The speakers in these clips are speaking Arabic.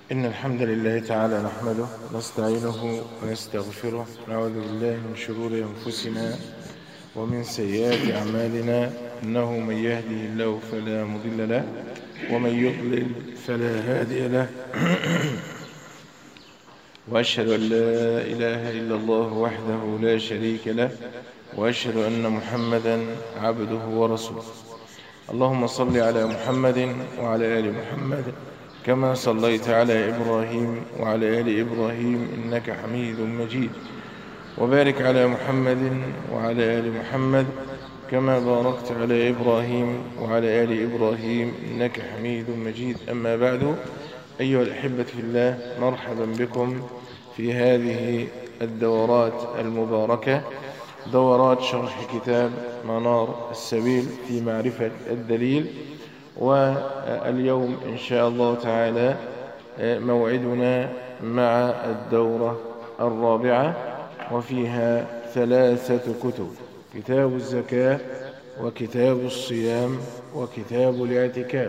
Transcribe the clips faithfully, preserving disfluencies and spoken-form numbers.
إن الحمد لله تعالى نحمده ونستعينه ونستغفره، نعوذ بالله من شرور أنفسنا ومن سيئات أعمالنا، إنه من يهده الله فلا مضل له ومن يضلل فلا هادي له. وأشهد أن لا إله إلا الله وحده لا شريك له، وأشهد أن محمدا عبده ورسوله. اللهم صل على محمد وعلى آل محمد كما صليت على إبراهيم وعلى آل إبراهيم إنك حميد مجيد، وبارك على محمد وعلى آل محمد كما باركت على إبراهيم وعلى آل إبراهيم إنك حميد مجيد. أما بعد، أيها الأحبة في الله، مرحبا بكم في هذه الدورات المباركة، دورات شرح كتاب منار السبيل في معرفة الدليل. واليوم إن شاء الله تعالى موعدنا مع الدورة الرابعة، وفيها ثلاثة كتب: كتاب الزكاة وكتاب الصيام وكتاب الاعتكاف.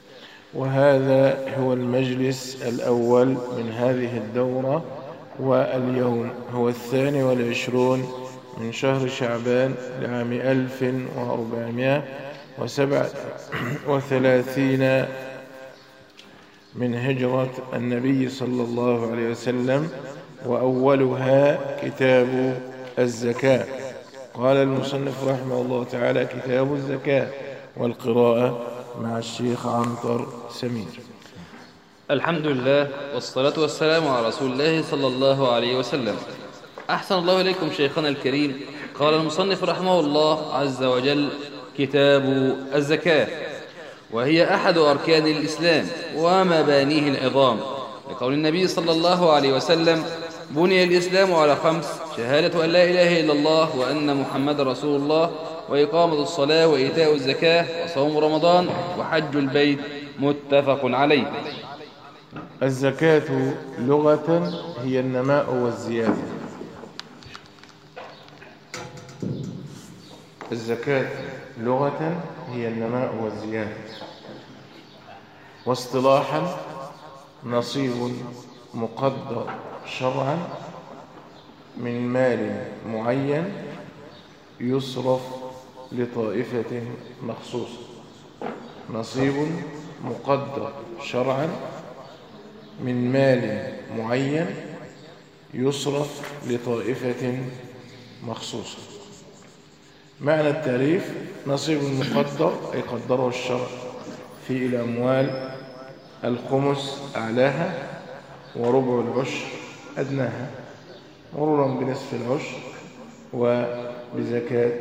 وهذا هو المجلس الأول من هذه الدورة، واليوم هو الثاني والعشرون من شهر شعبان لعام ألف وأربعمائة وسبعة وثلاثين من هجرة النبي صلى الله عليه وسلم، وأولها كتاب الزكاة. قال المصنف رحمه الله تعالى: كتاب الزكاة. والقراءة مع الشيخ عنتر سمير. الحمد لله والصلاة والسلام على رسول الله صلى الله عليه وسلم. أحسن الله إليكم شيخنا الكريم. قال المصنف رحمه الله عز وجل: كتاب الزكاة، وهي أحد أركان الإسلام ومبانيه العظام، لقول النبي صلى الله عليه وسلم: بني الإسلام على خمس: شهادة أن لا إله إلا الله وأن محمد رسول الله، وإقامة الصلاة، وإيتاء الزكاة، وصوم رمضان، وحج البيت. متفق عليه. الزكاة لغة هي النماء والزيادة. الزكاة لغة هي النماء والزيادة، واصطلاحا نصيب مقدر شرعا من مال معين يصرف لطائفة مخصوصة. نصيب مقدر شرعا من مال معين يصرف لطائفة مخصوصة. معنى التعريف: نصيب مقدر أي قدره الشرع في الأموال: الخمس أعلاها، وربع العشر أدناها، مرورا بنصف العشر، وبزكاة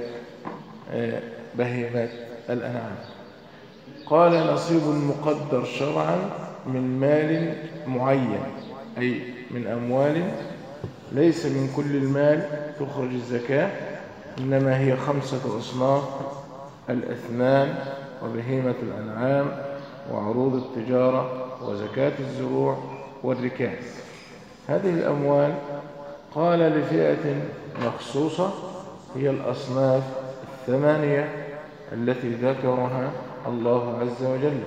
بهيمة الأنعام. قال: نصيب مقدر شرعا من مال معين، أي من أموال ليس من كل المال تخرج الزكاة، إنما هي خمسة أصناف: الأثمان، وبهيمة الأنعام، وعروض التجارة، وزكاة الزروع، والركاز. هذه الأموال قال لفئة مخصوصة هي الأصناف الثمانية التي ذكرها الله عز وجل.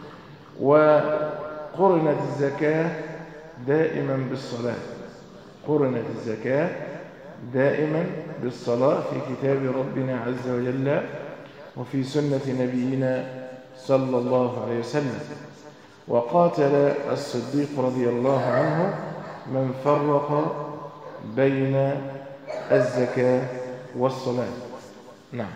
وقرنت الزكاة دائما بالصلاة، قرنت الزكاة دائما بالصلاة في كتاب ربنا عز وجل وفي سنة نبينا صلى الله عليه وسلم. وقاتل الصديق رضي الله عنه من فرق بين الزكاة والصلاة. نعم.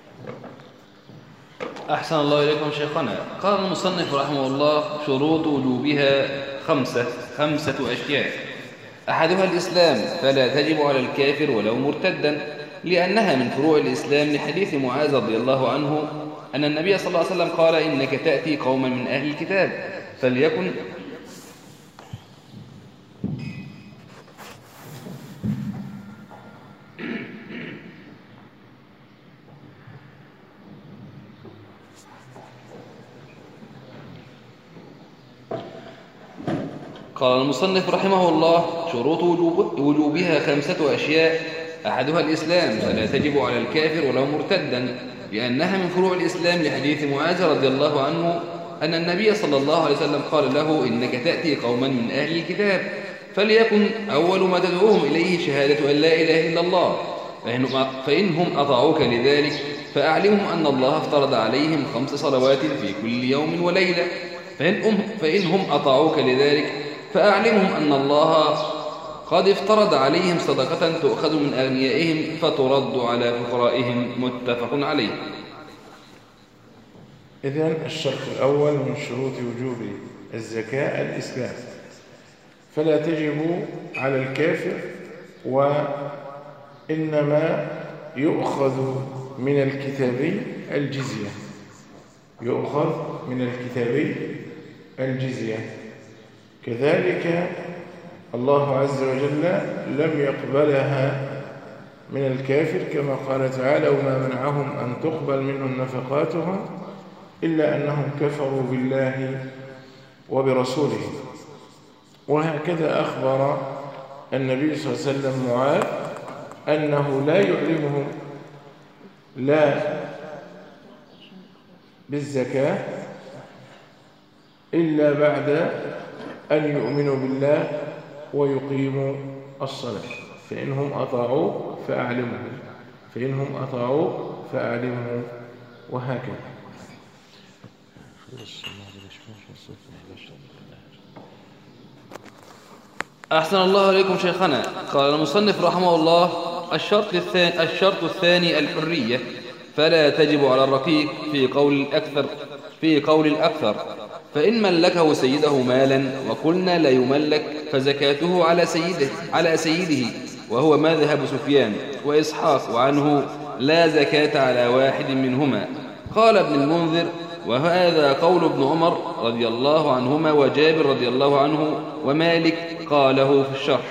أحسن الله إليكم شيخنا. قال المصنف رحمه الله: شروط وجوبها خمسة خمسة أشياء: أحدها الإسلام، فلا تجب على الكافر ولو مرتدا، لأنها من فروع الإسلام، لحديث معاذ رضي الله عنه أن النبي صلى الله عليه وسلم قال: إنك تأتي قوما من أهل الكتاب فليكن قال المصنف رحمه الله: شروط وجوب وجوبها خمسة أشياء: أحدها الإسلام، فلا تجب على الكافر ولو مرتدا، لأنها من فروع الإسلام، لحديث معاذ رضي الله عنه أن النبي صلى الله عليه وسلم قال له إنك تأتي قوما من أهل الكتاب فليكن أول ما تدعوهم إليه شهادة أن لا إله إلا الله فإنهم, فإنهم أطاعوك لذلك فأعلمهم أن الله افترض عليهم خمس صلوات في كل يوم وليلة فإنهم, فإنهم أطاعوك لذلك فأعلمهم أن الله قد افترض عليهم صدقة تؤخذ من أغنيائهم فترد على فقرائهم متفق عليه. إذن الشرط الأول من شروط وجوب الزكاة الإسلام، فلا تجب على الكافر، وإنما يؤخذ من الكتابي الجزية، يؤخذ من الكتابي الجزية. كذلك الله عز وجل لم يقبلها من الكافر كما قال تعالى وما منعهم أن تقبل منهم نفقاتهم إلا أنهم كفروا بالله وبرسوله. وهكذا أخبر النبي صلى الله عليه وسلم معاذ أنه لا يعلمهم لا بالزكاة إلا بعد أن يؤمنوا بالله ويقيموا الصلاة، فإنهم أطاعوا فأعلمهم فإنهم أطاعوا فأعلمهم وهكذا. أحسن الله إليكم شيخنا. قال المصنف رحمه الله: الشرط الثاني, الشرط الثاني الحرية، فلا تجب على الرقيق في قول الأكثر في قول الأكثر فإن ملكه سيده مالا وقلنا لا يملك فزكاته على سيده على سيده وهو مذهب سفيان وإسحاق، وعنه لا زكاة على واحد منهما. قال ابن المنذر: وهذا قول ابن عمر رضي الله عنهما وجابر رضي الله عنه ومالك قاله في الشرح.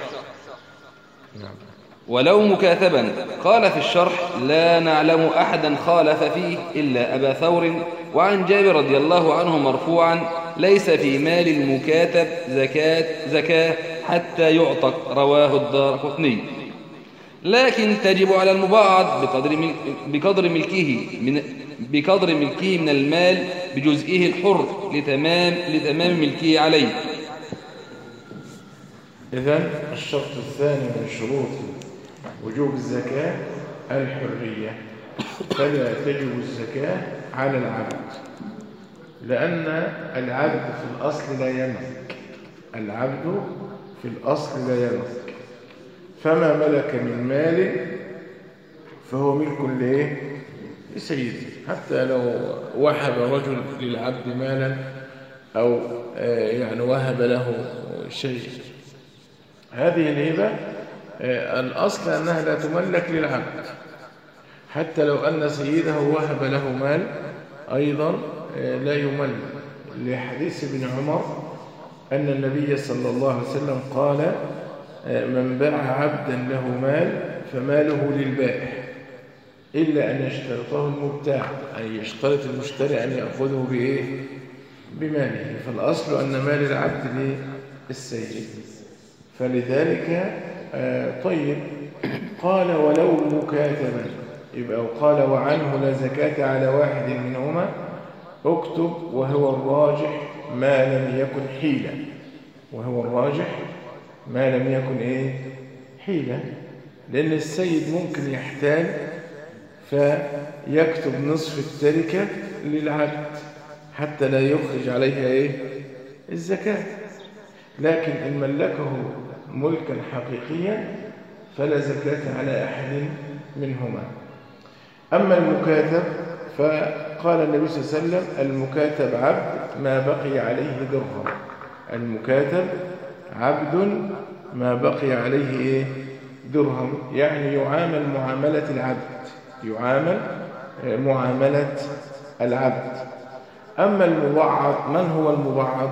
ولو مكاتبا قال في الشرح: لا نعلم أحدا خالف فيه إلا أبا ثور. وعن جابر رضي الله عنه مرفوعا: ليس في مال المكاتب زكاة زكاة حتى يعتق، رواه الدارقطني. لكن تجب على المبعض بقدر بقدر ملكه من بقدر ملكه من المال بجزئه الحر لتمام لتمام ملكه عليه. إذن الشرط الثاني من شروط وجوب الزكاة الحرية، فلا تجب الزكاة على العبد، لأن العبد في الأصل لا يملك العبد في الأصل لا يملك فما ملك من مال فهو ملك ليه؟ لسيده. حتى لو وهب رجل للعبد مالا أو يعني وهب له شيء، هذه الهبة الأصل أنها لا تملك للعبد، حتى لو أن سيده وهب له مال أيضا لا يملك، لحديث ابن عمر أن النبي صلى الله عليه وسلم قال: من باع عبدا له مال فماله للبائع إلا أن يشترطه المبتاع، أي يشترط المشتري أن يأخذه بإيه؟ بماله. فالأصل أن مال العبد للسيد، فلذلك آه طيب قال ولو مكاتبا، يبقى قال وعنه لا زكاة على واحد منهما، اكتب وهو الراجح ما لم يكن حيلة، وهو الراجح ما لم يكن إيه؟ حيلة، لأن السيد ممكن يحتال فيكتب نصف التركة للعبد حتى لا يخرج عليها إيه؟ الزكاة. لكن إن ملكه ملكا حقيقيا فلا زكاة على أحد منهما. أما المكاتب فقال النبي صلى الله عليه وسلم: المكاتب عبد ما بقي عليه درهم. المكاتب عبد ما بقي عليه إيه؟ درهم، يعني يعامل معاملة العبد، يعامل معاملة العبد. أما المبعض، من هو المبعض؟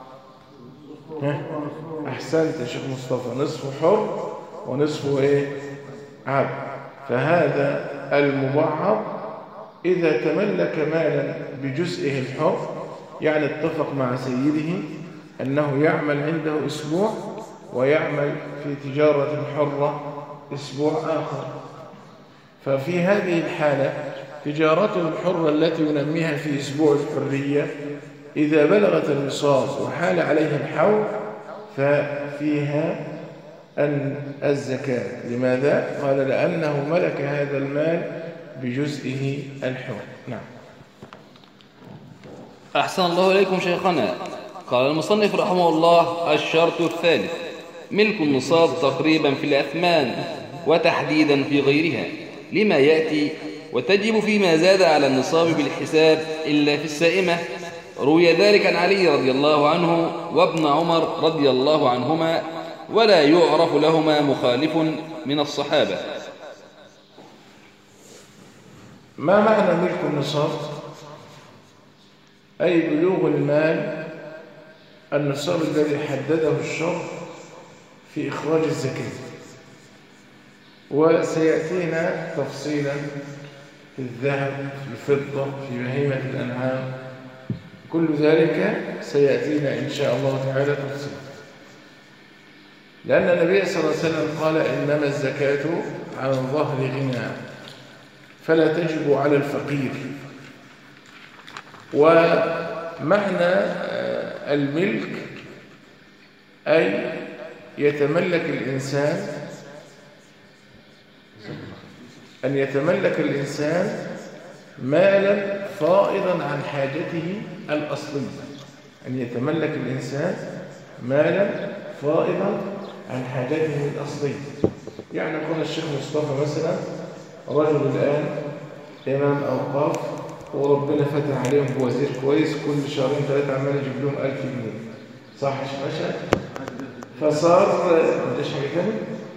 أحسنت يا شيخ مصطفى، نصف حر ونصف إيه؟ عبد. فهذا المبعض إذا تملك مالا بجزئه الحر، يعني اتفق مع سيده أنه يعمل عنده أسبوع ويعمل في تجارة حرة أسبوع آخر، ففي هذه الحالة تجارته الحرة التي ينميها في أسبوع الحرية إذا بلغت النصاب وحال عليها الحول ففيها أن الزكاة. لماذا؟ قال لأنه ملك هذا المال بجزئه الحول. نعم. أحسن الله إليكم شيخنا. قال المصنف رحمه الله: الشرط الثالث ملك النصاب تقريبا في الأثمان وتحديدا في غيرها، لما يأتي: وتجب فيما زاد على النصاب بالحساب إلا في السائمة. روي ذلك عن علي رضي الله عنه وابن عمر رضي الله عنهما، ولا يعرف لهما مخالف من الصحابة. ما معنى ملك النصاب؟ أي بلوغ المال النصاب الذي حدده الشرع في إخراج الزكاة. وسيأتينا تفصيلا في الذهب، في الفضة، في بهيمة الأنعام، كل ذلك سيأتينا إن شاء الله تعالى تفصيلا، لأن النبي صلى الله عليه وسلم قال: إنما الزكاة على ظهر غنى فلا تجب على الفقير. ومعنى الملك أي يتملك الإنسان أن يتملك الإنسان مالا فائضا عن حاجته الأصلية. أن يتملك الإنسان مالا فائضا عن حاجته الأصلية. يعني يكون الشيخ مصطفى مثلا رجل الآن إمام أوقاف وربنا فتح عليهم بوزير كويس، كل شهرين ثلاثة عمال يجيب لهم ألف جنيه، صح مش ماشي؟ فصار مش حاجة تاني،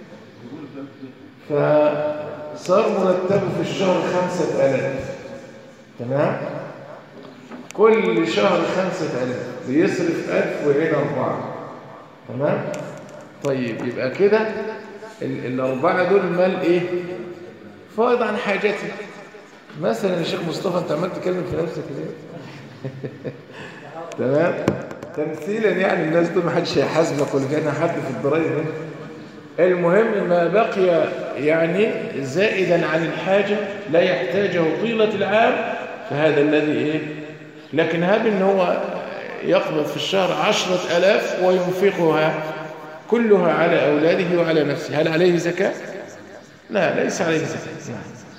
فصار مرتبه في الشهر خمسة آلاف. تمام؟ كل شهر خمسة آلاف، بيصرف ألف وعين أربعة. تمام؟ طيب يبقى كده الأربعة دول مال إيه؟ فائض عن حاجته. مثلا يا شيخ مصطفى أنت عمال تتكلم في نفسك ليه؟ تمام؟ تمثيلا يعني الناس دول ما حدش هيحاسبك ولا كان حد في الضرايب هنا. المهم ما بقي يعني زائدا عن الحاجة لا يحتاجه طيلة العام فهذا الذي إيه؟ لكن هذا إن هو يقبض في الشهر عشرة ألاف وينفقها كلها على أولاده وعلى نفسه، هل عليه زكاة؟ لا، ليس عليه زكاة.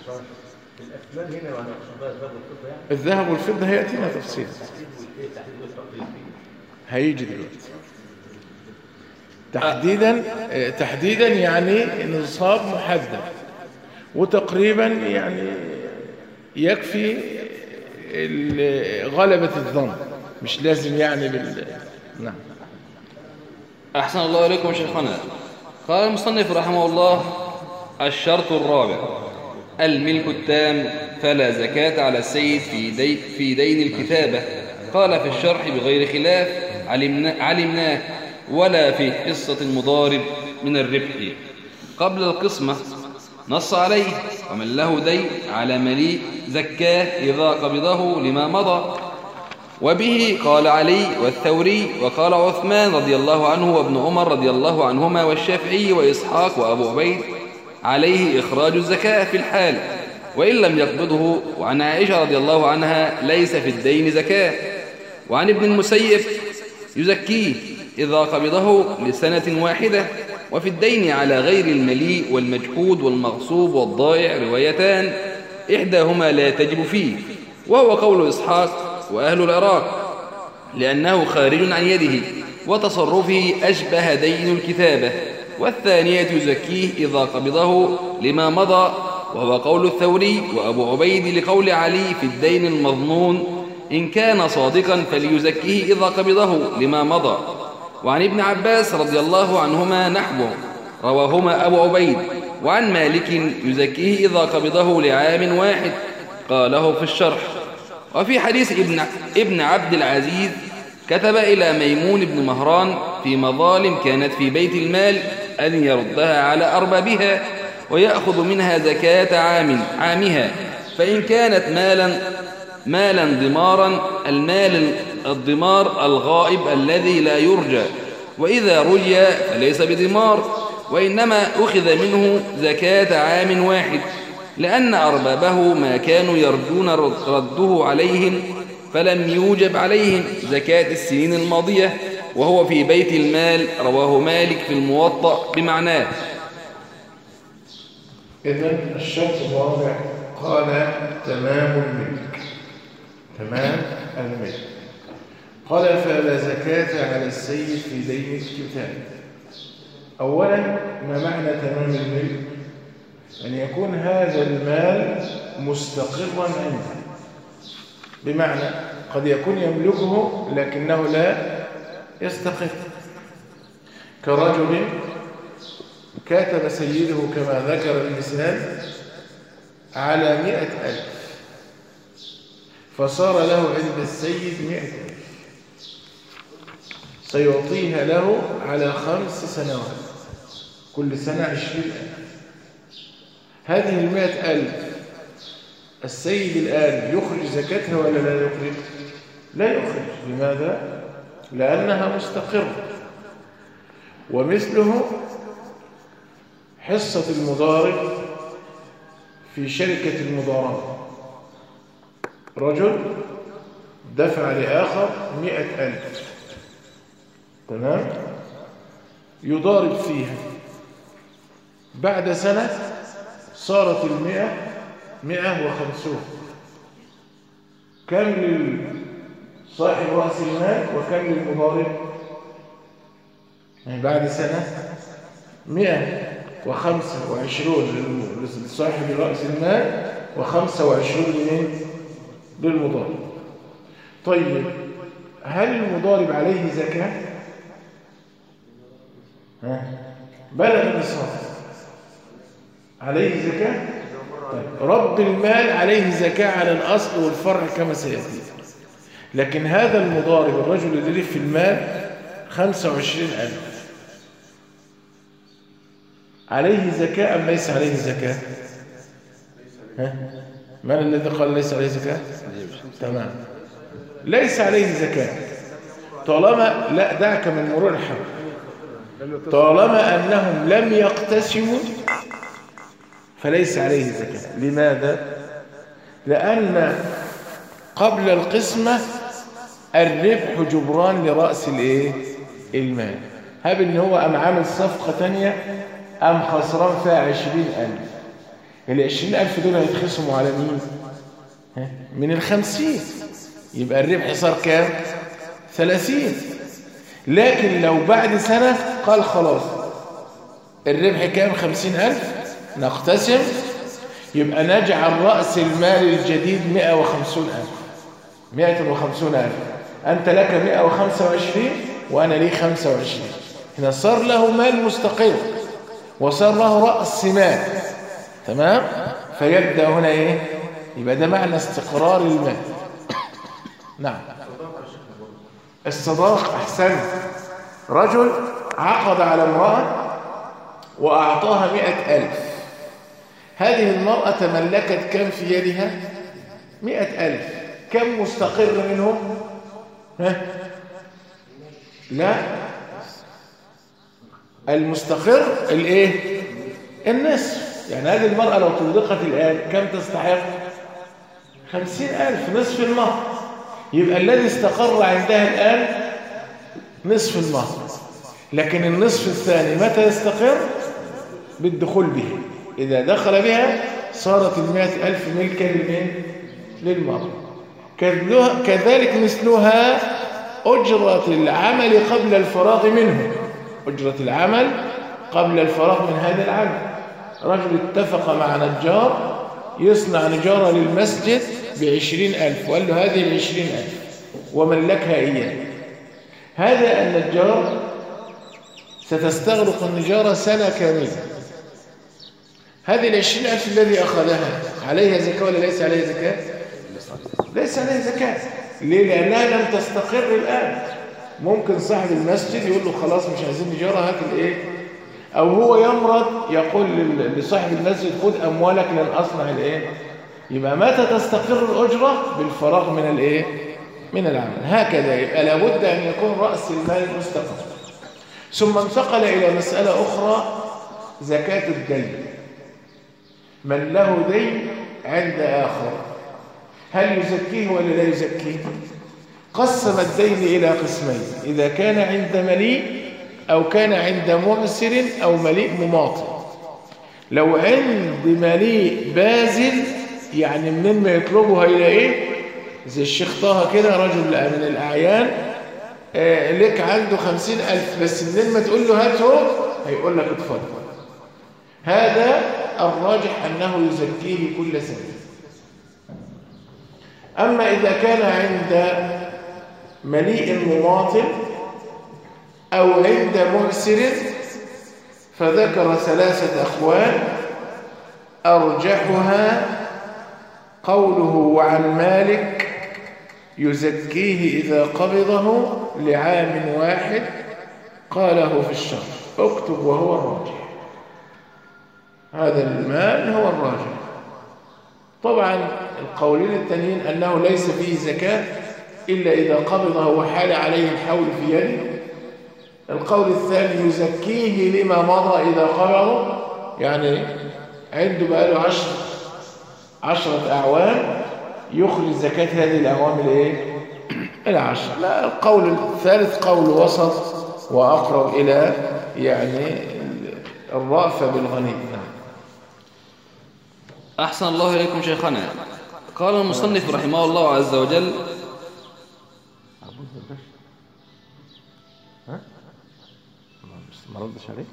الذهب والفضة هيأتينا تفصيل، هيجي دلوقتي تحديدا. تحديدا يعني نصاب محدد، وتقريبا يعني يكفي غلبة الظن، مش لازم يعني بال نعم. أحسن الله إليكم شيخنا. قال المصنف رحمه الله: الشرط الرابع الملك التام، فلا زكاة على السيد في, دي في دين الكتابة. قال في الشرح بغير خلاف علمنا علمناه ولا في حصة المضارب من الربح. قبل القسمة نص عليه: ومن له دين على مليء زكاه إذا قبضه لما مضى. وبه قال علي والثوري، وقال عثمان رضي الله عنه وابن عمر رضي الله عنهما والشافعي وإسحاق وأبو عبيد عليه إخراج الزكاة في الحال وإن لم يقبضه. وعن عائشة رضي الله عنها: ليس في الدين زكاة. وعن ابن المسيب: يزكيه إذا قبضه لسنة واحدة. وفي الدين على غير المليء والمجحود والمغصوب والضائع روايتان، إحداهما لا تجب فيه، وهو قول إسحاق وأهل العراق، لأنه خارج عن يده وتصرفه أشبه دين الكتابة. والثانية يزكيه إذا قبضه لما مضى، وهو قول الثوري وأبو عبيد لقول علي في الدين المظنون: إن كان صادقا فليزكيه إذا قبضه لما مضى. وعن ابن عباس رضي الله عنهما نحوه رواهما أبو عبيد. وعن مالك: يزكيه إذا قبضه لعام واحد، قاله في الشرح. وفي حديث ابن, ابن عبد العزيز: كتب إلى ميمون بن مهران في مظالم كانت في بيت المال أن يردها على أربابها ويأخذ منها زكاة عام عامها، فإن كانت مالا مالا ضمارا، المال الضمار الغائب الذي لا يرجى، وإذا رجى فليس بضمار، وإنما أخذ منه زكاة عام واحد، لأن أربابه ما كانوا يرجون رده عليهم، فلم يوجب عليهم زكاة السنين الماضية وهو في بيت المال. رواه مالك في الموطأ بمعناه. إذن الشرط الرابع قال تمام الملك. تمام الملك. قال فلا زكاة على السيد في دين الكتاب. أولا ما معنى تمام الملك؟ أن يكون هذا المال مستقرا عنده، بمعنى قد يكون يملكه لكنه لا يستقر، كرجل كاتب سيده كما ذكر المثال على مئة ألف، فصار له عند السيد مئة ألف، سيعطيها له على خمس سنوات، كل سنة عشرين ألف. هذه المئة ألف السيد الآن يخرج زكاتها ولا لا يخرج؟ لا يخرج. لماذا؟ لأنها مستقرة. ومثله حصة المضارب في شركة المضاربة، رجل دفع لآخر مئة ألف، تمام، يضارب فيها، بعد سنة صارت المئة مئة وخمسون. كم لصاحب رأس المال وكم للمضارب؟ يعني بعد سنة مئة وخمسة وعشرون لصاحب رأس المال وخمسة وعشرون للمضارب. طيب هل المضارب عليه زكاة؟ ها؟ بلغ النصاب عليه زكاة؟ طيب رب المال عليه زكاة على الأصل والفرع كما سيأتي، لكن هذا المضارب الرجل اللي في المال خمسة وعشرين ألف عليه زكاة أم ليس عليه زكاة؟ ها؟ من الذي قال ليس عليه زكاة؟ تمام، ليس عليه زكاة طالما، لا دعك من مرور الحول، طالما أنهم لم يقتسموا فليس عليه زكاة. لماذا؟ لأن قبل القسمة الربح جبران لرأس الايه؟ المال. هاب ان هو أم عامل صفقة تانية أم خسران فيها عشرين ألف، العشرين ألف دول هيتخصموا على مين؟ من الخمسين، يبقى الربح صار كام؟ ثلاثين. لكن لو بعد سنة قال خلاص الربح كام؟ خمسين ألف، نقتسم، يبقى نجعل رأس المال الجديد مئة وخمسون ألف، مئة وخمسون ألف، أنت لك مئة وخمسة وعشرين وأنا لي خمسة وعشرين. هنا صار له مال مستقل وصار له رأس مال، تمام؟ فيبدأ هنا إيه؟ يبقى ده معنى استقرار المال. نعم. الصداق أحسن، رجل عقد على امرأة وأعطاها مئة ألف، هذه المرأة تملكت كم في يدها؟ مئة ألف. كم مستقر منهم؟ ها؟ لا، المستقر الايه؟ النصف. يعني هذه المرأة لو طلقت الآن كم تستحق؟ خمسين ألف، نصف المهر. يبقى الذي استقر عندها الآن نصف المهر، لكن النصف الثاني متى يستقر؟ بالدخول به. إذا دخل بها صارت المئة ألف ملكا للمرأة. كذلك مثلها أجرة العمل قبل الفراغ منه، أجرة العمل قبل الفراغ من هذا العمل. رجل اتفق مع نجار يصنع نجارة للمسجد بعشرين ألف، وقال له هذه العشرين ألف وملكها إياه. هذا النجار ستستغرق النجارة سنة كاملة. هذه العشرين ألف الذي أخذها عليها زكاة ولا ليس عليها زكاة؟ ليس عليها زكاة. ليه؟ لأنها لم تستقر الآن. ممكن صاحب المسجد يقول له خلاص مش عايزين نجارة، هات الإيه؟ أو هو يمرض يقول لصاحب المسجد خذ أموالك لن أصنع الإيه؟ يبقى متى تستقر الأجرة؟ بالفراغ من الإيه؟ من العمل. هكذا يبقى لابد أن يكون رأس المال مستقر. ثم انتقل إلى مسألة أخرى، زكاة الدين. من له دين عند آخر، هل يزكيه ولا لا يزكيه؟ قسم الدين إلى قسمين: إذا كان عند مليء أو كان عند معسر أو مليء مماطل. لو عند مليء بازل يعني منين ما يطلبه هيلاقيه، زي الشيخ طه كده رجل من الأعيان آه لك عنده خمسين ألف بس منين ما تقول له هاته هيقول لك اتفضل. هذا الراجح أنه يزكيه كل سنة. أما إذا كان عند مليء مماطل أو عند معسر فذكر ثلاثة أقوال، أرجحها قوله وعن مالك يزكيه إذا قبضه لعام واحد قاله في الشرع. اكتب وهو الراجح، هذا المال هو الراجح. طبعا القولين التانيين أنه ليس فيه زكاة إلا إذا قبضه وحال عليه الحول في يده. القول الثاني يزكيه لما مضى إذا قبضه، يعني عنده بقاله عشر عشرة أعوام يخرج زكاة هذه الأعوام الإيه؟ العشر. لا، القول الثالث قول وسط وأقرب إلى يعني الرأفة بالغني. أحسن الله إليكم شيخنا. قال المصنف رحمه الله عز وجل: ما ردش عليك؟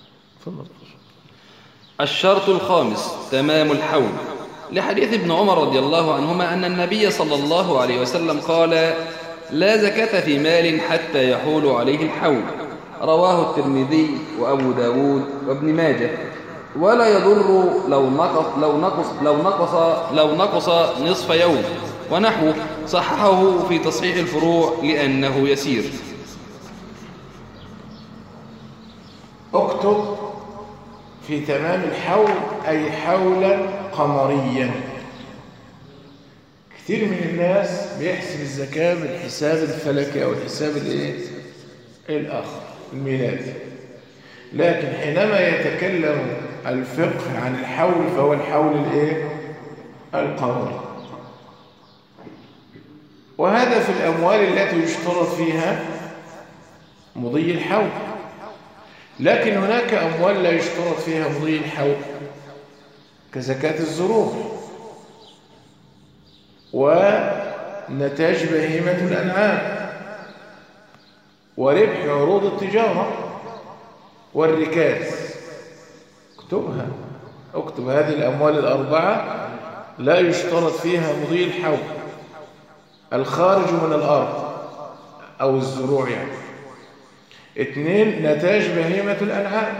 الشرط الخامس تمام الحول، لحديث ابن عمر رضي الله عنهما أن النبي صلى الله عليه وسلم قال: لا زكاة في مال حتى يحول عليه الحول. رواه الترمذي وأبو داود وابن ماجه. ولا يضر لو نقص لو نقص لو نقص لو نقص نصف يوم ونحوه، صححه في تصحيح الفروع لأنه يسير. اكتب في تمام الحول أي حولا قمريا. كثير من الناس بيحسب الزكاة بالحساب الفلكي أو الحساب الايه الآخر الميلادي، لكن حينما يتكلم الفقه عن الحول فهو الحول الايه القمري. وهذا في الأموال التي يشترط فيها مضي الحول، لكن هناك أموال لا يشترط فيها مضي الحول كزكاة الزروع ونتاج بهيمة الأنعام وربح عروض التجارة والركاز. اكتبها، اكتب هذه الأموال الأربعة لا يشترط فيها مضي الحول. الخارج من الأرض أو الزروع يعني. اثنين، نتاج بهيمة الأنعام.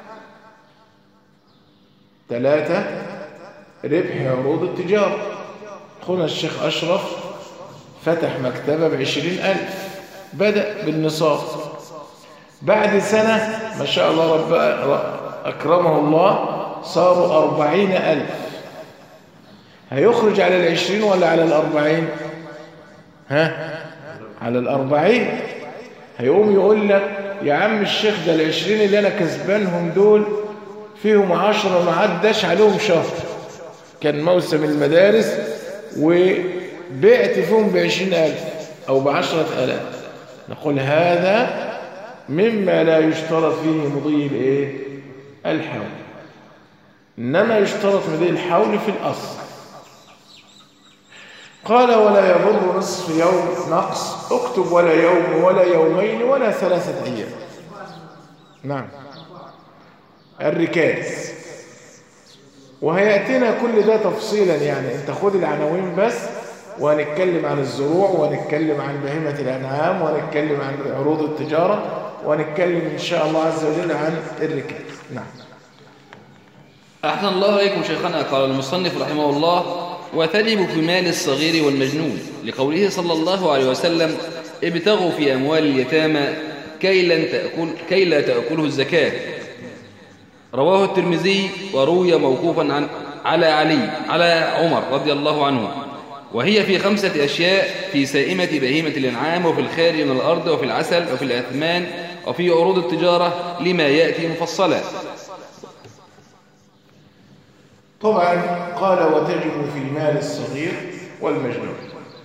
ثلاثة، ربح عروض التجارة. أخونا الشيخ أشرف فتح مكتبة بعشرين ألف، بدأ بالنصاب، بعد سنة ما شاء الله رب أكرمه الله صاروا أربعين ألف. هيخرج على العشرين ولا على الأربعين؟ ها؟ على الأربعين. هيقوم يقول لك يا عم الشيخ ده العشرين اللي أنا كسبانهم دول فيهم عشرة ما عداش عليهم شهر، كان موسم المدارس وبعت فيهم بعشرين ألف أو بعشرة ألاف. نقول هذا مما لا يشترط فيه مضي الايه الحول، إنما يشترط مضي الحول في الأصل. قال ولا يضر نصف يوم نقص. اكتب ولا يوم ولا يومين ولا ثلاثة أيام. نعم، الركاز. وهيأتينا كل ده تفصيلا، يعني انت خد العناوين بس، وهنتكلم عن الزروع ونتكلم عن بهيمة الأنعام ونتكلم عن عروض التجارة ونتكلم إن شاء الله عز وجل عن الركاز. نعم. أحسن الله إليكم شيخنا. قال المصنف رحمه الله: وتجب في مال الصغير والمجنون، لقوله صلى الله عليه وسلم: ابتغوا في أموال اليتامى كي, لن تأكل كي لا تأكله الزكاة. رواه الترمذي وروي موقوفا عن على علي على عمر رضي الله عنه. وهي في خمسة أشياء: في سائمة بهيمة الأنعام، وفي الخارج من الأرض، وفي العسل، وفي الأثمان، وفي عروض التجارة، لما يأتي مفصلا. طبعا قال وتجب في مال الصغير والمجنون.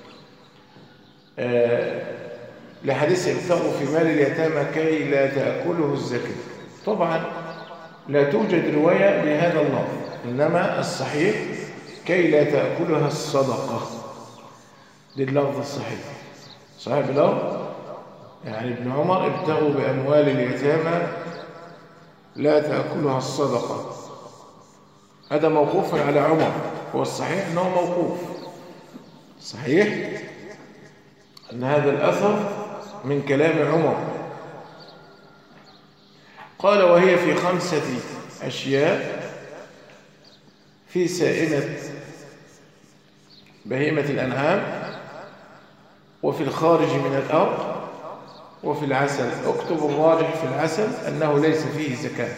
آه لحديث ابتغوا في مال اليتامى كي لا تأكله الزكاة. طبعا لا توجد رواية بهذا اللفظ، إنما الصحيح كي لا تأكلها الصدقة، دي اللفظ الصحيح. صحيح بلفظ يعني ابن عمر ابتغوا بأموال اليتامى لا تأكلها الصدقة، هذا موقوف على عمر، هو الصحيح أنه موقوف، صحيح أن هذا الأثر من كلام عمر. قال وهي في خمسة أشياء: في سائمة بهيمة الأنعام، وفي الخارج من الأرض، وفي العسل. اكتب الراجح في العسل أنه ليس فيه زكاة.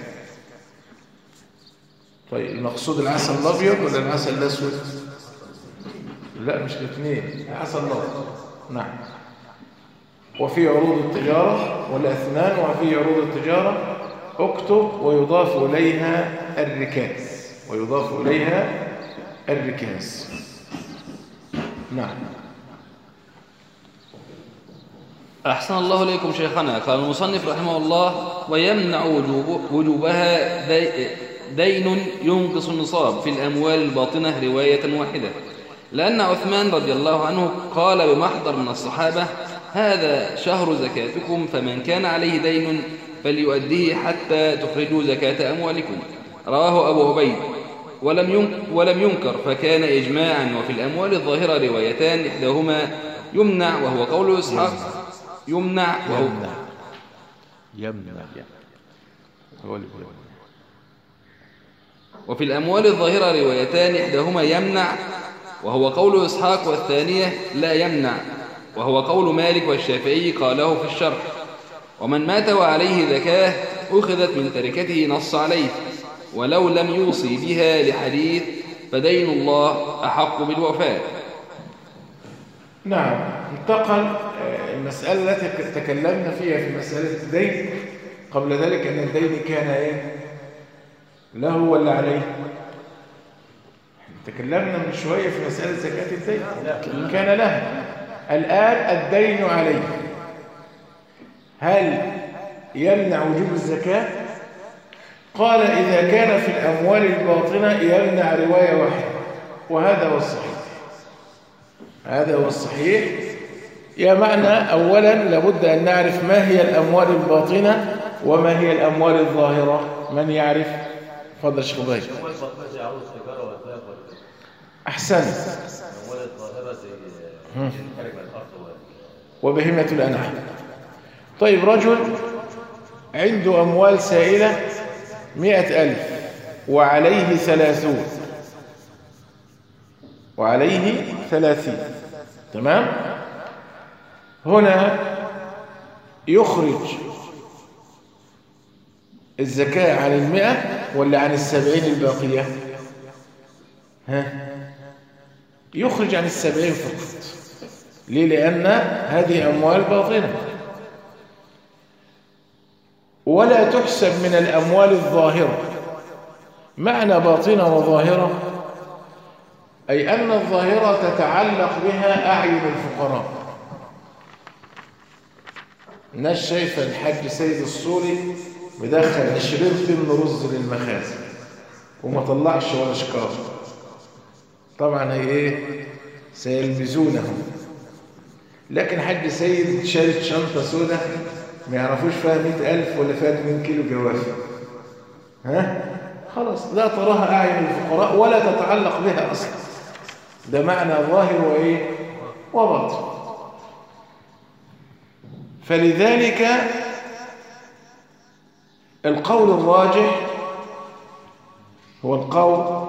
طيب المقصود العسل الأبيض ولا العسل الأسود؟ لا مش الاثنين، العسل الأبيض. نعم. وفي عروض التجارة والأثمان، وفي عروض التجارة اكتب ويضاف إليها الركاز، ويضاف إليها الركاز. نعم. أحسن الله إليكم شيخنا. قال المصنف رحمه الله: ويمنع وجوب وجوبها دي دين ينقص النصاب في الأموال الباطنة رواية واحدة، لأن عثمان رضي الله عنه قال بمحضر من الصحابة: هذا شهر زكاتكم، فمن كان عليه دين فليؤديه حتى تخرجوا زكاة أموالكم. رواه أبو عبيد. ولم ولم ينكر، فكان إجماعا. وفي الأموال الظاهرة روايتان، إحداهما يمنع وهو قول إسحاق يمنع وهو يمنع وفي الأموال الظاهرة روايتان، إحداهما يمنع وهو قول إسحاق، والثانية لا يمنع وهو قول مالك والشافعي، قاله في الشرح. ومن مات وعليه زكاة أخذت من تركته، نص عليه، ولو لم يوصي بها لحديث فدين الله أحق بالوفاء. نعم. انتقل المسألة التي تكلمنا فيها في مسألة الدين قبل ذلك، أن الدين كان إيه؟ له ولا عليه؟ تكلمنا من شوية في مسألة زكاة الدين، كان له. الآن الدين عليه، هل يمنع وجوب الزكاة؟ قال إذا كان في الأموال الباطنة يمنع رواية واحدة، وهذا هو الصحيح. هذا هو الصحيح. يا معنى أولا لابد أن نعرف ما هي الأموال الباطنة وما هي الأموال الظاهرة. من يعرف؟ فضل شيخ ضيف. أحسن. وبهيمة الأنعام. طيب رجل عنده أموال سائلة مئة ألف وعليه ثلاثون وعليه ثلاثين، تمام؟ هنا يخرج الزكاة عن المئة ولا عن السبعين الباقية؟ ها؟ يخرج عن السبعين فقط. ليه؟ لأن هذه أموال باطنة، ولا تحسب من الأموال الظاهرة. معنى باطنة وظاهرة أي أن الظاهرة تتعلق بها أعين الفقراء. الناس شايفة الحاج سيد الصوري مدخل عشرين طن رز للمخازن وما طلعش ولا شكار، طبعا هي ايه؟ سيلمزونهم. لكن حاج سيد شارت شنطة سودة ما يعرفوش فيها مئة ألف ولا فيها اتنين كيلو جوافة، ها؟ خلاص لا تراها أعين الفقراء ولا تتعلق بها أصلا. ده معنى ظاهر وإيه؟ وباطن. فلذلك القول الراجح هو القول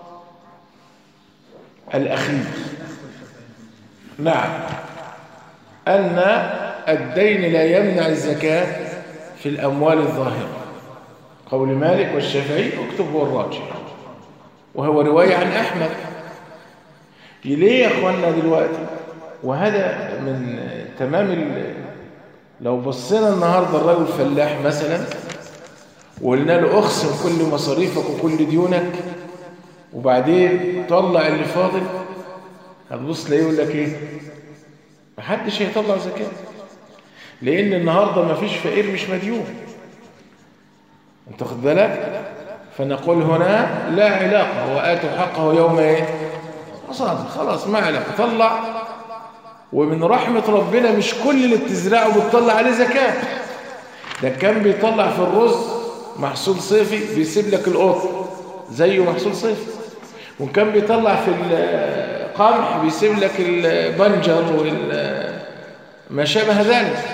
الأخير، نعم، أن الدين لا يمنع الزكاة في الأموال الظاهرة. قول مالك والشافعي اكتب هو الراجح، وهو رواية عن أحمد. ليه يا أخوانا دلوقتي؟ وهذا من تمام ال... لو بصينا النهاردة الرجل فلاح مثلا وقلنا له اخصم كل مصاريفك وكل ديونك وبعدين طلع اللي فاضل، هتبص تلاقيه يقول لك ايه؟ محدش هيطلع زكاة، لأن النهاردة ما فيش فقير مش مديون. انت خد بالك؟ فنقول هنا لا علاقة، وآتوا حقه يوم ايه؟ حصاده. خلاص ما علاقة، طلع. ومن رحمة ربنا مش كل اللي بتزرعه بتطلع عليه زكاة. ده كان بيطلع في الرز محصول صيفي بيسيب لك القطن زيه محصول صيفي، وكان بيطلع في القمح بيسيب لك البنجر وما شابه ذلك.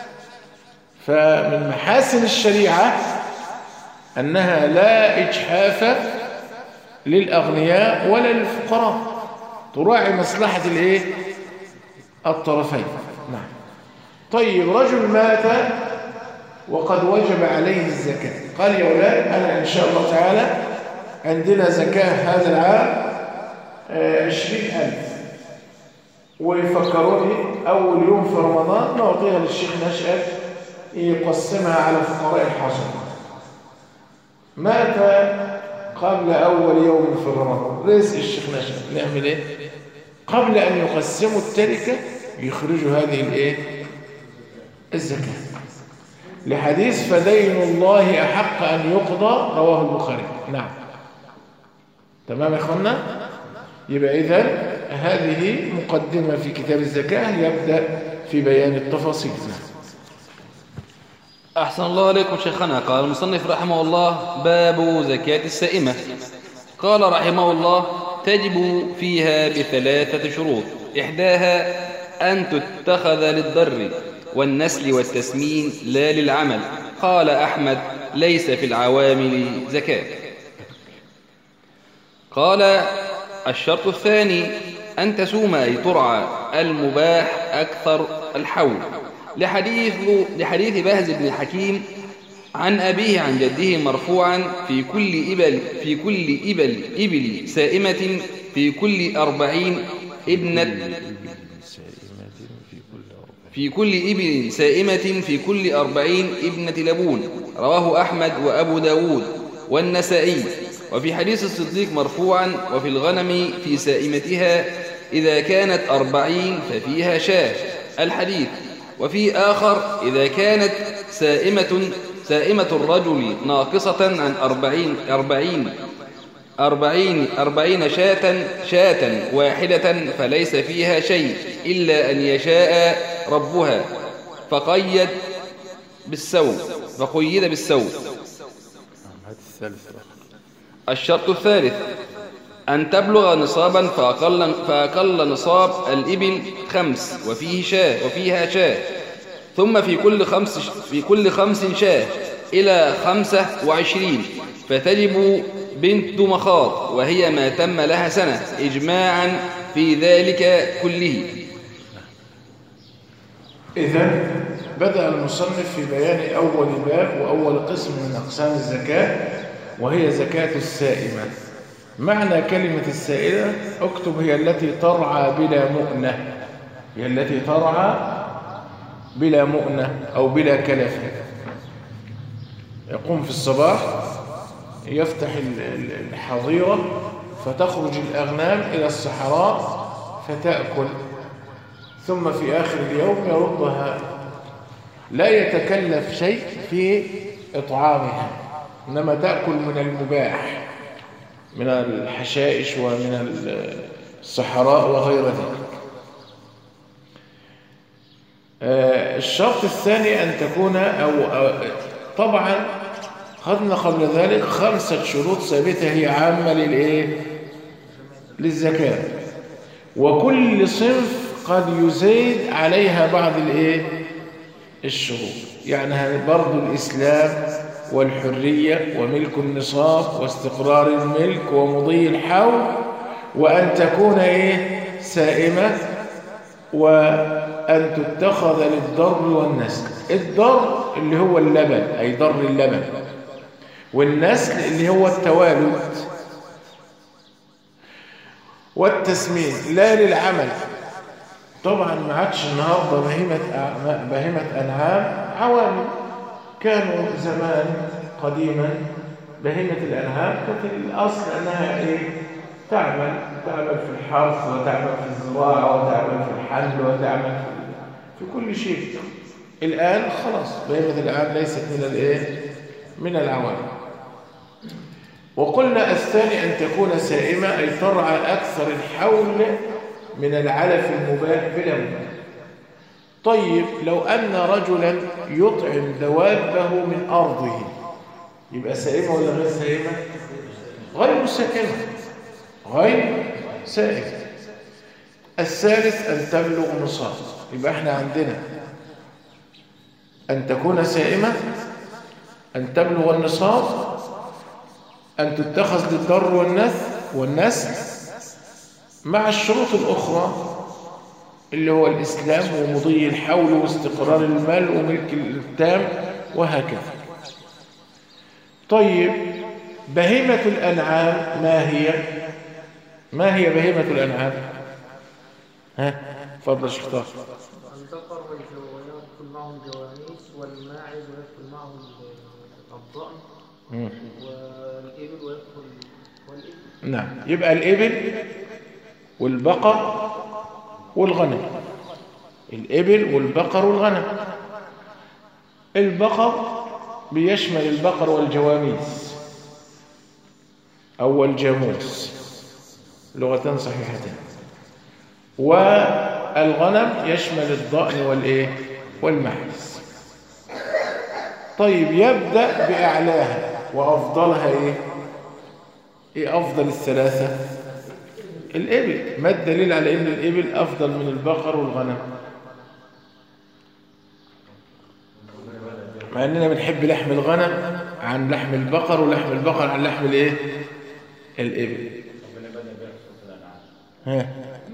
فمن محاسن الشريعة أنها لا إجحاف للأغنياء ولا للفقراء، تراعي مصلحة الإيه؟ الطرفين. نعم. طيب، رجل مات وقد وجب عليه الزكاة، قال يا أولاد أنا إن شاء الله تعالى عندنا زكاة هذا العام عشرين ألف، ويفكروني أول يوم في رمضان نعطيها للشيخ نشأت يقسمها على فقراء الحاصل. مات قبل أول يوم في رمضان، رزق الشيخ نشأت نعمل إيه؟ قبل أن يقسموا التركة يخرجوا هذه الإيه؟ الزكاة، لحديث فدين الله أحق أن يقضى رواه البخاري. نعم. تمام يا إخوانا؟ يبقى إذن هذه مقدمة في كتاب الزكاة يبدأ في بيان التفاصيل. أحسن الله عليكم شيخنا. قال المصنف رحمه الله: باب زكاة السائمة. قال رحمه الله: تجب فيها بثلاثة شروط، إحداها أن تتخذ للضر والنسل والتسمين لا للعمل. قال أحمد: ليس في العوامل زكاة. قال: الشرط الثاني أن تسوم أي ترعى المباح أكثر الحول، لحديث, لحديث بهز بن الحكيم عن أبيه عن جده مرفوعا: في كل إبل في كل إبل إبل سائمة في كل أربعين ابنة في كل إبل سائمة في كل أربعين ابنة لبون. رواه أحمد وأبو داود والنسائي. وفي حديث الصديق مرفوعا: وفي الغنم في سائمتها إذا كانت أربعين ففيها شاة، الحديث. وفي آخر: إذا كانت سائمة سائمة الرجل ناقصة عن أربعين أربعين أربعين أربعين شاة شاة واحدة فليس فيها شيء إلا أن يشاء ربها، فقيد بالسوم فقيد بالسوم. الشرط الثالث أن تبلغ نصابا فأقل, فأقل نصاب الإبل خمس وفيه شاة وفيها شاة، ثم في كل خمس في كل خمس شاة إلى خمسة وعشرين، فتجب بنت مخاض وهي ما تم لها سنة إجماعا في ذلك كله. إذن بدأ المصنف في بيان أول باب وأول قسم من أقسام الزكاة، وهي زكاة السائمة. معنى كلمة السائمة اكتب: هي التي ترعى بلا مؤنة، هي التي ترعى بلا مؤنة أو بلا كلفة. يقوم في الصباح يفتح الحظيرة فتخرج الأغنام إلى الصحراء فتأكل، ثم في آخر اليوم يردها، لا يتكلف شيء في إطعامها، إنما تأكل من المباح من الحشائش ومن الصحراء وغير ذلك. الشرط الثاني أن تكون أو طبعا خذنا قبل ذلك خمسة شروط ثابتة هي عامة للإيه؟ للزكاة، وكل صنف قد يزيد عليها بعض الإيه؟ الشروط. يعني برضو الإسلام والحرية وملك النصاب واستقرار الملك ومضي الحول، وأن تكون إيه؟ سائمة، وأن تتخذ للضر والنسل. الضر اللي هو اللبن أي ضر اللبن، والنسل اللي هو التوالد، والتسمين لا للعمل. طبعا ما عادش النهارده بهيمة بهيمة أنعام عوامل، كانوا زمان قديما بهيمة الأنعام كانت الأصل أنها إيه؟ تعمل تعمل في الحرث وتعمل في الزراعة وتعمل في الحمل وتعمل في كل شيء. الآن خلاص بهيمة الآن ليست من الإيه؟ من العوام. وقلنا الثاني أن تكون سائمة أي ترعى أكثر الحول من العلف المباح بلا مباح. طيب لو أن رجلا يطعم دوابه من أرضه يبقى سائمة ولا غير سائمة؟ غير سائمة، غير سائمة. الثالث أن تبلغ نصاب. يبقى احنا عندنا أن تكون سائمة، أن تبلغ النصاب، أن تتخذ للضر والنث والنسل مع الشروط الأخرى اللي هو الإسلام ومضي الحول واستقرار المال وملك التام وهكذا. طيب بهيمة الأنعام ما هي؟ ما هي بهيمة الأنعام؟ ها فضل شيخ طارق. البقر ويدخل معهم جواميس والماعز ويدخل معهم الضأن والإبل ويدخل والإبل. نعم، يبقى الإبل والبقر والغنم. الإبل والبقر والغنم. البقر بيشمل البقر والجواميس أو الجاموس، لغتان صحيحتين. والغنم يشمل الضأن والإيه؟ والمعز. طيب يبدأ بأعلاها وأفضلها إيه؟ إيه أفضل الثلاثة؟ الإبل. ما الدليل على أن الإبل أفضل من البقر والغنم؟ مع أننا بنحب لحم الغنم عن لحم البقر ولحم البقر عن لحم الإيه؟ الإبل. ها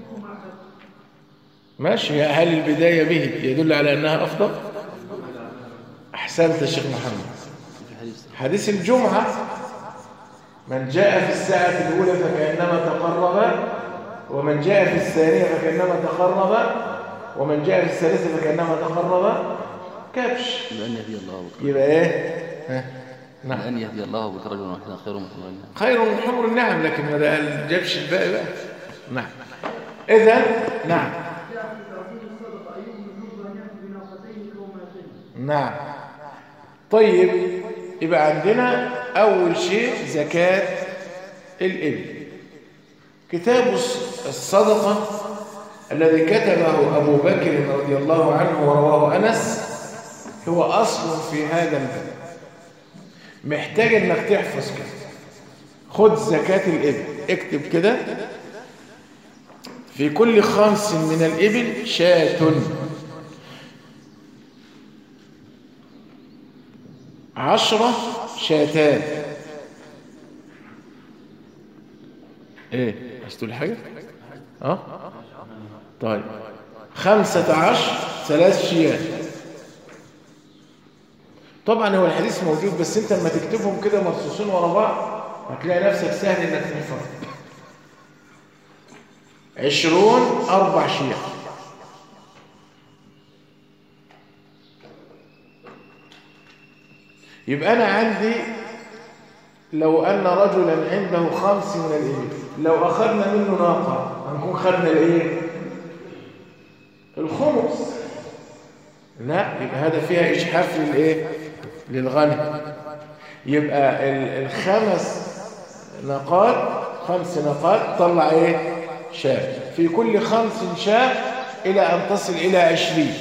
ماشي. هل البداية به يدل على أنها أفضل؟ أحسنت يا شيخ محمد. حديث الجمعة من جاء في الساعة الأولى فكأنما تقرب، ومن جاء في الثانية فكأنما تقرب، ومن جاء في الثالثة فكأنما تقرب كبش. لأن يهدي الله بك. يبقى إيه؟ ها؟ نعم. لأن يهدي الله بك رجلا واحدا خير من حمر النعم. خير من حمر النعم، لكن ما جابش الباقي بقى. نعم. إذن نعم. نعم. طيب يبقى عندنا أول شيء زكاة الإبل. كتاب الصدقة الذي كتبه أبو بكر رضي الله عنه ورواه أنس هو أصل في هذا الباب. محتاج أنك تحفظ كده. خد زكاة الإبل، اكتب كده: في كل خمس من الإبل شاة، عشرة شاتان. ايه عايز تقول حاجة؟ اه طيب خمسة عشر ثلاث شيات. طبعا هو الحديث موجود، بس انت لما تكتبهم كده مرصوصين ورا بعض هتلاقي نفسك سهل انك تحفظ. عشرون اربع شيات. يبقى أنا عندي لو أن رجلا عنده خمس من الإبل، لو أخذنا منه ناقة هنكون خدنا الإيه؟ الخمس. لا، يبقى هذا فيها إجحاف للإيه؟ للغنم. يبقى الخمس ناقات، خمس ناقات طلع إيه؟ شاة. في كل خمس شاة إلى أن تصل إلى عشرين،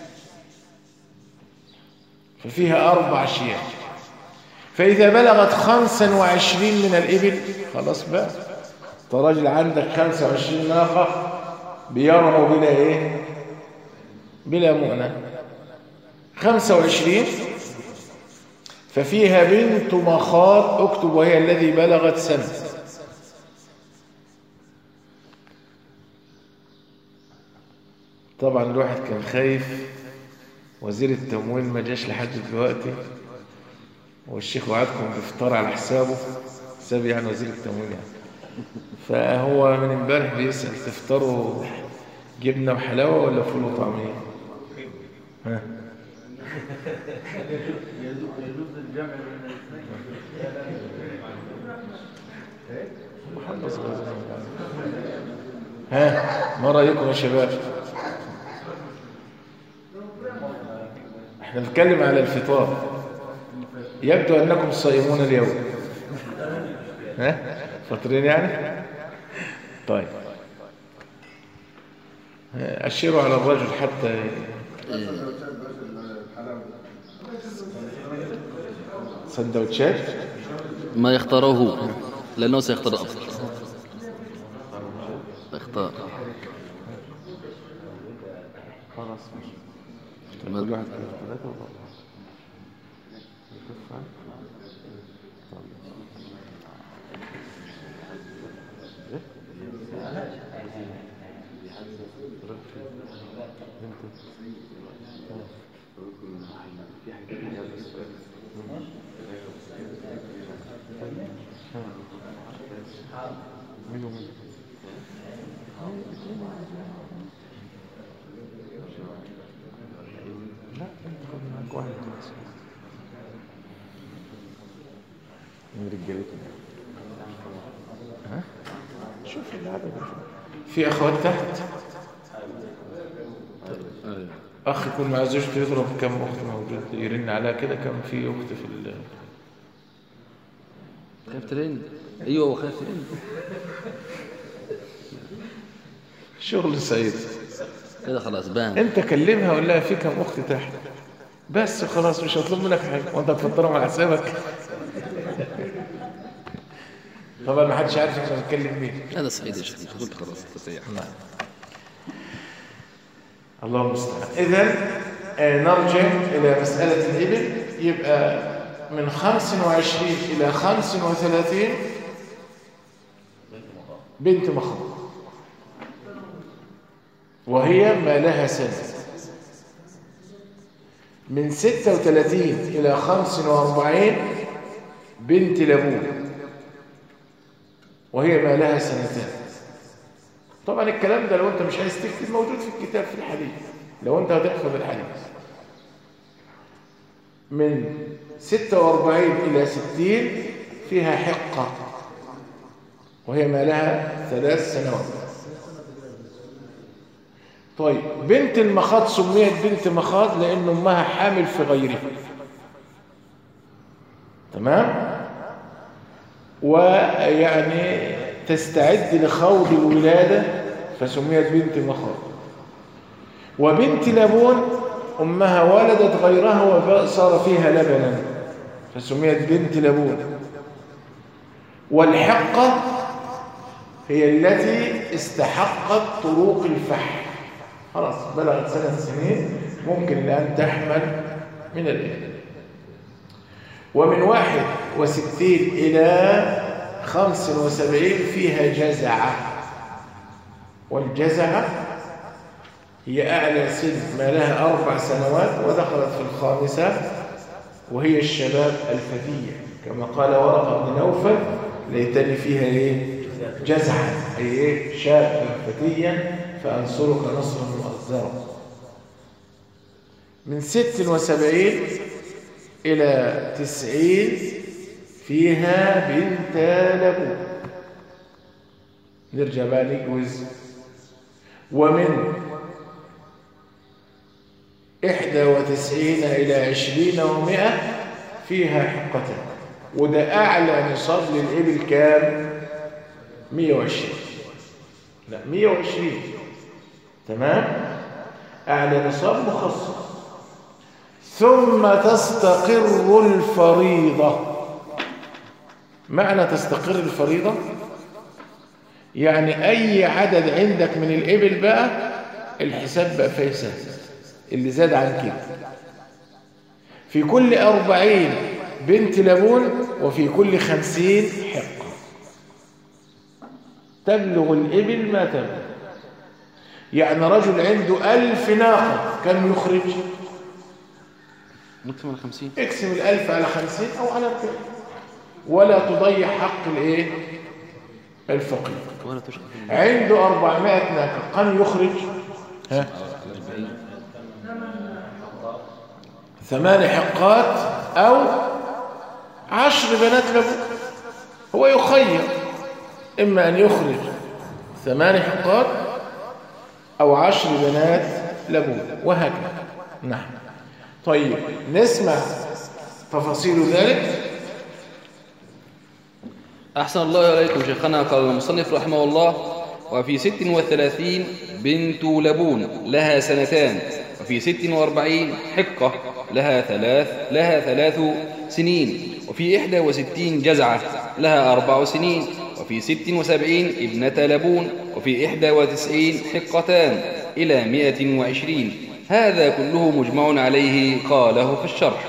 ففيها أربع شيات. فإذا بلغت خمسا وعشرين من الإبل خلاص بقى، أنت راجل عندك خمسة وعشرين ناقة بيرعوا بلا إيه؟ بلا مؤنة. خمسة وعشرين ففيها بنت مخاض، اكتب وهي الذي بلغت سنة. طبعا الواحد كان خايف وزير التموين ما جاش لحد دلوقتي، والشيخ وعدكم بيفطر على حسابه، حساب يعني وزير التموين يعني. فهو من امبارح بيسأل تفطروا جبنة وحلاوة ولا فول وطعمية؟ ها؟ يجوز الجمع بين الاثنين. ها ما رأيكم يا شباب؟ احنا نتكلم على الفطار، يبدو أنكم صائمون اليوم. ها فطرين يعني؟ طيب أشيروا على الرجل حتى سندوتشات ما يختاره هو لأنه سيختار أفضل. اختار خلاص كل واحد ثلاثة ولا شوف العدد. في اخوات تحت اخ يكون مع زوجته يضرب كم اخت موجود يرن على كده كم في اخت في ال خايف ترن. ايوه خايف ترن. شغل سعيد كده خلاص بان. انت كلمها وقول لها في كم اخت تحت بس خلاص، مش هطلب منك حاجه وانت تفطرهم على حسابك. طبعا ما حدش عارف احنا بنتكلم مين. هذا سعيد يا شيخ قلت خلاص تسيح. نعم الله المستعان. اذا نرجع الى مساله الابل. يبقى من خمس وعشرين الى خمس وثلاثين بنت مخاض، وهي ما لها سنه. من ستة وثلاثين الى خمس وأربعين بنت لبون، وهي ما لها سنتين. طبعا الكلام ده لو انت مش عايز تكتب موجود في الكتاب في الحديث، لو انت هتحفظ الحديث. من ستة وأربعين إلى ستين فيها حقة، وهي ما لها ثلاث سنوات. طيب بنت المخاض سميت بنت مخاض لأن أمها حامل في غيرها، تمام؟ ويعني تستعد لخوض الولادة فسميت بنت مخاض. وبنت لبون أمها ولدت غيرها وصار فيها لبنا فسميت بنت لبون. والحقة هي التي استحقت طروق الفحل، خلاص بلغت سنة سنين ممكن الآن تحمل من الإبل. ومن واحد وستين إلى خمس وسبعين فيها جزعة، والجزعة هي أعلى سن ما لها أربع سنوات ودخلت في الخامسة، وهي الشباب الفتية كما قال ورقة بن نوفل ليتني فيها إيه؟ جزعة، أي إيه؟ شاب فتيا فأنصرك نصرا مؤزرا. من ست وسبعين إلى تسعين فيها بنت لبون. نرجع بقى نجوز. ومن إحدى وتسعين إلى عشرين ومئة فيها حقتان، وده أعلى نصاب للإبل كام؟ مئة وعشرين. لا مئة وعشرين تمام، أعلى نصاب مخصص. ثم تستقر الفريضة. معنى تستقر الفريضة يعني أي عدد عندك من الإبل بقى الحساب بقى فيه سهل، اللي زاد عن كده. في كل أربعين بنت لبون وفي كل خمسين حقة. تبلغ الإبل ما تبلغ. يعني رجل عنده ألف ناقة كم يخرج؟ نقسم على خمسين. اقسم الألف على خمسين أو على أربعين، ولا تضيع حق الإيه؟ الفقير. ولا تشغل. عنده أربعمائة ناقة كم يخرج؟ ها؟ ثمان حقات أو عشر بنات لبون. هو يخير إما أن يخرج ثمان حقات أو عشر بنات لبون وهكذا. نعم. طيب نسمع تفاصيل ذلك. أحسن الله إليكم شيخنا. قال المصنف رحمه الله: وفي ست وثلاثين بنت لبون لها سنتان، وفي ست وأربعين حقة لها ثلاث لها ثلاث سنين، وفي إحدى وستين جزعة لها أربع سنين، وفي ست وسبعين ابنة لبون، وفي إحدى وتسعين حقتان إلى مئة وعشرين. هذا كله مجمع عليه قاله في الشرح.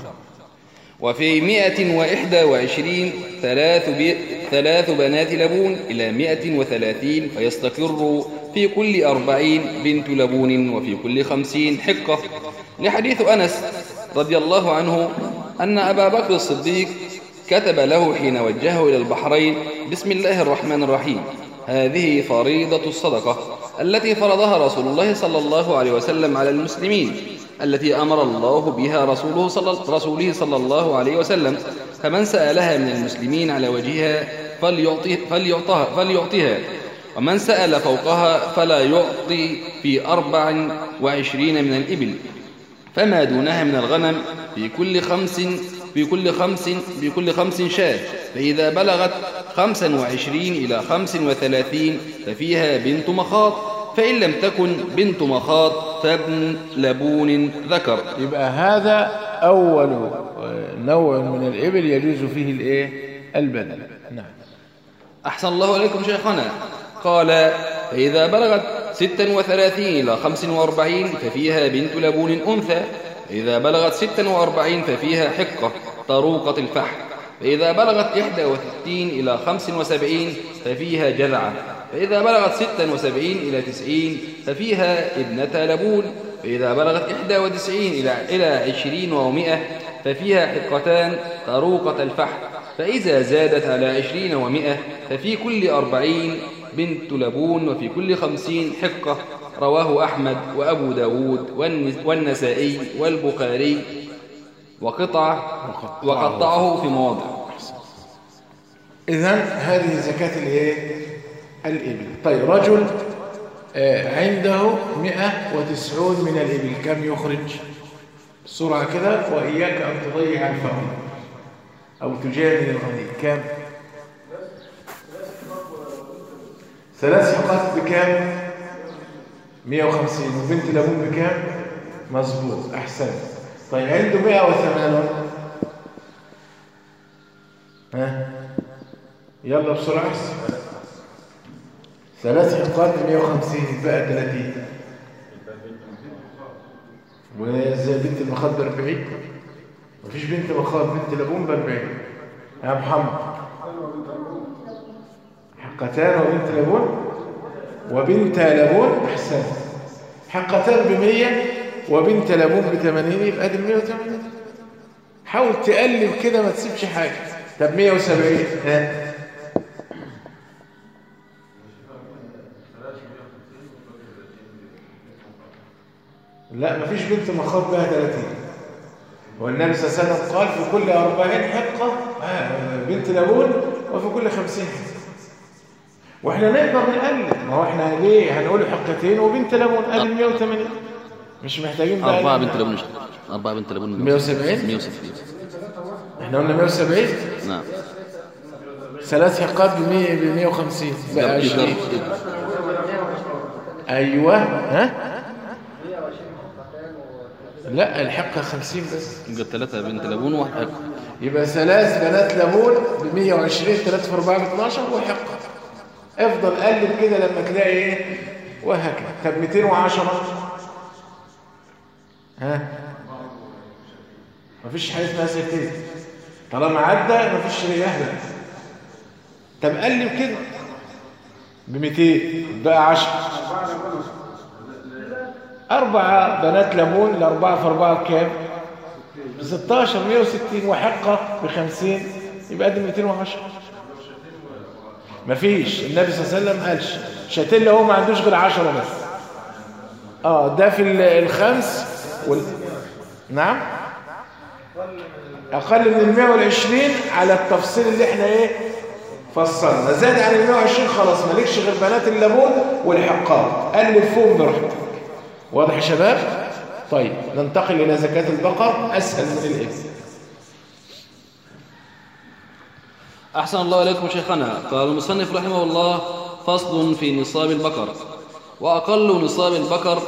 وفي مئة وإحدى وعشرين ثلاث, بي... ثلاث بنات لبون إلى مئة وثلاثين، فيستقر في كل أربعين بنت لبون، وفي كل خمسين حقة، لحديث أنس رضي الله عنه أن أبا بكر الصديق كتب له حين وجهه إلى البحرين: بسم الله الرحمن الرحيم، هذه فريضة الصدقة التي فرضها رسول الله صلى الله عليه وسلم على المسلمين، التي أمر الله بها رسوله صلى, رسوله صلى الله عليه وسلم، فمن سألها من المسلمين على وجهها فليعطي فليعطها, فليعطيها، ومن سأل فوقها فلا يعطي في أربع وعشرين من الإبل، فما دونها من الغنم في كل خمس في كل خمس في كل خمس شاة، فإذا بلغت خمسا وعشرين إلى خمس وثلاثين ففيها بنت مخاض، فإن لم تكن بنت مخاض فابن لبون ذكر. يبقى هذا أول نوع من الإبل يجوز فيه الإيه؟ البدل. نعم. أحسن الله إليكم شيخنا. قال: فإذا بلغت ستا وثلاثين إلى خمس وأربعين ففيها بنت لبون أنثى، فإذا بلغت ستا وأربعين ففيها حقة طروقة الفحل، فإذا بلغت إحدى وستين إلى خمس وسبعين ففيها جذعة، فإذا بلغت ستا وسبعين إلى تسعين ففيها ابنة لبون، فإذا بلغت إحدى وتسعين إلى إلى عشرين ومئة ففيها حقتان طروقة الفحل، فإذا زادت على عشرين ومئة ففي كل أربعين بنت لبون، وفي كل خمسين حقة. رواه أحمد وأبو داود والنسائي والبخاري وقطع وقطعه في مواضع. إذن هذه زكاة الإيه؟ الإبل. طيب رجل عنده مئة وتسعون من الإبل، كم يخرج؟ بسرعة كده، وإياك أن تضيع الفضل أو تجامل الغني. كم؟ ثلاث حقات بكام؟ مئة وخمسين. وبنت لبون بكام؟ مظبوط، أحسن. طيب عنده مئة وثمانين، ها يلا بسرعة. ثلاث حقات مئة وخمسين بقى ثلاثين، وزي بنت المخاض ب أربعين. مفيش بنت مخاض، بنت لبون ب أربعين. يا محمد، حقتان وبنت لبون وبنت لبون، أحسن. حقتان بمية وبنت لبون بثمانين، يبقى دي مية وثمانين. حاول تقلب كده ما تسيبش حاجة. طب مية وسبعين، ها لا مفيش بنت مخاض بها ثلاثين، والنبي صلى الله عليه وسلم قال في كل أربعين حقة بنت لبون، وفي كل خمسين حقة. واحنا نقدر نقلب، ما هو احنا ليه هنقول حقتين وبنت لبون؟ قال مئة وثمانين، مش محتاجين بقى أربعة بنت لبون. أربعة بنت لبون مئة وسبعين. مئة وسبعين احنا قلنا مئة وسبعين. نعم. ثلاث حقات ب مئة وخمسين بقى عشرين. ايوه، ها لا الحقه خمسين بس. يبقى ثلاثة بنت لبون وواحد حقة. يبقى ثلاث بنات لبون ب مئة وعشرين، ثلاثة في أربعة ب اثناشر وحقه. افضل قلب كده لما تلاقي ايه وهكذا. طب مئتين وعشرة، ها مفيش حاجه اسمها ستين، طالما عدى مفيش رياح. طب قلب كده ب مئتين بقى عشرة. أربعة بنات ليمون، الأربعة في أربعة بكام؟ ب ستاشر، مئة وستين، وحقة ب خمسين، يبقى دي مئتين وعشرة. مفيش، النبي صلى الله عليه وسلم قالش شاتين، هو ما عندوش غير عشرة بس. اه ده في الخمس وال... نعم أقل من المئة والعشرين على التفصيل اللي احنا ايه فصلنا. زاد عن ال مئة وعشرين خلاص مالكش غير بنات اللبون والحقار، قلب فوق براحتك. واضح يا شباب؟ طيب ننتقل إلى زكاة البقر، أسهل من الإبل. أحسن الله إليكم شيخنا. قال المصنف رحمه الله: فصل في نصاب البقر. وأقل نصاب البقر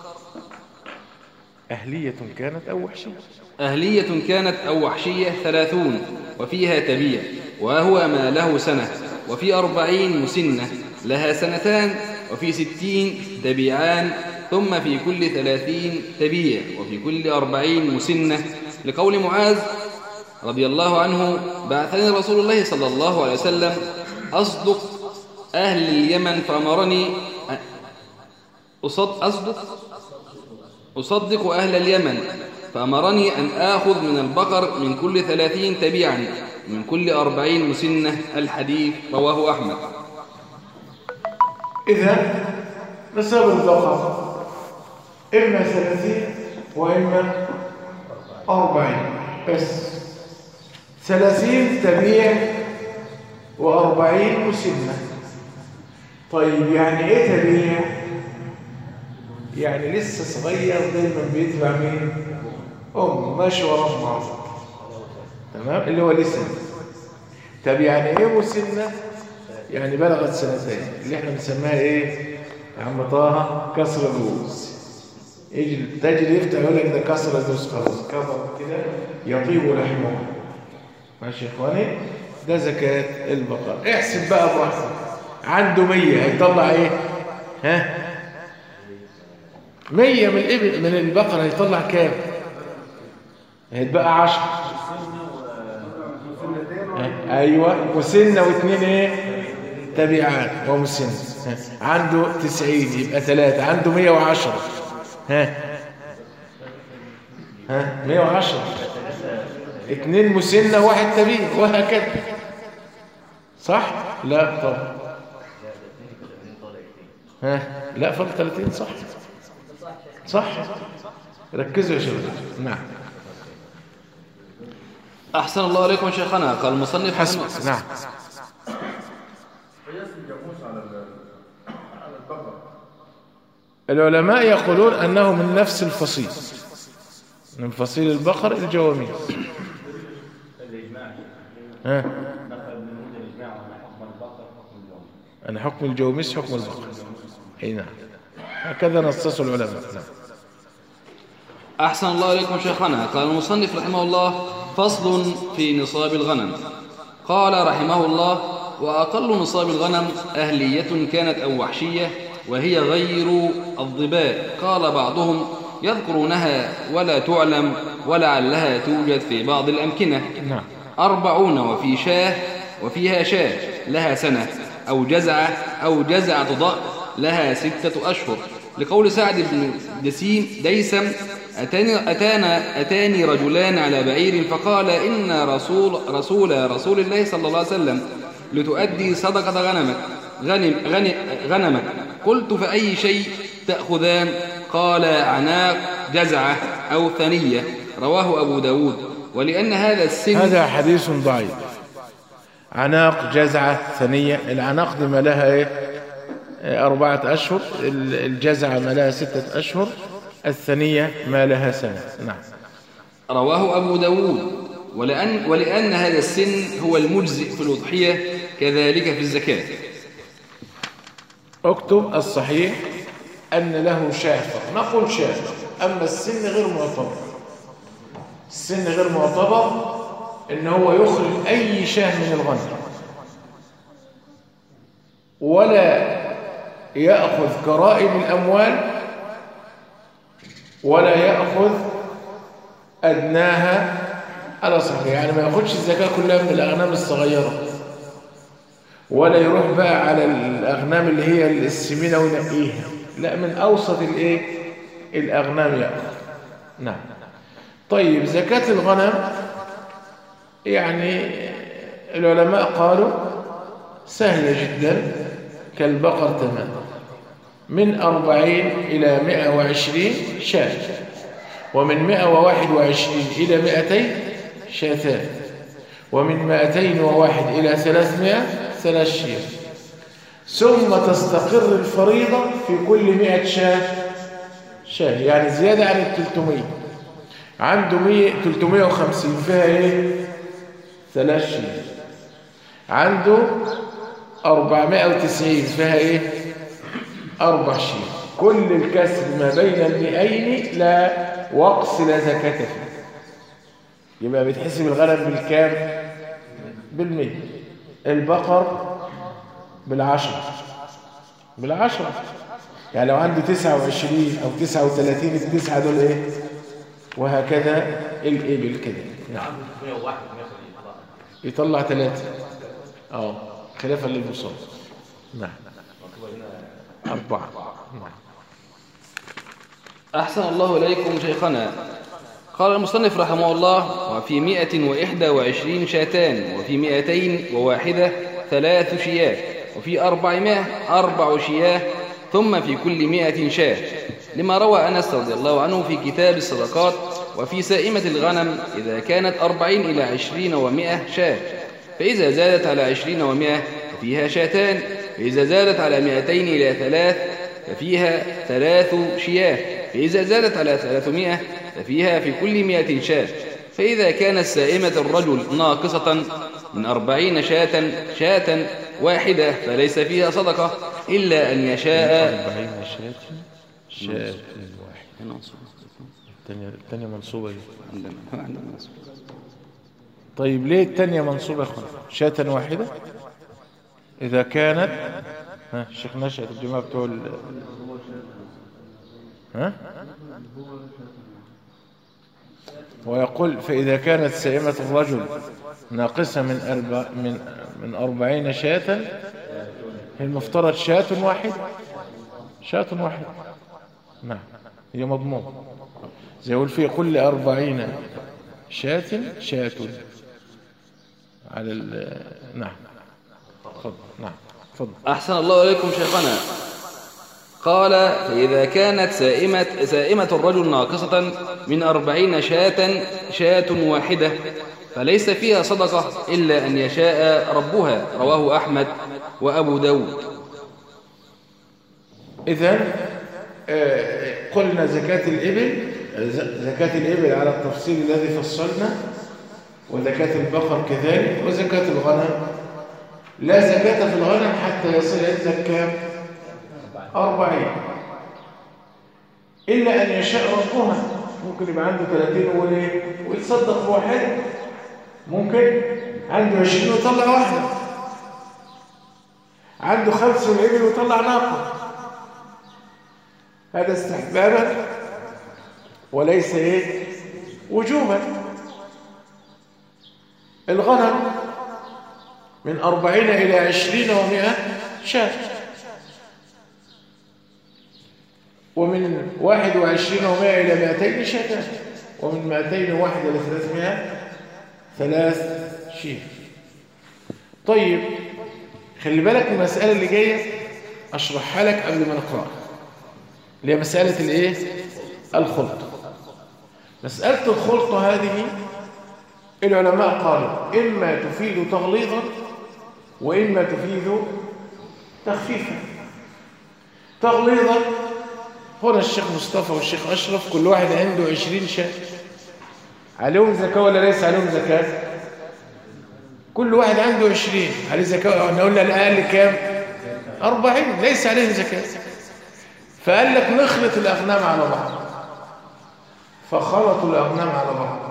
أهلية كانت أو وحشية. أهلية كانت أو وحشية ثلاثون، وفيها تبيع، وهو ما له سنة، وفي أربعين مسنة لها سنتان، وفي ستين تبيعان، ثم في كل ثلاثين تبيع، وفي كل أربعين مسنة، لقول معاذ رضي الله عنه: بعثني رسول الله صلى الله عليه وسلم أصدق أهل اليمن فأمرني أصدق, أصدق, أصدق أهل اليمن فأمرني أن آخذ من البقر من كل ثلاثين تبيعا، من كل أربعين مسنة. الحديث رواه أحمد. إذا نصاب البقر إما ثلاثين وإما أربعين، بس ثلاثين تبيع وأربعين مسنة. طيب يعني إيه تبيع؟ يعني لسه صغير دايما بيتبع مين؟ أم ماشي وراه معه، تمام، اللي هو لسه. طب يعني إيه مسنة؟ يعني بلغت سنتين، اللي احنا بنسميها إيه يا عم طه؟ كسر الجوز. يجي التاجر يفتح يقول لك ده كسر الجوز، خلاص كبر كده يطيب لحمه. ماشي يا إخواني؟ ده زكاة البقر. احسب بقى براحتك. عنده مية هيطلع إيه؟ ها؟ مية من الإبل من البقر هيطلع كام؟ هيتبقى عشر. أيوة، مسنة واثنين إيه؟ تبيعان ومسنة. عنده تسعين يبقى ثلاثة، عنده مية وعشرة. ها ها مية وعشرة، اثنين مسنة واحد تبيع، وهكذا. صح؟ لا طبعا. ها لا فضل ثلاثين. صح صح، ركزوا يا شباب. نعم. أحسن الله عليكم شيخنا. قال المصنف حسب. نعم. العلماء يقولون أنه من نفس الفصيل، من فصيل البقر الجواميس. ها أنا حكم الجواميس حكم البقر. أي نعم، هكذا نصص العلماء. نعم. أحسن الله عليكم شيخنا. قال المصنف رحمه الله: فصل في نصاب الغنم. قال رحمه الله: وأقل نصاب الغنم أهلية كانت أو وحشية، وهي غير الظباء. قال بعضهم: يذكرونها ولا تعلم، ولعلها توجد في بعض الأمكنة. نعم. أربعون، وفي شاه وفيها شاه لها سنة، أو جزعة أو جزعة ضأن لها ستة أشهر، لقول سعد بن دسيم ديسم: أتاني, أتانا أتاني رجلان على بعير فقال: إن رسول, رسول رسول الله صلى الله عليه وسلم لتؤدي صدقة غنمك غنم غنم غنمك. قلت: فأي شيء تأخذان؟ قال: عناق جزعة أو ثنية. رواه أبو داود. ولأن هذا السن هذا حديث ضعيف. عناق جزعة ثنية، العناق دي ما لها إيه؟ أربعة أشهر، الجزعة ما لها ستة أشهر، الثنية ما لها سنة. نعم. رواه أبو داود. ولأن, ولأن هذا السن هو المجزئ في الأضحية، كذلك في الزكاة. اكتب الصحيح أن له شاه، نقول شاه، أما السن غير معتبر. السن غير معتبر إن هو يخرج أي شاه من الغنم، ولا يأخذ كرائم الأموال، ولا يأخذ أدناها على صحيح. يعني ما يأخذش الزكاة كلها من الأغنام الصغيرة، ولا يروح بقى على الأغنام اللي هي السمينة وينقيها، لا، من أوسط الإيه الأغنام يأخذ. نعم. طيب زكاة الغنم يعني العلماء قالوا سهلة جدا كالبقر تمام، من أربعين إلى مئة وعشرين شاة، ومن مئة وواحد وعشرين إلى مئتين شاتان، ومن مئتين وواحد إلى ثلاثمائة ثلاث شياه. ثم تستقر الفريضة في كل مئة شاه شاه، يعني زيادة عن التلتمية. عنده مية تلتمية وخمسين فيها ايه؟ ثلاث شياه. عنده أربعمائة وتسعين فيها ايه؟ أربع شياه. كل الكسر ما بين المئين لا وقص لا زكاة فيه. يبقى بتحسب الغنم بالكام؟ بالمية. البقر بالعشرة بالعشرة. يعني لو عنده تسعة وعشرين أو تسعة وثلاثين، التسعة دول إيه؟ وهكذا الإبل كده. نعم. يطلع ثلاثة. أه خلافا للمصاب. نعم. أربعة. نعم. أحسن الله إليكم شيخنا. قال المصنف رحمه الله: وفي مئة وإحدى وعشرين شاتان، وفي مئتين وواحدة ثلاث شياه، وفي أربعمائة أربع شياه، ثم في كل مئة شاه، لما روى أنس رضي الله عنه في كتاب الصدقات: وفي سائمة الغنم إذا كانت أربعين إلى عشرين ومئة شاه، فإذا زادت على عشرين ومئة ففيها شاتان، فإذا زادت على مئتين إلى ثلاث ففيها ثلاث شياه، فإذا زادت على ثلاثمائة ففيها في كل مئة شاة، فإذا كانت سائمة الرجل ناقصة من أربعين شاة شاة واحدة فليس فيها صدقة إلا أن يشاء. أربعين شاة شاة واحدة. الثانية منصوبة. طيب ليه الثانية منصوبة يا أخوان؟ شاة واحدة إذا كانت، ها الشيخ نشأت الجماعة بتوع ال... ها ويقول: فإذا كانت سائمة الرجل ناقصة من أربع من من أربعين شاة، المفترض شاة واحدة شاة واحدة. نعم هي مضمون. زي يقول في كل أربعين شاة شاة على ال... نعم. تفضل. نعم تفضل. أحسن الله إليكم شيخنا. قال: فإذا كانت سائمة, سائمة الرجل ناقصة من أربعين شاة شاة واحدة فليس فيها صدقة إلا أن يشاء ربها، رواه أحمد وأبو داود. إذن قلنا زكاة الإبل زكاة الإبل على التفصيل الذي فصلنا، وزكاة البقر كذلك، وزكاة الغنم لا زكاة في الغنم حتى يصل عندك كام؟ أربعين، إلا أن يشاء ربها. ممكن يبقى عنده ثلاثين وليه ويتصدق بواحد، ممكن عنده عشرين ويطلع واحدة، عنده خمسة والإبل ويطلع ناقة. هذا استحبابا وليس إيه؟ وجوبا. الغنم من أربعين إلى عشرين ومئة شاة، ومن واحد وعشرين ومائة إلى مائتين شاة، ومن مائتين واحد إلى ثلاثمائة ثلاث شيء. طيب خلي بالك من المسألة اللي جاية أشرحها لك قبل ما نقرأ، اللي هي مسألة الإيه؟ الخلطة. مسألة الخلطة هذه العلماء قالوا إما تفيد تغليظا وإما تفيد تخفيفا. تغليظا هنا الشيخ مصطفى والشيخ أشرف كل واحد عنده عشرين شاة، عليهم زكاة ولا ليس عليهم زكاة؟ كل واحد عنده عشرين عليه زكاة. احنا قلنا الأقل كام؟ أربعين ليس عليهم زكاة. فقال لك نخلط الأغنام على بعض، فخلطوا الأغنام على بعض.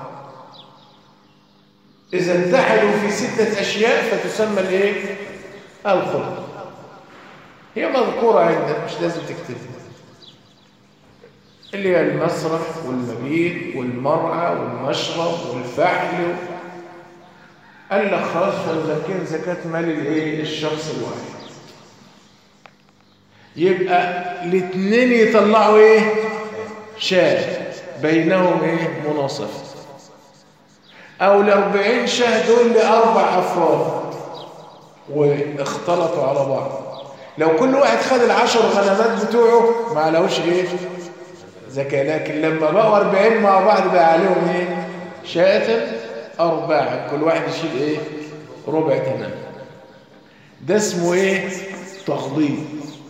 إذا اتحدوا في ستة أشياء فتسمى الإيه؟ الخلطة. هي مذكورة عندك مش لازم تكتبها، اللي هي المسرح والمبيت والمرعى والمشرب والفحل. قال لك خلاص فنزكين زكاة مال الايه؟ الشخص الواحد. يبقى الاثنين يطلعوا ايه؟ شاه بينهم ايه؟ مناصفة. او الاربعين شاه دول لاربع افراد واختلطوا على بعض، لو كل واحد خد العشر غنمات بتوعه ما عليهوش ايه؟ زكاة. لكن لما بقوا أربعين مع بعض بقى عليهم ايه؟ شاة أرباع، كل واحد يشيل ايه؟ ربع تمام. ده اسمه ايه؟ تغليظ.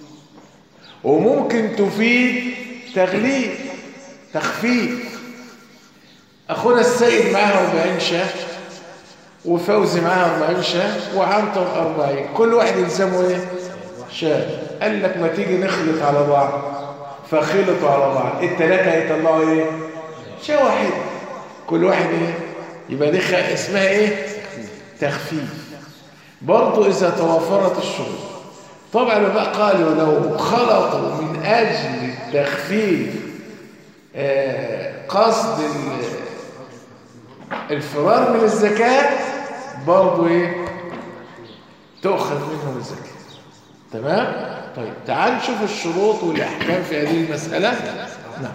وممكن تفيد تغليظ، تخفيف. اخونا السيد معاه أربعين شاه، وفوزي معاه أربعين شاه، وعنتر أربعين، كل واحد يلزمه ايه؟ شاه. قال لك ما تيجي نخلط على بعض، فخلطوا على بعض، التلاتة هيطلعوا ايه؟ شاه واحد، كل واحد ايه؟ يبقى دي اسمها ايه؟ تخفيف. برضو اذا توافرت الشروط. طبعا بقى قالوا لو خلطوا من اجل التخفيف آه قصد الفرار من الزكاة، برضو ايه؟ تؤخذ منهم الزكاة. تمام؟ طيب تعال نشوف الشروط والاحكام في هذه المسألة. نعم.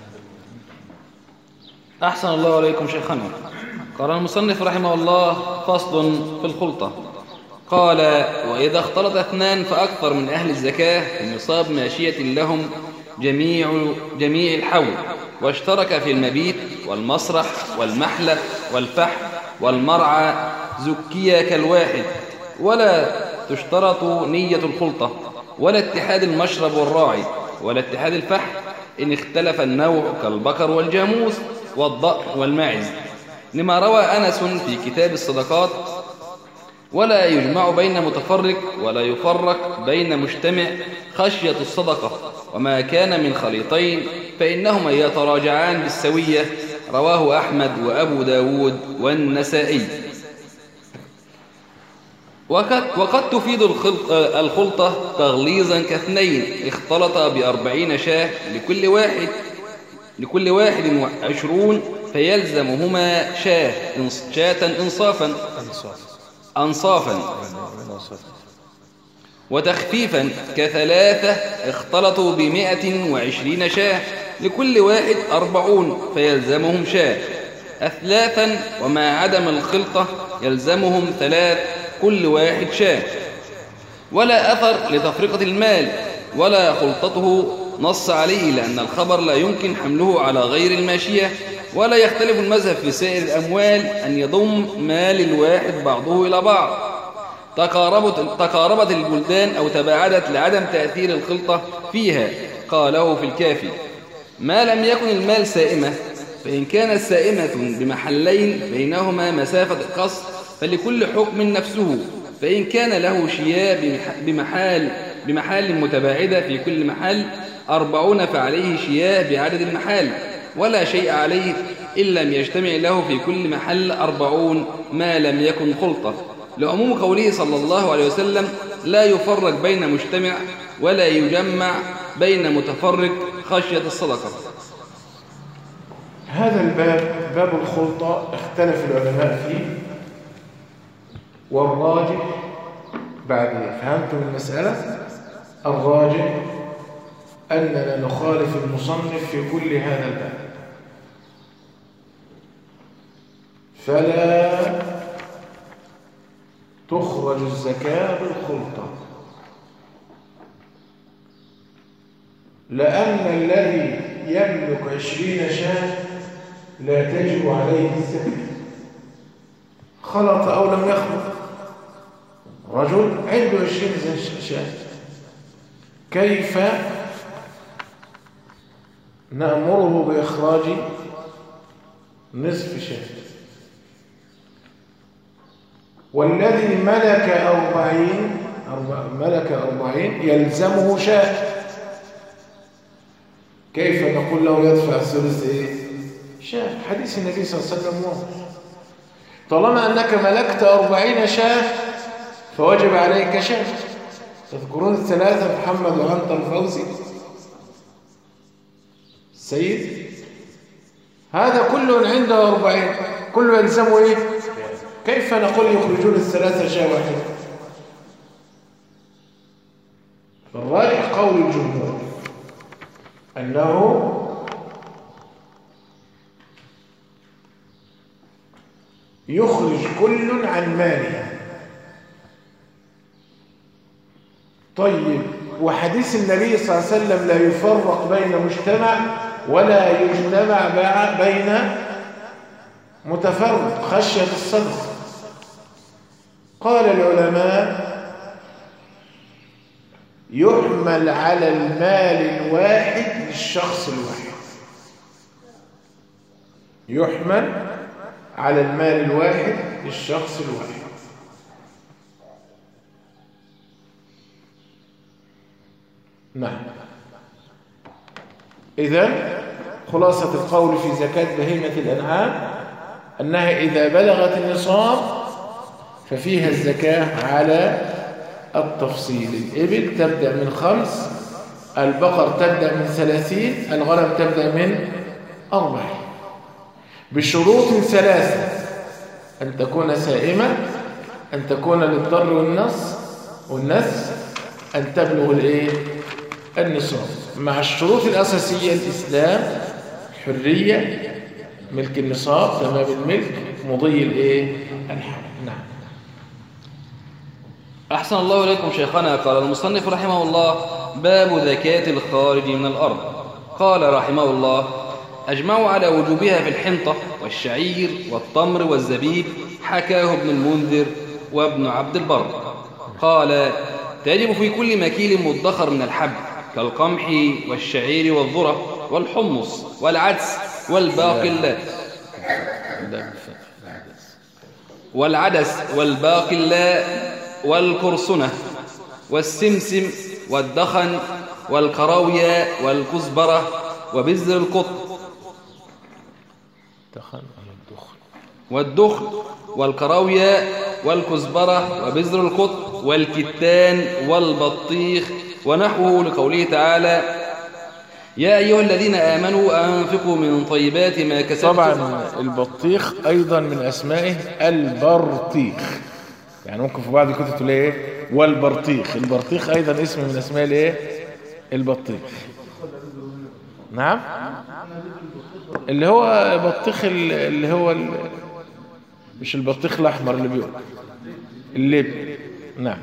أحسن الله عليكم شيخنا. قال المصنف رحمه الله: فصل في الخلطة. قال: وإذا اختلط اثنان فأكثر من أهل الزكاة في نصاب ماشية لهم جميع جميع الحول، واشترك في المبيت والمسرح والمحلة والفحم والمرعى، زكيا كالواحد، ولا تشترط نية الخلطة، ولا اتحاد المشرب والراعي، ولا اتحاد الفحم إن اختلف النوع كالبقر والجاموس والضأن والماعز، لما روى أنس في كتاب الصدقات: ولا يجمع بين متفرق ولا يفرق بين مجتمع خشية الصدقة، وما كان من خليطين فإنهما يتراجعان بالسوية. رواه أحمد وأبو داود والنسائي. وقد, وقد تفيد الخلطة تغليظا كاثنين اختلط بأربعين شاه، لكل واحد لكل واحد وعشرون، فيلزمهما شاه شاة إنصافا أنصافا وتخفيفا كثلاثة اختلطوا بمائة وعشرين شاه، لكل واحد أربعون، فيلزمهم شاه أثلاثا، وما عدم الخلطة يلزمهم ثلاث، كل واحد شاه. ولا أثر لتفرقة المال ولا خلطته نص عليه، لأن الخبر لا يمكن حمله على غير الماشية. ولا يختلف المذهب في سائر الأموال أن يضم مال الواحد بعضه إلى بعض. تقاربت, تقاربت البلدان أو تباعدت لعدم تأثير الخلطة فيها. قاله في الكافي: ما لم يكن المال سائمة، فإن كانت سائمة بمحلين بينهما مسافة قصر فلكل حكم نفسه، فإن كان له شياه بمحال بمحال متباعدة في كل محل أربعون فعليه شياه بعدد المحال، ولا شيء عليه إن لم يجتمع له في كل محل أربعون ما لم يكن خلطة، لعموم قوله صلى الله عليه وسلم: لا يفرق بين مجتمع ولا يجمع بين متفرق خشية الصدقة. هذا الباب باب الخلطة اختلف العلماء فيه، والراجح بعد فهمتم المسألة، الراجح أننا نخالف المصنف في كل هذا الباب، فلا تخرج الزكاة بالخلطة، لأن الذي يملك عشرين شاة لا تجب عليه الزكاة، خلط أو لم يخلط. رجل عنده عشرين شاة، كيف نأمره بإخراج نصف شاة؟ والذي ملك أربعين ملك أربعين يلزمه شاة، كيف نقول له يدفع ثلث إيه؟ شاة؟ حديث النبي صلى الله عليه وسلم واضح: طالما أنك ملكت أربعين شاة فوجب عليك شاة. تذكرون الثلاثة محمد وعنتر الفوزي السيد؟ هذا كله عنده أربعين، كله يلزمه إيه؟ كيف نقول يخرجون الثلاثة شاة واحدة؟ فالراجح قول الجمهور أنه يخرج كل عن ماله. طيب، وحديث النبي صلى الله عليه وسلم: لا يفرق بين مجتمع ولا يجتمع بين متفرق خشية الصدقة. قال العلماء: يحمل على المال الواحد للشخص الواحد. يحمل على المال الواحد للشخص الواحد. نعم. إذن خلاصة القول في زكاة بهيمة الأنعام أنها إذا بلغت النصاب ففيها الزكاة على التفصيل. الإبل تبدأ من خمس، البقر تبدأ من ثلاثين، الغنم تبدأ من أربعين، بشروط ثلاثة: أن تكون سائمة، أن تكون للضر والنص والنس، أن تبلغ الإيه؟ النصاب. مع الشروط الأساسية: الإسلام، الحرية، ملك النصاب، تمام الملك، مضي الإيه؟ الحول. نعم. أحسن الله إليكم شيخنا. قال المصنف رحمه الله: باب زكاة الخارج من الأرض. قال رحمه الله: أجمعوا على وجوبها في الحنطة والشعير والتمر والزبيب، حكاه ابن المنذر وابن عبد البر. قال: تجب في كل مكيل مدخر من الحب كالقمح والشعير والذرة والحمص والعدس والباقلات والعدس والباقلات والقرصنة والسمسم والدخن والكراوية والكزبرة وبذر القطن والدخن والكراوية والكزبرة وبذر القطن والكتان والبطيخ ونحوه، لقوله تعالى: يا أيها الذين آمنوا أنفقوا من طيبات ما كسبتم. طبعا البطيخ أيضا من أسمائه البرطيخ، يعني ممكن في بعض الكتب تلاقي ايه والبرطيخ. البرطيخ ايضا اسم من اسماء الايه؟ البطيخ. نعم. اللي هو بطيخ اللي هو ال... مش البطيخ الاحمر اللي بيقول اللب. نعم.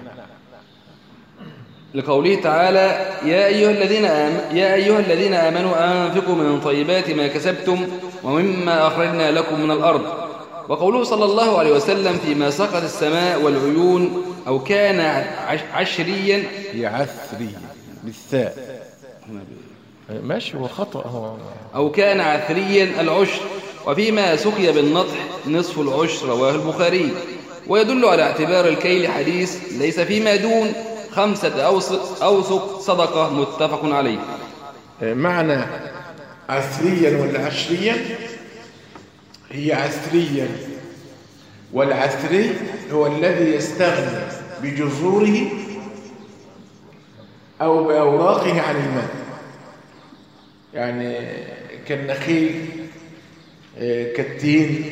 لقوله تعالى: يا أيها الذين آم... يا أيها الذين آمنوا أنفقوا من طيبات ما كسبتم ومما أخرجنا لكم من الأرض. وقوله صلى الله عليه وسلم: فيما سقط السماء والعيون، أو كان عشريا. هي عثريا بالثاء، ماشي، هو خطأ هو. أو كان عثريا العشر، وفيما سقي بالنطح نصف العشر، رواه البخاري. ويدل على اعتبار الكيل حديث: ليس فيما دون خمسة أوسق صدقة، متفق عليه. معنى عثريا ولا عشريا؟ هي عثريا، والعثري هو الذي يستغني بجذوره أو بأوراقه عن الماء، يعني كالنخيل، كالتين،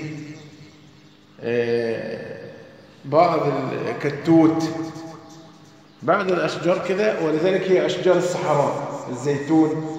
بعض الكتوت، بعض الأشجار كده. ولذلك هي أشجار الصحراء، الزيتون،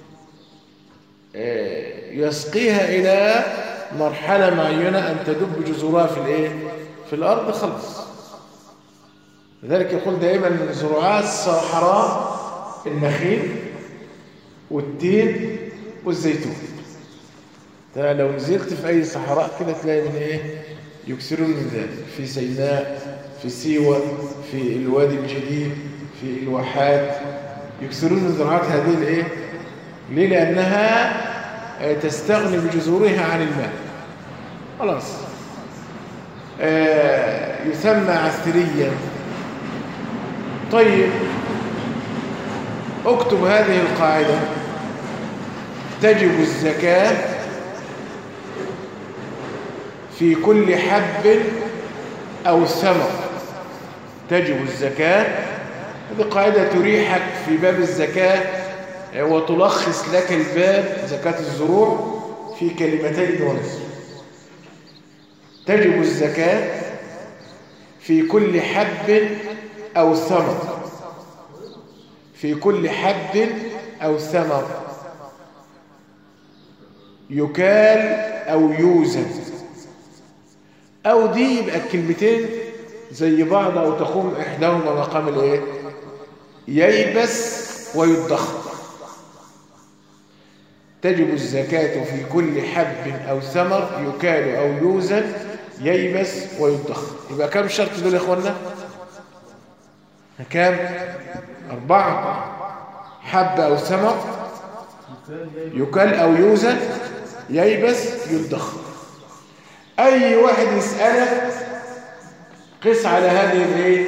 يسقيها إلى مرحلة معينة أن تدب جذورها في الإيه؟ في الأرض، خلص. لذلك يقول دائما من زراعات الصحراء النخيل والتين والزيتون. لو نزلت في أي صحراء كده تلاقي من إيه؟ يكسرون من ذلك، في سيناء، في سيوة، في الوادي الجديد، في الواحات، يكسرون من زراعات هذه الإيه؟ ليه؟ لأنها تستغني بجذورها عن الماء، خلاص. آه يسمى عثريا. طيب، اكتب هذه القاعدة: تجب الزكاة في كل حب أو ثمر. تجب الزكاة، هذه قاعدة تريحك في باب الزكاة وتلخص لك الباب زكاة الزروع في كلمتين ونصف. تجب الزكاة في كل حب أو ثمر. في كل حب أو ثمر يكال أو يوزن. أو دي يبقى الكلمتين زي بعض، أو تقوم إحداهما مقام الإيه؟ ييبس ويدخر. تجب الزكاة في كل حب أو ثمر يكال أو يوزن ييبس ويدخر. يبقى كم شرط دول يا إخوانا؟ كم؟ أربعة. حب أو ثمر، يكل أو يوزن، ييبس، يدخر. أي واحد يسألك قس على هذه الايه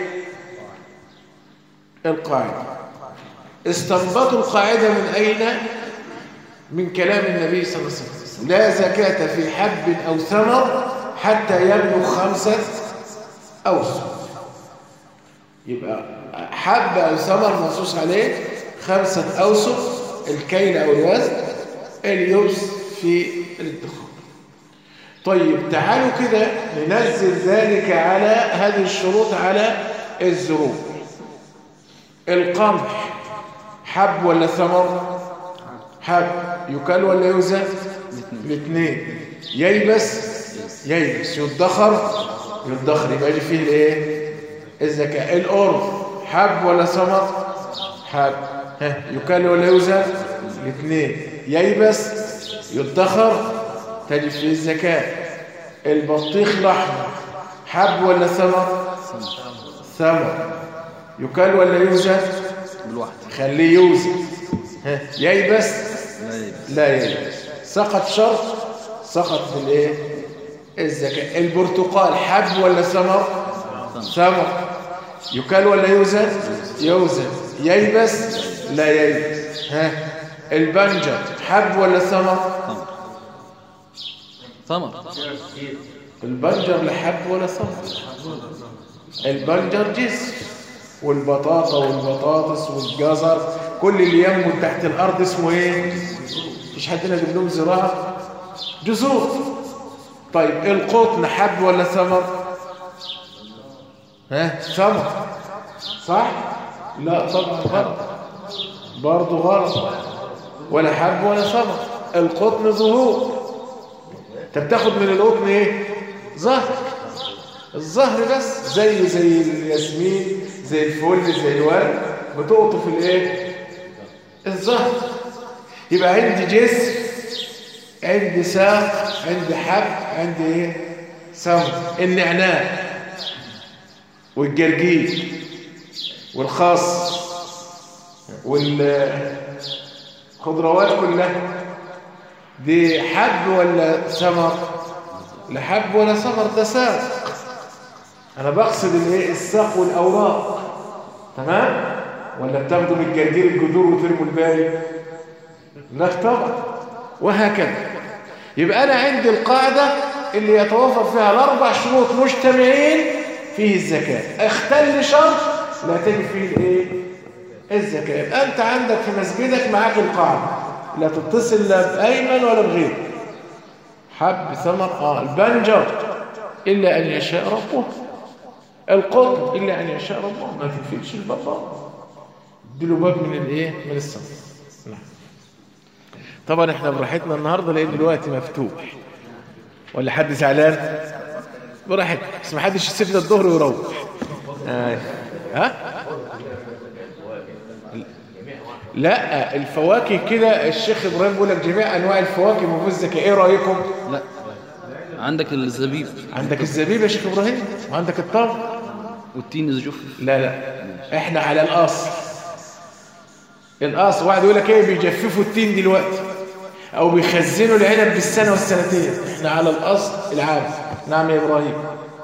القاعدة. استنبطوا القاعدة من أين؟ من كلام النبي صلى الله عليه وسلم: لا زكاة في حب أو ثمر حتى يبلغ خمسة أوسق. يبقى حب أو ثمر منصوص عليه خمسة أوسق، الكيل أو الوزن، اليبس في الادخار. طيب تعالوا كده ننزل ذلك على هذه الشروط على الزروع. القمح حب ولا ثمر؟ حب. يكل ولا يوزن؟ الاثنين. ييبس؟ ييبس. يدخر؟ يدخر. يبقى يجي فيه الايه؟ الزكاة. الأرز حب ولا ثمر؟ حب. ها يكل ولا يوزن؟ الاثنين. ييبس؟ يدخر؟ تجب فيه الزكاة. البطيخ الأحمر حب ولا ثمر؟ ثمر. يكل ولا يوزن؟ بالواحد. خليه يوزن. ها ييبس؟ لا ييبس. سقط شرط، سقط في الايه؟ الزكاة. البرتقال حب ولا ثمر؟ ثمر. يكل ولا يوزن؟ يوزن. ييبس؟ لا ييبس. ها البنجر حب ولا ثمر؟ ثمر. البنجر لا حب ولا ثمر. البنجر جسر، والبطاطا والبطاطس والجزر كل اللي ينمو تحت الارض اسمه ايه؟ مفيش حد هنا يجيب لهم زراعه؟ جذور. طيب القطن حب ولا ثمر؟ ها ثمر صح؟ لا طبعا غلط، برضه غلط. ولا حب ولا ثمر. القطن ظهور. انت بتاخد من القطن ايه؟ زهر. الزهر بس، زي زي الياسمين، زي الفل، زي الورد، بتقطف الايه؟ الزهر. يبقى عندي جسر، عندي ساق، عندي حب، عندي ايه؟ ثمر. النعناع والجرجير والخاص والخضروات كلها دي حب ولا ثمر؟ لا حب ولا ثمر، ده ساق. انا بقصد الايه؟ الساق والاوراق. تمام؟ ولا بتاخدوا من الجرجير الجذور وترموا الباقي؟ لا طبعا. وهكذا. يبقى انا عندي القاعده اللي يتوافر فيها الاربع شروط مجتمعين فيه الزكاه. اختل شرط لا تجي فيه الايه؟ الزكاه. يبقى انت عندك في مسجدك معاك القاعده، لا تتصل لا بايمن ولا بغيره. حب ثمر اه البنجر الا ان يشاء ربه. القطن الا ان يشاء ربه. ما تنفيش البطاطا، اديله باب من الايه؟ من الصف. نعم. طبعا احنا براحتنا النهارده لان دلوقتي مفتوح. ولا حد زعلان؟ براحتنا، بس ما حدش يسيب لنا الظهر ويروح. آه. ها؟ لا الفواكه كده الشيخ ابراهيم بيقول لك جميع انواع الفواكه مفيش زكاه. ايه رايكم؟ لا عندك الزبيب. عندك الزبيب يا شيخ ابراهيم، وعندك التمر والتين الزجوف. لا لا احنا على الاصل. الاصل واحد يقول لك ايه بيجففوا التين دلوقتي او بيخزنوا العنب بالسنه والسنتين. احنا على الاصل العام. نعم يا ابراهيم.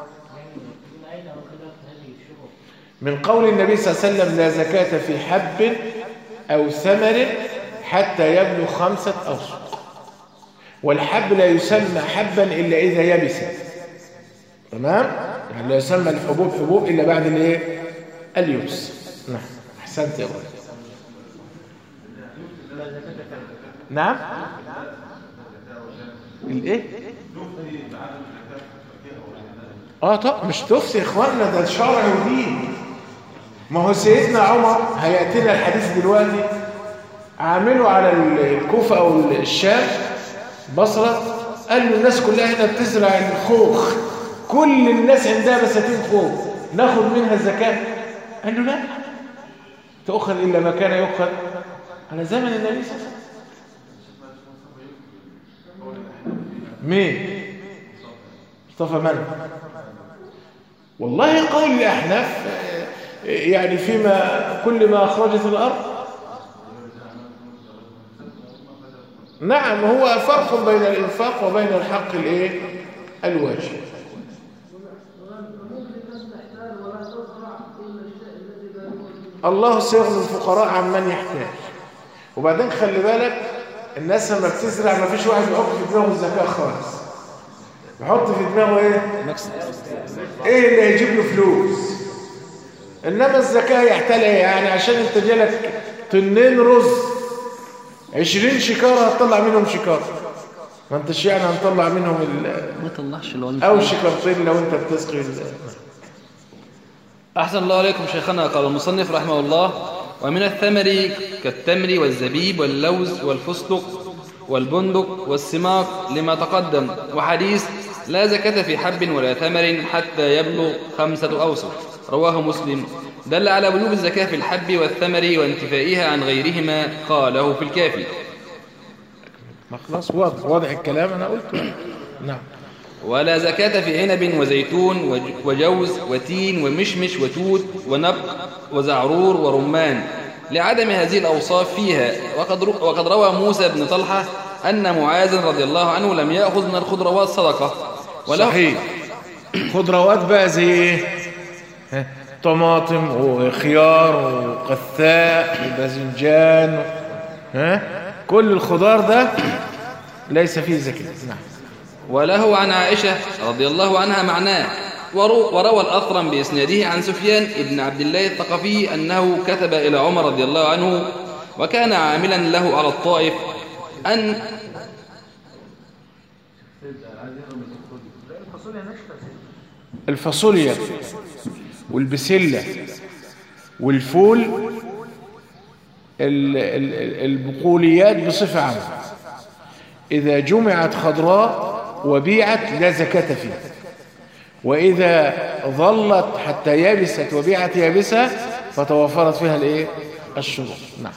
من قول النبي صلى الله عليه وسلم: لا زكاة في حب أو ثمر حتى يبلغ خمسة أوسق. والحب لا يسمى حبا إلا إذا يبس. تمام؟ يعني لا يسمى الحبوب حبوب إلا بعد الايه؟ اليبس. نعم أحسنت يا ابراهيم. نعم الايه؟ اه طب مش تفسي يا اخوانا، ده شرع ودين. ما هو سيدنا عمر هيأتينا الحديث دلوقتي، عامله على الكوفة أو الشام بصرة، قال له الناس كلها هنا بتزرع الخوخ، كل الناس عندها بساتين خوخ، ناخد منها الزكاة؟ قال له لا، تؤخذ إلا ما كان يؤخذ على زمن النبي صلى الله عليه وسلم. مين؟ مصطفى من؟ والله قول الأحناف يعني فيما كل ما أخرجت الأرض. نعم، هو فرق بين الإنفاق وبين الحق الإيه؟ الواجب. الله سيغني الفقراء عن من يحتاج. وبعدين خلي بالك، الناس لما بتزرع ما فيش واحد يحط في دماغه الزكاة خالص، يحط في دماغه ايه؟ ايه اللي هيجيب له فلوس. انما الزكاة يحتاج ايه؟ يعني عشان انت جالك طنين رز عشرين شكارة هتطلع منهم شكارة، ما انتش يعني هنطلع منهم ال ما طلعش او شكارتين لو انت بتسقي. أحسن الله عليكم شيخنا. قال المصنف رحمه الله: ومن الثمر كالتمر والزبيب واللوز والفستق والبندق والسماق لما تقدم، وحديث لا زكاة في حب ولا ثمر حتى يبلغ خمسة أوسق رواه مسلم، دل على وجوب الزكاة في الحب والثمر وانتفائها عن غيرهما، قاله في الكافي. ما خلاص واضح واضح الكلام أنا قلته. نعم. ولا زكاة في عنب وزيتون وجوز وتين ومشمش وتوت ونبق وزعرور ورمان لعدم هذه الأوصاف فيها. وقد وقد روى موسى بن طلحة أن معاذ رضي الله عنه لم يأخذ من الخضروات صدقة. صحيح. خضروات بقى زي ايه؟ طماطم وخيار وقثاء وباذنجان، ها كل الخضار ده ليس فيه زكاة. نعم. وله عن عائشة رضي الله عنها معناه. وروى الأثرم بإسناده عن سفيان ابن عبد الله الثقفي أنه كتب إلى عمر رضي الله عنه وكان عاملا له على الطائف أن الفاصوليا والبسلة والفول البقوليات بصفة عامة إذا جمعت خضراء وبيعت لا زكاة فيها، وإذا ظلت حتى يابست وبيعت يابسة فتوفرت فيها الايه؟ الشروط. نعم.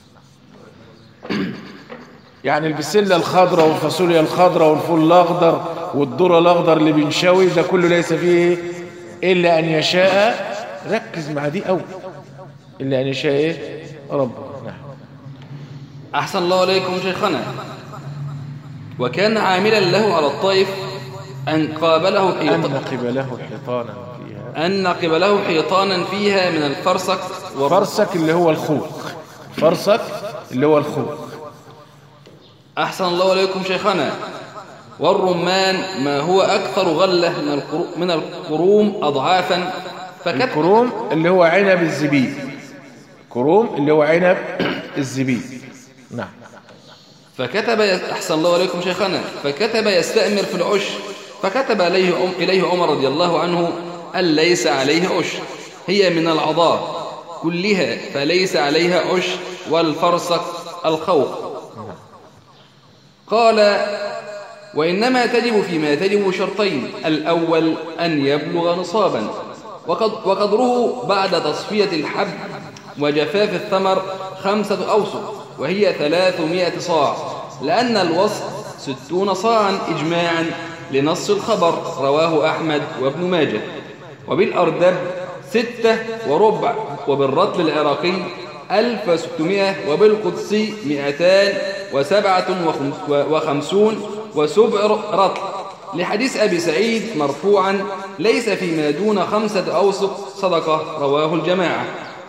يعني البسلة الخضراء والفاصوليا الخضراء والفول الأخضر والذرة الأخضر اللي بنشوي ده كله ليس فيه إلا أن يشاء، ركز مع دي أول، إلا أن يشاء إيه؟ ربنا. نعم. أحسن الله عليكم شيخنا. وكان عاملا له على الطائف أن قابله حيطانا أن قبله حيطانا فيها أن قبله حيطانا فيها من الفرسك فرسك اللي هو الخوخ فرسك اللي هو الخوخ. أحسن الله عليكم شيخنا. والرمان ما هو أكثر غلة من الكروم أضعافا. فكت... الكروم اللي هو عنب الزبيب، كروم اللي هو عنب الزبيب. نعم. فكتب أحسن الله عليكم شيخنا. فكتب يستأمر في العشر، فكتب إليه, أم إليه عمر رضي الله عنه أن ليس عليه عشر، هي من العضاء كلها فليس عليها عشر، والفرسك الخوخ. قال: وإنما تجب فيما تجب شرطين: الأول أن يبلغ نصابا، وقدره بعد تصفية الحب وجفاف الثمر خمسة أوسق وهي ثلاثمائة صاع، لأن الوسط ستون صاعا إجماعا لنص الخبر، رواه أحمد وابن ماجه. وبالأردب ستة وربع، وبالرطل العراقي ألف وستمائة، وبالقدسي مئتان وسبعة وخمسون وسبع رطل، لحديث أبي سعيد مرفوعا: ليس فيما دون خمسة أوسق صدقة، رواه الجماعة.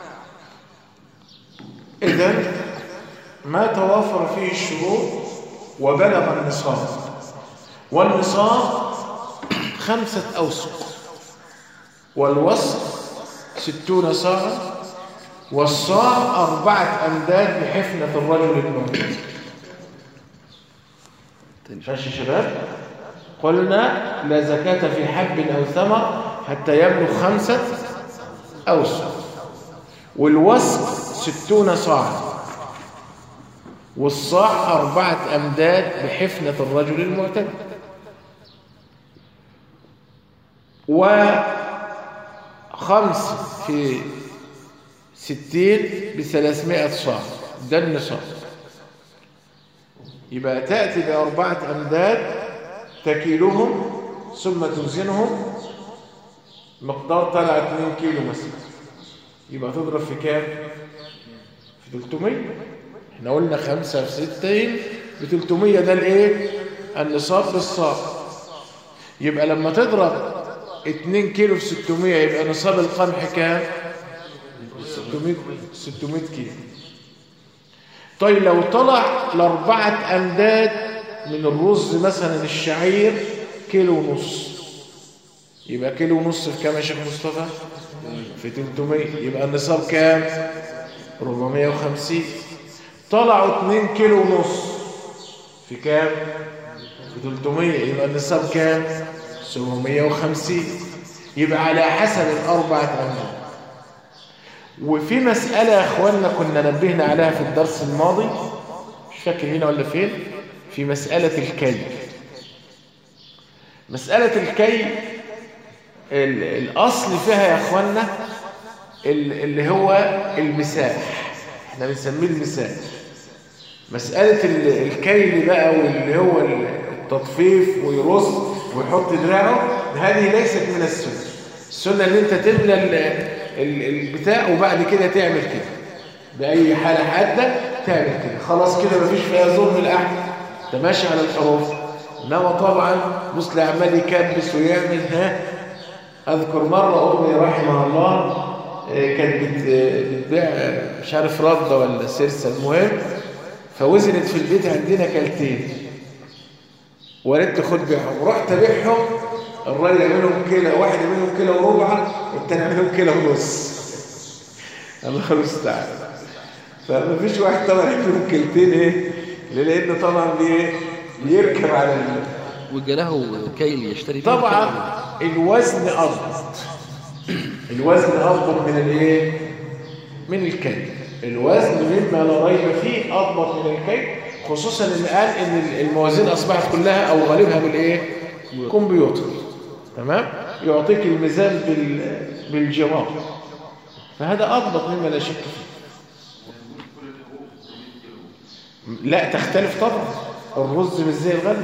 إذن ما توافر فيه الشروط وبلغ النصاب، والنصاب خمسة أوسق، والوسط ستون صاعا، والصاع أربعة أمداد بحفنة الرجل الموجود. ماشي شباب؟ قلنا لا زكاة في حب أو ثمر حتى يبلغ خمسة أوسق، والوسق ستون صاعا، والصاع أربعة أمداد بحفنة الرجل المعتد، وخمس في ستين بثلاثمائة صاع، ده النصاب. يبقى تأتي بأربعة أمداد تكيلهم ثم توزنهم، مقدار طلع اثنين كيلو مثلا، يبقى تضرب في كام؟ في ثلاثمية. احنا قلنا خمسة في ستين ب ثلاثمية، ده الايه؟ النصاب بالصاع. يبقى لما تضرب اتنين كيلو في ستمية يبقى نصاب القمح كام؟ ستمية ستمية كيلو. طيب لو طلع لأربعة أمداد من الرز مثلا الشعير كيلو ونص، يبقى كيلو ونص في كام يا شيخ مصطفى؟ في ثلاثمية، يبقى النصاب كام؟ أربعمية وخمسين. طلعوا اتنين كيلو ونص في كام؟ في ثلاثمية، يبقى النصاب كام؟ سبعمية وخمسين. يبقى على حسب الأربعة أمداد. وفي مسألة يا أخواننا كنا نبهنا عليها في الدرس الماضي، مش فاكر هنا ولا فين، في مسألة الكي. مسألة الكي الأصل فيها يا أخواننا اللي هو المساح، احنا بنسميه المساح. مسألة الكيل بقى واللي هو التطفيف ويرص ويحط دراعه، هذه ليست من السنة. السنة اللي انت تملى البتاع وبعد كده تعمل كده، بأي حالة حادة تعمل كده، خلاص كده مفيش فيها ظلم الأحد، انت ماشي على الحروف. انما طبعا مسلم عمال يكبس ويعمل. ها اذكر مرة امي رحمها الله كانت بتبيع مش عارف رده ولا سرسه، المهم فوزنت في البيت عندنا كلتين وقالت لي خد بيعهم، ورحت ابيعهم. الراجل يعملهم كيلو، واحد يعملهم كيلو وربع والتاني يعملهم كيلو ونص. الله المستعان. فما فيش واحد طبعا يعملهم كيلتين، ايه؟ لانه طبعا بي بيركب على ال... وجاله كيل يشتري طبعا الوزن اضبط. الوزن اضبط من الايه؟ من الكيل. الوزن مما لا ريب فيه اضبط من الكيل، خصوصا ان قال ان الموازين اصبحت كلها او غالبها بالايه؟ كمبيوتر. تمام؟ يعطيك الميزان بال بالجرام، فهذا اضبط مما لا شك فيه. لا تختلف طبعا، الرز مش زي الغله.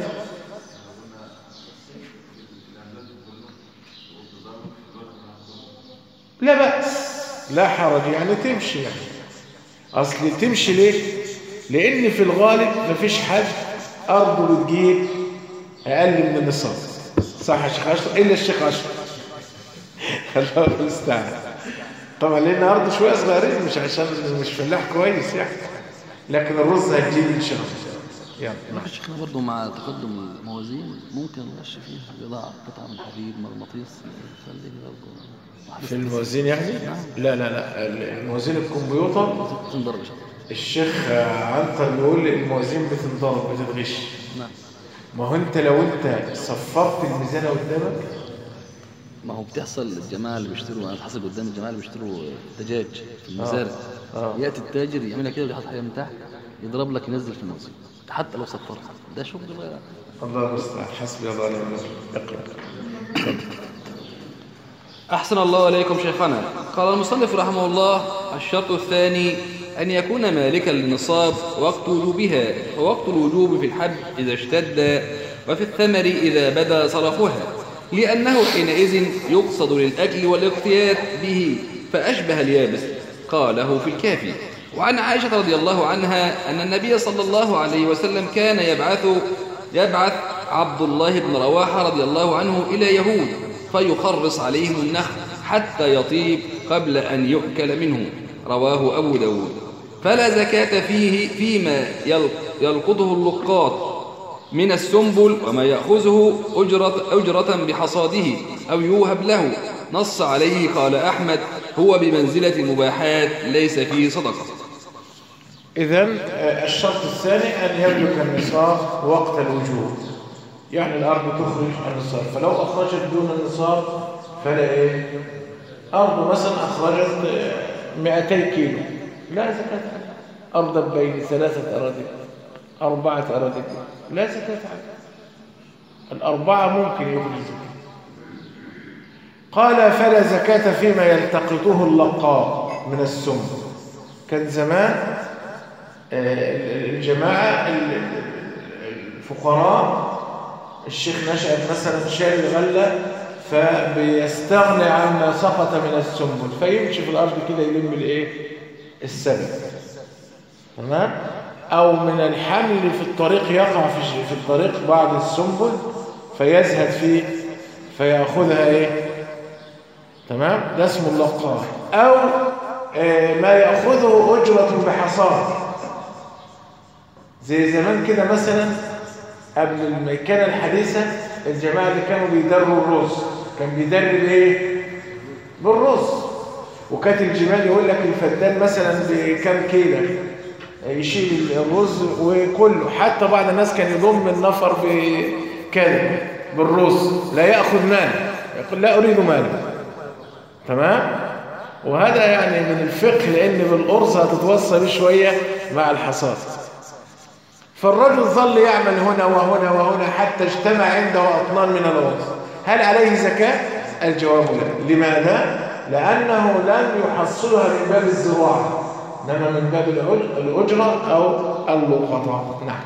لا بأس، لا حرج، يعني تمشي. يعني أصل تمشي ليه؟ لأن في الغالب مفيش حد أرضه بتجيب أقل من النصاب، صح يا شيخ أشرف؟ إلا الشيخ أشرف. الله المستعان. طبعا لأن أرضه شوية صغيرين، مش عشان مش فلاح كويس يعني، لكن الرز هتجيب إن شاء الله. يلا يا شيخنا برضه مع تقدم الموازين ممكن نغش فيها بضاعة قطعة من حديد مغناطيس، خليه برضه في الموازين يعني؟ لا لا لا، الموازين الكمبيوتر بتنضرب. الشيخ عنتر بيقول الموازين بتنضرب بتتغش. نعم. ما هو انت لو انت صفرت الميزانه قدامك، ما هو بتحصل الجماعه اللي بيشتروا، انا حصل قدام الجماعه اللي بيشتروا دجاج في المزارع. آه. آه. ياتي التاجر يعملها كده ويحط حاجه من تحت، يضرب لك ينزل في الموازين حتى لو صفرت. ده شغل غير. الله المستعان. حسبي الله ونعم الوكيل. اقرا. أحسن الله إليكم شيخنا. قال المصنف رحمه الله: الشرط الثاني أن يكون مالكا للنصاب وقت وجوبها، ووقت الوجوب في الحب إذا اشتد، وفي الثمر إذا بدا صرفها، لأنه حينئذ يقصد للأكل والاقتيات به فأشبه اليابس. قاله في الكافي. وعن عائشة رضي الله عنها أن النبي صلى الله عليه وسلم كان يبعث يبعث عبد الله بن رواحة رضي الله عنه إلى يهود فيخرص عليهم النخل حتى يطيب قبل أن يؤكل منه. رواه أبو داود. فلا زكاة فيه فيما يلقطه اللقاط من السنبل وما يأخذه أجرة, أجرة بحصاده أو يوهب له. نص عليه قال أحمد: هو بمنزلة المباحات ليس فيه صدقة. إذن الشرط الثاني أن يملك النصاب وقت الوجوب، يعني الأرض تخرج النصاب، فلو أخرجت دون النصاب فلا إيه؟ أرض مثلا أخرجت مئتي كيلو لا زكاة عنها. أرض بين ثلاثة أراضي أربعة أراضي لا زكاة عنها. الأربعة ممكن يخرج زكاة. قال: فلا زكاة فيما يلتقطه اللقاط من السم. كان زمان الجماعة الفقراء، الشيخ نشأت مثلا شال الغلة فبيستغني عما سقط من السنبل، فيمشي في الأرض كده يلم الإيه؟ السبب. تمام؟ أو من الحمل في الطريق يقع في في الطريق بعض السنبل فيزهد فيه فيأخذها إيه؟ تمام؟ ده اسمه اللقاح. أو آه ما يأخذه أجرة بحصاد، زي زمان كده مثلا قبل الميكنة الحديثة، الجماعة اللي كانوا بيدروا الرز كان بيدرب ايه؟ بالرز. وكانت الجمال يقول لك الفدان مثلا بكام كيلو يشيل الرز وكله، حتى بعض الناس كان يضم النفر بكذا بالرز، لا يأخذ مال، يقول لا أريد مال. تمام؟ وهذا يعني من الفقه، لأن بالأرز هتتوصى بشوية مع الحصاد. فالرجل ظل يعمل هنا وهنا وهنا حتى اجتمع عنده أطنان من الأرز. هل عليه زكاة؟ الجواب لا. لماذا؟ لأنه لم يحصلها من باب الزراعة، إنما من باب الأجرة أو اللقطة. نعم.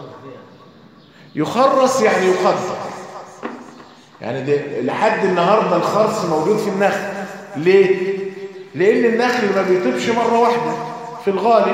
يخرص يعني يقدر، يعني ده لحد النهاردة الخرص موجود في النخل. ليه؟ لأن النخل ما بيطيبش مرة واحدة في الغالب.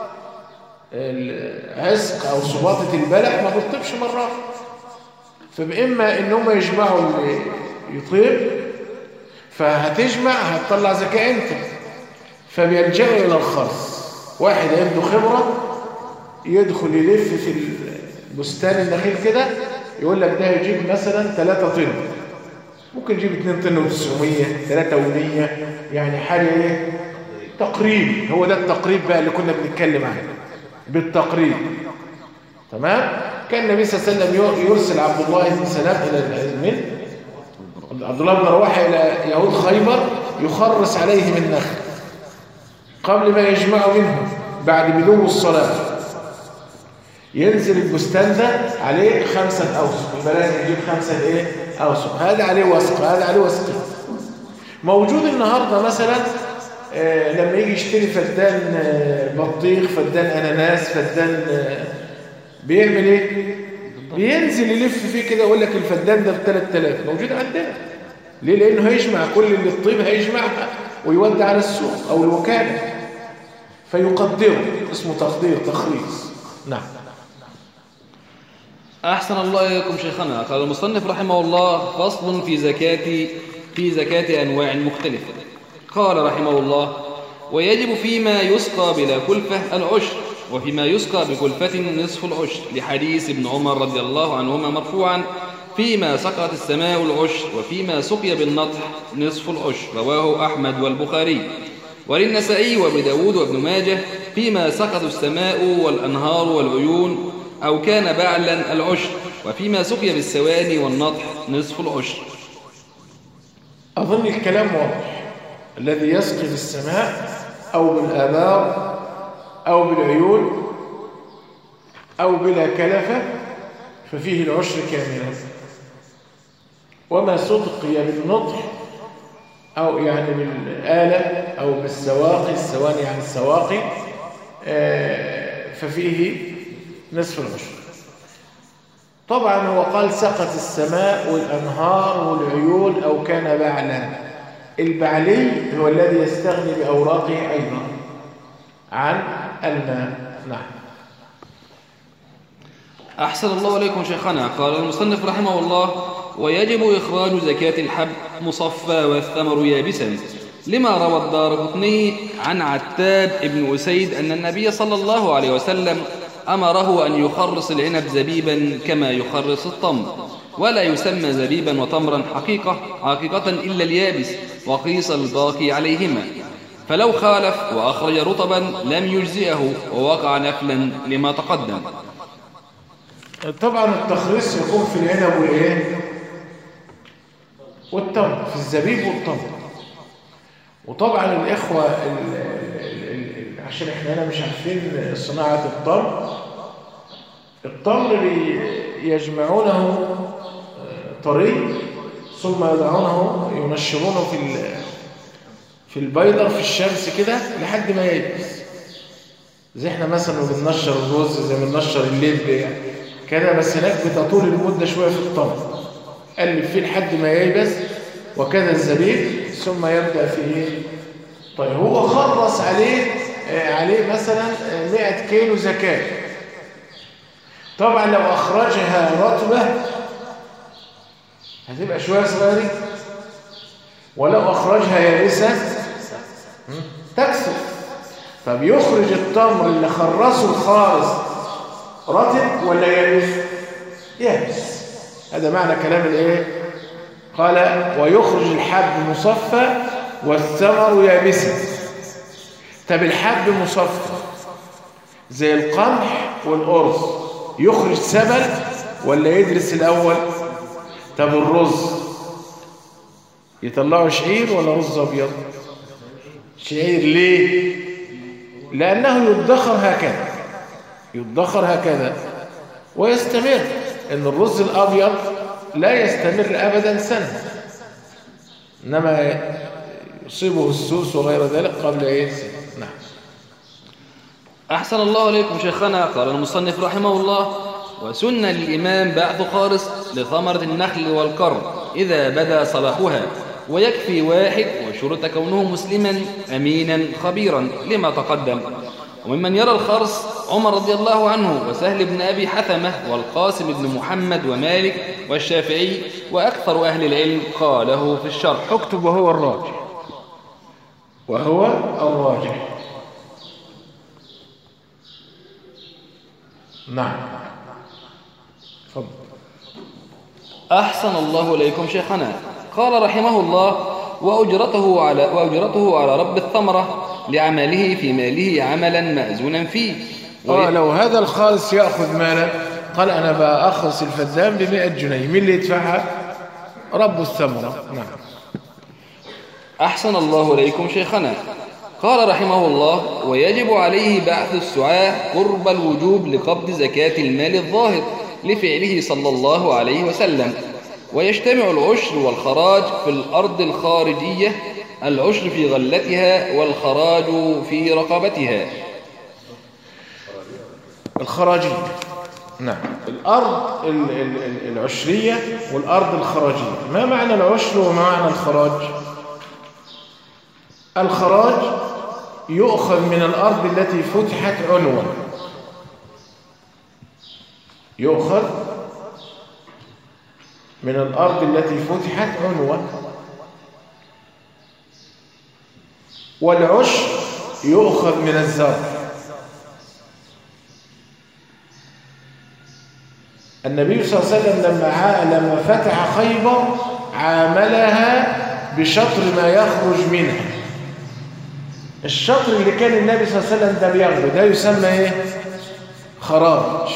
العسق أو صباطة البلح ما بتطيبش مرة واحدة، فبإما إنهم يجمعوا اللي يطيب، فهتجمع هتطلع زكاة أنت، فبيلجأوا إلى الخرص. واحد عنده خبرة يدخل يلف في البستان النخيل كده، يقول لك ده يجيب مثلا ثلاثة طن، ممكن يجيب اثنين طن وتسعمية، ثلاثة ومية، يعني حاجة ايه؟ تقريب. هو ده التقريب بقى اللي كنا بنتكلم عنه، بالتقريب. تمام؟ كان النبي صلى الله عليه وسلم يرسل عبد الله بن سلام إلى من عبد الله بن رواحة إلى يهود خيبر يخرس عليهم النخل قبل ما يجمعوا منهم بعد بدو الصلاة. ينزل البستان ده عليه خمسة أوسق، يبقى لازم يجيب خمسة إيه؟ أوسق. هذا عليه وسق، هذا عليه وسق. موجود النهاردة مثلا آه لما يجي يشتري فدان آه بطيخ، فدان أناناس، فدان آه بيعمل إيه؟ بينزل يلف فيه كده يقول لك الفدان ده بثلاث آلاف. موجود عندنا. ليه؟ لأنه هيجمع كل اللي الطيب هيجمعها ويودي على السوق أو الوكالة، فيقدره. اسمه تقدير، تخريص. نعم. أحسن الله إليكم شيخنا. قال المصنف رحمه الله: فصل في زكاة في زكاة أنواع مختلفة. قال رحمه الله: ويجب فيما يسقى بلا كلفة العشر، وفيما يسقى بكلفة نصف العشر، لحديث ابن عمر رضي الله عنهما مرفوعا: فيما سقط السماء العشر، وفيما سقي بالنطح نصف العشر. رواه أحمد والبخاري. وللنسائي وابن داود وابن ماجه: فيما سقط السماء والأنهار والعيون أو كان بعلا العشر، وفيما سقي بالسواني والنطح نصف العشر. أظن الكلام واضح. الذي يسقي بالسماء أو بالآبار أو بالعيون أو بلا كلفة ففيه العشر كاملا. وما سقي بالنطح أو يعني بالآلة أو بالسواقي، السواني يعني السواقي، ففيه نصف العشر. طبعا هو قال سقط السماء والأنهار والعيون أو كان بعلا. البعلي هو الذي يستغني بأوراقه أيضا عن الماء. نعم. أحسن الله إليكم شيخنا. قال المصنف رحمه الله: ويجب إخراج زكاة الحب مصفى والثمر يابسا، لما روى الدارقطني عن عتاب ابن أسيد أن النبي صلى الله عليه وسلم أمره أن يخرص العنب زبيبا كما يخرص التمر، ولا يسمى زبيبا وتمرا حقيقة حقيقة إلا اليابس، وقيس الباقي عليهما. فلو خالف وأخرج رطبا لم يجزئه ووقع نفلا لما تقدم. طبعا التخريص يكون في العنب والإيه؟ والتمر، في الزبيب والتمر. وطبعا الإخوة ال ال ال عشان احنا هنا مش عارفين صناعة التمر، التمر يجمعونه طري ثم يضعونه ينشرونه في في البيضة في الشمس كده لحد ما ييبس. زي احنا مثلا بننشر الرز، زي ما بننشر اللب يعني كده، بس هناك بتطول المدة شوية في التمر. قلب فيه لحد ما ييبس، وكذا الزبيب، ثم يبدأ فيه. طيب هو خلص عليه عليه مثلا مئة كيلو زكاة. طبعا لو أخرجها رطبة هتبقى شوية صغيرة، ولو أخرجها يابسة تكسر. طب يخرج التمر اللي خرصه الخارص رطب ولا يابس؟ يابس. هذا معنى كلام الايه؟ قال ويخرج الحب مصفى والثمر يابسا. طب الحب مصفى زي القمح والأرز يخرج سبل ولا يدرس الأول؟ طب الرز يطلعوا شعير ولا رز أبيض؟ شعير. ليه؟ لأنه يدخر هكذا، يدخر هكذا ويستمر. إن الرز الأبيض لا يستمر أبدا سنة، إنما يصيبه السوس وغير ذلك قبل إيه؟ نعم. أحسن الله إليكم شيخنا. قال المصنف رحمه الله: وسن للإمام بعث خارص لثمرة النخل والكرم إذا بدا صلاحها، ويكفي واحد وشرط كونه مسلما أمينا خبيرا لما تقدم. وممن يرى الخرص عمر رضي الله عنه وسهل بن أبي حثمة والقاسم بن محمد ومالك والشافعي وأكثر أهل العلم قاله في الشرح. اكتب وهو الراجح، وهو الراجح. نعم. فضل. أحسن الله إليكم شيخنا. قال رحمه الله: وأجرته على, وأجرته على رب الثمرة لعمله في ماله عملا مأزونا فيه. آه لو هذا الخالص يأخذ مالا، قال أنا بأخلص الفدان بمئة جنيه، مين اللي يدفعها؟ رب الثمرة. نعم. أحسن الله إليكم شيخنا. قال رحمه الله: ويجب عليه بعث السعاة قرب الوجوب لقبض زكاة المال الظاهر لفعله صلى الله عليه وسلم. ويجتمع العشر والخراج في الأرض الخارجية، العشر في غلتها والخراج في رقبتها. الخراجية. نعم. الأرض العشرية والأرض الخراجية. ما معنى العشر وما معنى الخراج؟ الخراج يؤخذ من الأرض التي فتحت عنوة، يؤخذ من الأرض التي فتحت عنوة. والعشر يؤخذ من الزرع. النبي صلى الله عليه وسلم لما لما فتح خيبر عاملها بشطر ما يخرج منها. الشطر اللي كان النبي صلى الله عليه وسلم ده بياخده ده يسمى ايه؟ خراج.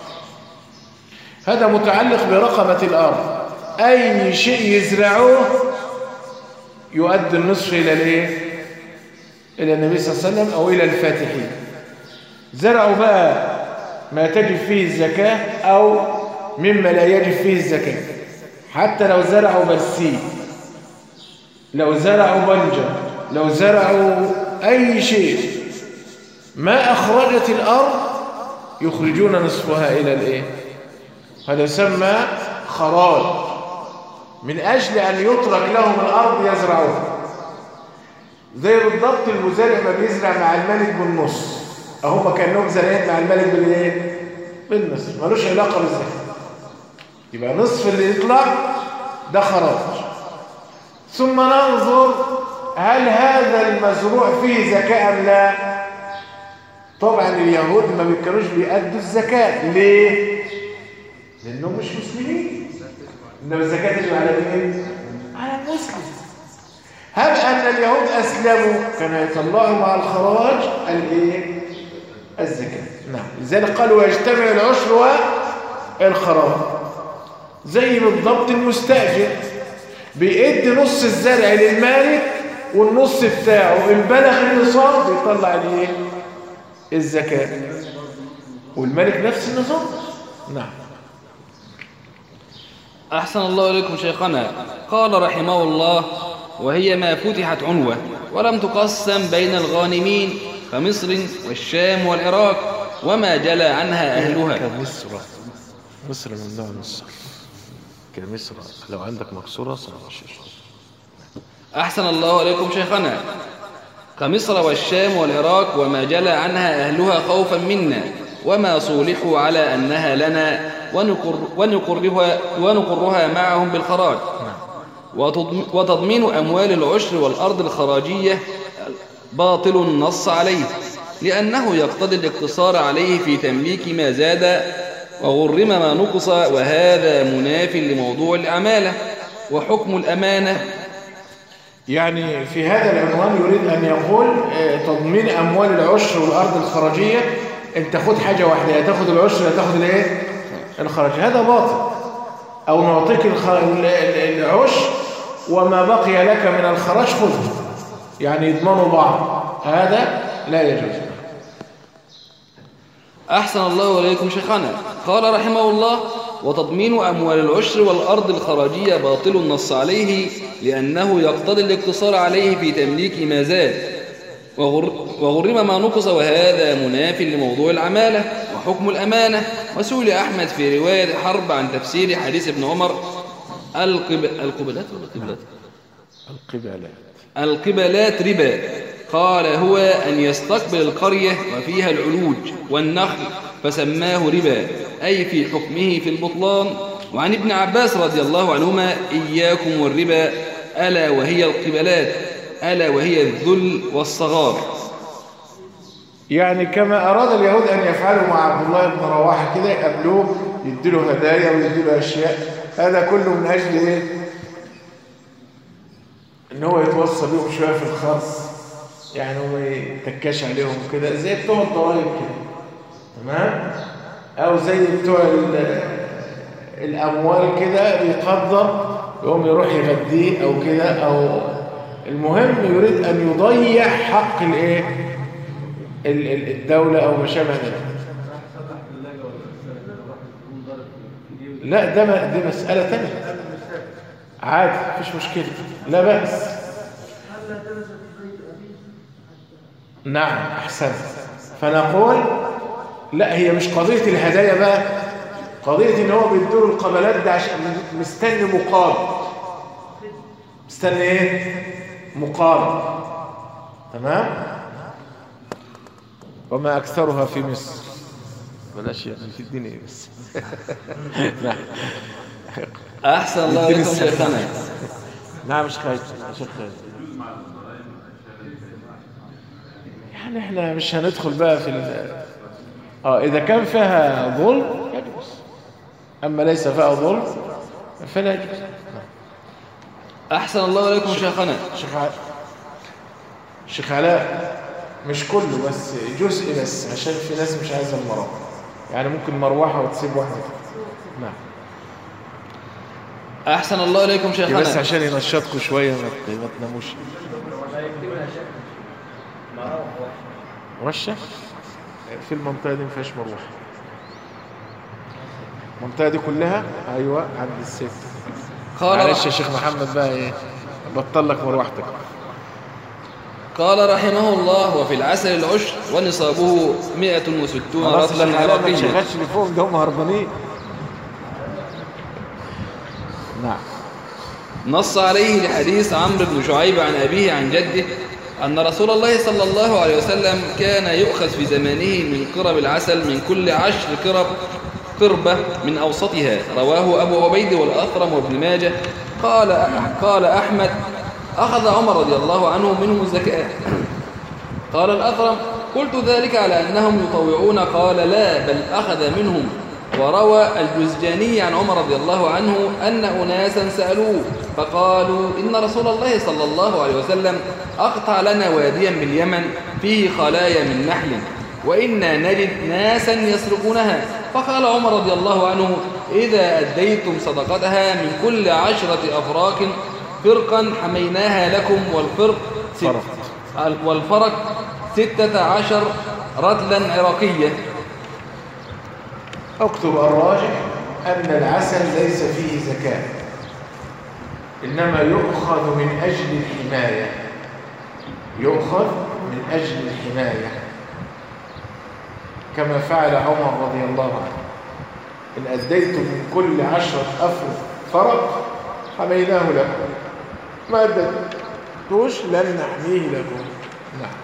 هذا متعلق برقبة الأرض. أي شيء يزرعوه يؤدي النصف إلى الايه؟ إلى النبي صلى الله عليه وسلم أو إلى الفاتحين. زرعوا بقى ما تجب فيه الزكاة أو مما لا يجب فيه الزكاة. حتى لو زرعوا برسيم، لو زرعوا بنجر، لو زرعوا أي شيء ما أخرجت الأرض يخرجون نصفها إلى الإيه؟ هذا يسمى خراج، من أجل أن يترك لهم الأرض يزرعوها. زي بالضبط المزارع ما بيزرع مع الملك بالنص، أهم كأنهم زارعين مع الملك بالإيه؟ بالنصف، ملوش علاقة بالزكاة. يبقى نصف اللي يطلع ده خراج. ثم ننظر هل هذا المزروع فيه زكاة أم لا؟ طبعا اليهود ما كانوش بيأدوا الزكاة. ليه؟ لأنهم مش مسلمين. إنما الزكاة تجب على مين؟ على المسلم. هل أن اليهود أسلموا كانوا يطلعوا مع الخراج الإيه؟ الزكاة. نعم. لذلك قالوا يجتمع العشر والخراج. زي بالضبط المستأجر بيدي نص الزرع للمالك والنص بتاعه إن بلغ النصاب بيطلع الايه؟ الزكاة. والمالك نفس النظام. نعم. أحسن الله إليكم شيخنا. قال رحمه الله: وهي ما فتحت عنوة ولم تقسم بين الغانمين كمصر والشام والعراق وما جلى عنها أهلها. مصر مصر من نوع مصر. كمصر لو عندك مكسورة صعب. أحسن الله عليكم شيخنا. كمصر والشام والعراق وما جلى عنها أهلها خوفا منا، وما صولحوا على أنها لنا، ونقر ونقرها, ونقرها معهم بالخراج، وتضمين أموال العشر والأرض الخراجية باطل النص عليه، لأنه يقتضي الاقتصار عليه في تمليك ما زاد وغرم ما نقص، وهذا مناف لموضوع الأمانة وحكم الأمانة. يعني في هذا العنوان يريد أن يقول تضمين أموال العشر والأرض الخراجية، أنت خد حاجة واحدة، يا تاخد العشر يا تاخد الايه الخراج، هذا باطل. أو نعطيك العشر وما بقي لك من الخراج خذه، يعني يضمنوا بعض، هذا لا يجوز. أحسن الله إليكم شيخنا. قال رحمه الله: وتضمين أموال العشر والأرض الخراجية باطل النص عليه، لأنه يقتضي الاقتصار عليه في تمليك ما زاد وغرم ما نقص، وهذا مناف لموضوع العمالة وحكم الأمانة. وسئل أحمد في رواية حرب عن تفسير حديث ابن عمر: القب... القبلات ولا القبلات؟ القبلات القبلات ربا. قال: هو أن يستقبل القرية وفيها العلوج والنخل فسماه ربا، أي في حكمه في البطلان. وعن ابن عباس رضي الله عنهما: إياكم والربا، ألا وهي القبلات، ألا وهي الذل والصغار. يعني كما أراد اليهود أن يفعلوا مع عبد الله بن رواحة كده، يقابلوه يديله هدايا ويديله أشياء، هذا كله من أجل إيه؟ إن هو يتوصى بيهم شوية في الخرص، يعني هو يتكاش عليهم كده، زي بتوع الضرائب كده، تمام؟ أو زي بتوع الأموال كده، بيقدر يقوم يروح يغديه أو كده، أو المهم يريد أن يضيع حق الإيه؟ الدولة أو ما شابه ذلك. لا، ده دي مسألة تانية عادي، مفيش مشكلة، لا بأس. نعم، أحسن. فنقول لا، هي مش قضية الهدايا بقى، قضية إن هو بيدور القبلات ده عشان مستني مقابل، مستني إيه؟ مقابل، تمام؟ وما أكثرها في مصر، بلاش يعني في الدين إيه بس. نعم. أحسن الله عليكم شيخنا. نعم، مش خايف، مش خايف. يعني احنا مش هندخل بقى في ال اه إذا كان فيها ظلم يجوز، أما ليس فيها ظلم فلا يجوز. أحسن الله عليكم شيخنا. شيخ علاء، شيخ علاء مش كله، بس جزء بس، عشان في ناس مش عايزة المروحة، يعني ممكن مروحة وتسيب واحدة. نعم. أحسن الله عليكم شيخنا. بس عشان ينشطكم شوية ما تناموش. رشة في المنطقة دي ما فيهاش مروحة، المنطقة دي كلها أيوة عند الست. معلش يا شيخ محمد بقى إيه، بطل لك مروحتك. قال رحمه الله: وفي العسل العشر ونصابه مئة وستون رطلا عراقيا. ما تشغلش اللي فوق ده، هم هربانين. نعم. نص عليه لحديث عمرو بن شعيب عن أبيه عن جده أن رسول الله صلى الله عليه وسلم كان يؤخذ في زمانه من قرب العسل من كل عشر قرب قربة من أوسطها. رواه أبو عبيد والأثرم وابن ماجه. قال قال أحمد: أخذ عمر رضي الله عنه منه الزكاة. قال الأثرم: قلت ذلك على أنهم يطوعون. قال: لا، بل أخذ منهم. وروى الجزجاني عن عمر رضي الله عنه أن أناسا سألوه فقالوا: إن رسول الله صلى الله عليه وسلم أقطع لنا واديا باليمن فيه خلايا من نحل، وإنا نجد ناسا يسرقونها. فقال عمر رضي الله عنه: إذا أديتم صدقتها من كل عشرة أفراق فرقا حميناها لكم، والفرق ست والفرق ستة عشر رتلا عراقية. اكتب: الراجح أن العسل ليس فيه زكاة، إنما يؤخذ من أجل الحماية، يؤخذ من أجل الحماية كما فعل عمر رضي الله عنه. إن أديت من كل عشرة فرق حميناه لكم، ما ادتوش لن نحميه لكم. نعم.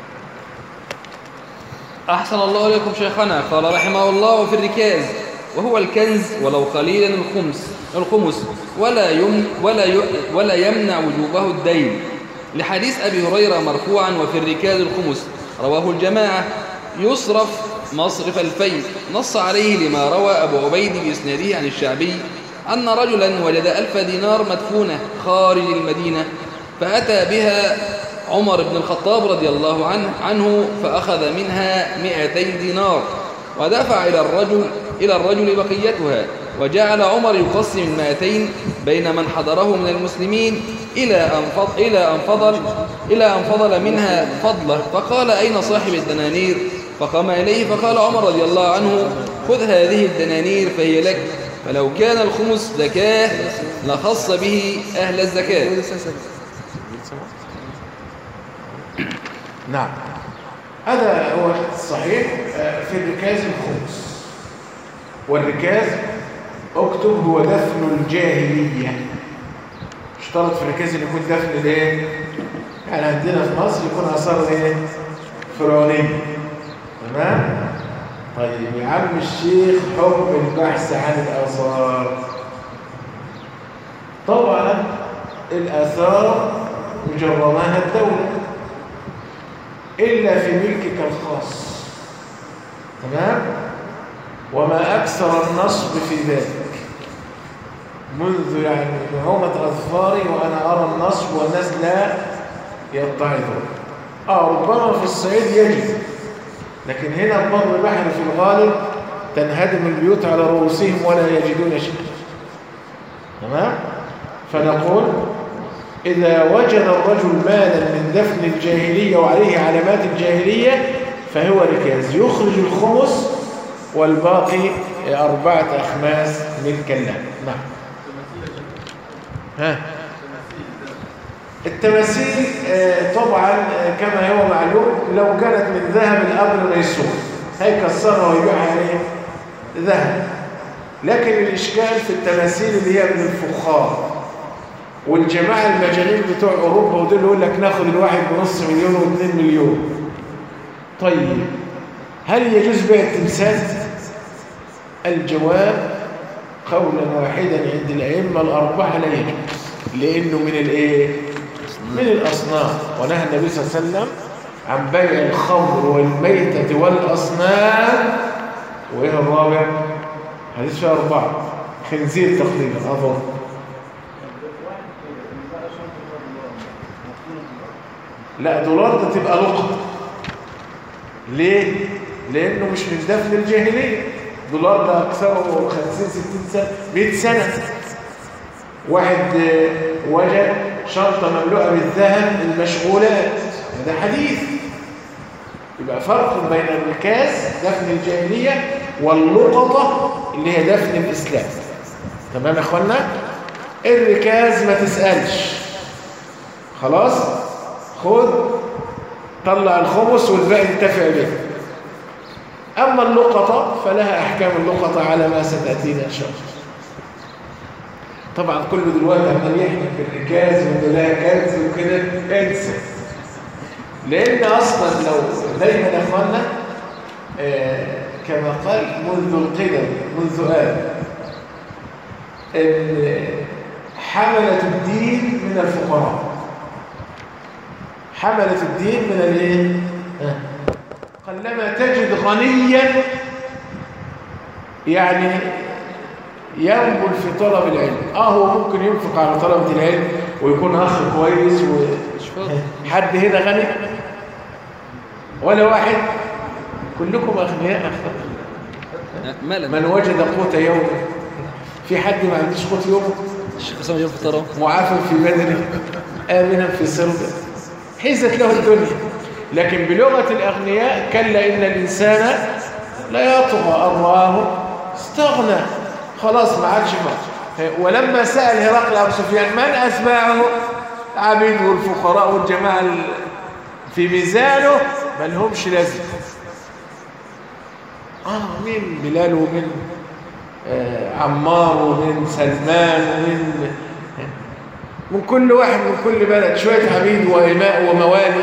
أحسن الله إليكم شيخنا. قال رحمه الله في الركاز: وهو الكنز ولو قليلا الخمس الخمس ولا يم ولا ي ولا يمنع وجوبه الدين، لحديث أبي هريرة مرفوعا: وفي الركاز الخمس. رواه الجماعة. يصرف مصرف الفيء، نص عليه لما روى أبو عبيد بإسناده عن الشعبي أن رجلا وجد ألف دينار مدفونة خارج المدينة، فأتى بها عمر بن الخطاب رضي الله عنه عنه فأخذ منها مئتي دينار ودفع إلى الرجل إلى الرجل بقيتها، وجعل عمر يقسم المئتين بين من حضره من المسلمين إلى أن فضل إلى أن فضل إلى أن فضل منها فضله، فقال: أين صاحب الدنانير؟ فقام إليه فقال عمر رضي الله عنه: خذ هذه الدنانير فهي لك، فلو كان الخمس زكاة لخص به أهل الزكاة. نعم، هذا هو الصحيح في الركاز الخمس. والركاز اكتب هو دفن الجاهلية. اشترط في الركاز ان يكون دفن الايه؟ يعني عندنا في مصر يكون اثار ايه؟ فرعونية. تمام؟ طيب يا عم الشيخ، حكم البحث عن الآثار. طبعا الآثار مجرمها الدولة إلا في ملكك الخاص. تمام؟ وما أكثر النصب في ذلك، منذ يعني نعومة أظفاري وأنا أرى النصب والناس لا يتعظون. آه ربما في الصعيد يجب، لكن هنا بمر البحر في الغالب تنهدم البيوت على رؤوسهم ولا يجدون شيء. تمام؟ فنقول إذا وجد الرجل مالا من دفن الجاهلية وعليه علامات الجاهلية فهو ركاز، يخرج الخمس والباقي أربعة أخماس ملكا له. نعم. ها التماثيل طبعا كما هو معلوم لو كانت من ذهب الأمر ميسور، هيكسرها ويبيعها ايه؟ ذهب. لكن الإشكال في التماثيل اللي هي من الفخار، والجماعة المجانين بتوع أوروبا ودول يقول لك ناخد الواحد بنص مليون واثنين مليون. طيب هل يجوز بيع التمثال؟ الجواب قولا واحدا عند الأئمة الأربعة لا يجوز، لأنه من الإيه؟ من الأصنام، ونهى النبي صلى الله عليه وسلم عن بيع الخمر والميتة والأصنام. وإيه الرابع؟ حديث فيها أربعة، خنزير تقريبا أظن. لا دولار ده تبقى لقطة. ليه؟ لأنه مش من دفن الجاهلية. دولار ده أكثره خمسين ستين سنة، مئة سنة. واحد وجد شنطة مملوءة بالذهب المشغولات، هذا حديث. يبقى فرق بين الركاز دفن الجاهلية واللقطة اللي هي دفن الإسلام. تمام يا أخوانا؟ الركاز ما تسألش، خلاص خد طلع الخمس والباقي انتفع به. أما اللقطة فلها أحكام اللقطة على ما ستأتينا إن شاء الله. طبعا كله دلوقتي عمال يحكي في الركاز وإن لها كنز وكده، انسى. لأن أصلا لو دايما يا إخوانا آه كما قال منذ القدم منذ آدم إن حملة الدين من الفقراء، حملة الدين من الايه؟ آه. قلما تجد غنيا يعني ينبل في طلب العلم. اه هو ممكن ينفق على طلبة العلم ويكون اخ كويس وحد هنا غني ولا واحد؟ كلكم اغنياء. من وجد قوت يومه، في حد ما عندوش قوت يومه؟ الشيخ حسام يوم فطره معافى في بدنه آمنا في صلبه، حيزت له الدنيا. لكن بلغة الأغنياء كلا إن الإنسان لا يطغى أن رآه استغنى، خلاص ما عادش بقى. ولما سأل هرقل أبو سفيان من أتباعه؟ عبيد والفقراء والجماعة في ميزانه ما لهمش لازم. آه مين بلال ومين عمار ومن سلمان ومن من كل واحد من كل بلد شوية عبيد وإماء وموالي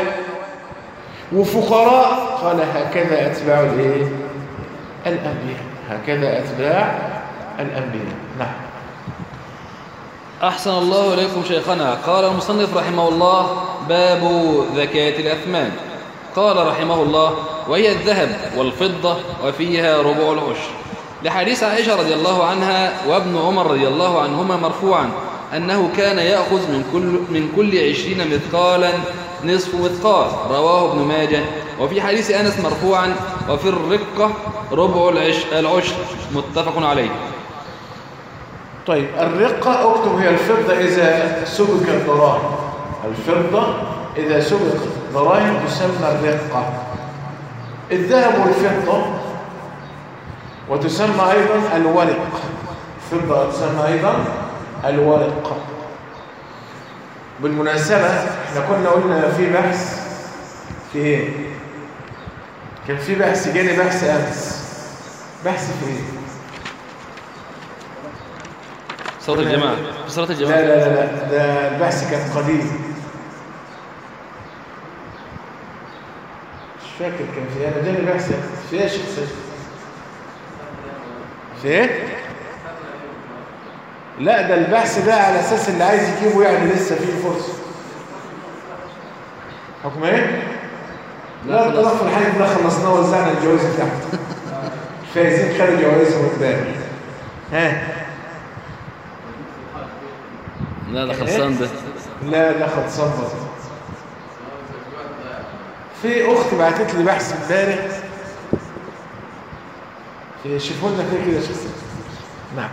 وفقراء. قال هكذا أتباع الإيه؟ الأنبياء. هكذا أتباع الأنبياء. نعم. أحسن الله إليكم شيخنا. قال المصنف رحمه الله: باب زكاة الأثمان. قال رحمه الله: وهي الذهب والفضة وفيها ربع العشر، لحديث عائشة رضي الله عنها وابن عمر رضي الله عنهما مرفوعا أنه كان يأخذ من كل, من كل عشرين مثقالا نصف مثقال، رواه ابن ماجه. وفي حديث أنس مرفوعا: وفي الرقة ربع العشر، متفق عليه. طيب الرقة اكتب هي الفضة إذا سبكت دراهم. الفضة إذا سبكت دراهم تسمى الرقة. الذهب والفضة وتسمى أيضا الورق. الفضة تسمى أيضا الورق. بالمناسبة احنا كنا قلنا في بحث في ايه؟ كان في بحث جاني بحث أمس. بحث في ايه؟ صلاة الجماعة. في صلاة الجماعة. لا لا لا لا ده البحث كان قديم. مش فاكر كان في ايه. انا جاني بحث في ايه يا شيخ سيد؟ في ايه؟ لا ده البحث ده على اساس اللي عايز يجيبه يعني لسه فيه فرصه. حكم ايه؟ لا الطرف الحالي ده خلصناه وزعنا الجوائز بتاعته. الفايزين خدوا جوائزهم قدام. ها لا ده خلصان ده. لا ده خلصان ده. في اخت بعتت لي بحث امبارح في شوفوا لنا فيه كده. نعم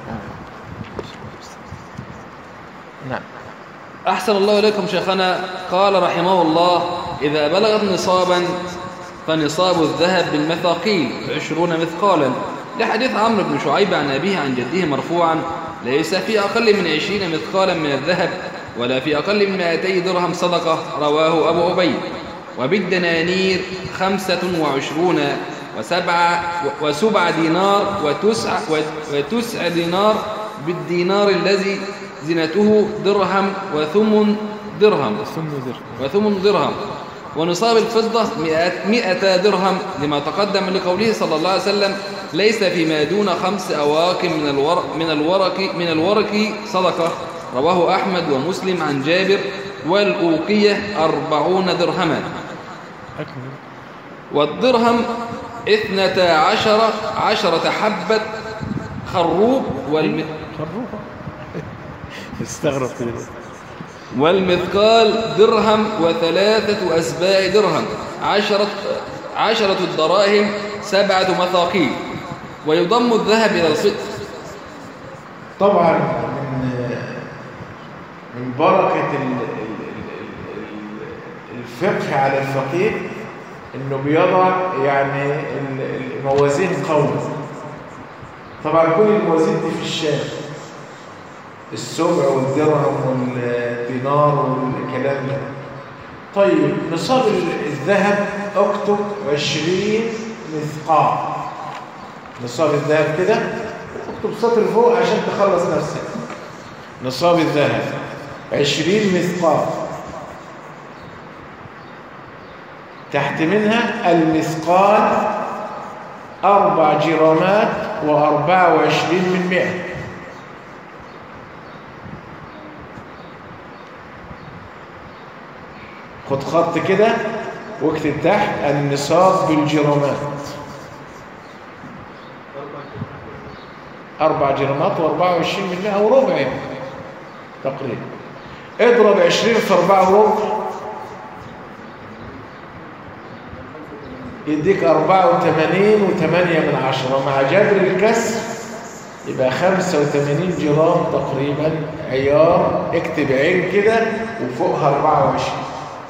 نعم. أحسن الله إليكم شيخنا. قال رحمه الله: إذا بلغت نصابا فنصاب الذهب بالمثاقيل عشرون مثقالا، لحديث عمرو بن شعيب عن أبيه عن جده مرفوعا: ليس في أقل من عشرين مثقالا من الذهب ولا في أقل من مائتي درهم صدقة، رواه أبو عبيد. وبالدنانير خمسة وعشرون وسبعة وسبع دينار وتسع, وتسع دينار بالدينار الذي زنته درهم وثمن درهم وثمن درهم. ونصاب الفضة مئة درهم، لما تقدم لقوله صلى الله عليه وسلم: ليس فيما دون خمس أواق من الورق من الورق من الورق صدقة، رواه أحمد ومسلم عن جابر. والأوقية أربعون درهما. والدرهم اثنتا عشر عشرة حبة خروب والمث... استغرب كده. والمثقال درهم وثلاثة أسباع درهم، عشرة عشرة الدراهم سبعة مثاقيل. ويضم الذهب إلى الفضة. طبعا من من بركة الفقه على الفقيه انه بيضع يعني الموازين قومة. طبعا كل الموازين دي في الشام، السبع والدرهم والدينار والكلام ده. طيب نصاب الذهب اكتب عشرين مثقال. نصاب الذهب كده اكتب سطر فوق عشان تخلص نفسك. نصاب الذهب عشرين مثقال، تحت منها المثقال أربع جرامات وأربعة وعشرين من مئة. خد خط كده واكتب تحت النصاب بالجرامات. أربع جرامات وأربعة وعشرين من مئة وربع يعني تقريبا. اضرب عشرين في أربعة وربع يديك أربعة وثمانين وثمانية من عشرة، مع جبر الكسر يبقى خمسة وثمانين جرام تقريبا عيار. اكتب عين كده وفوقها أربعة وعشرين.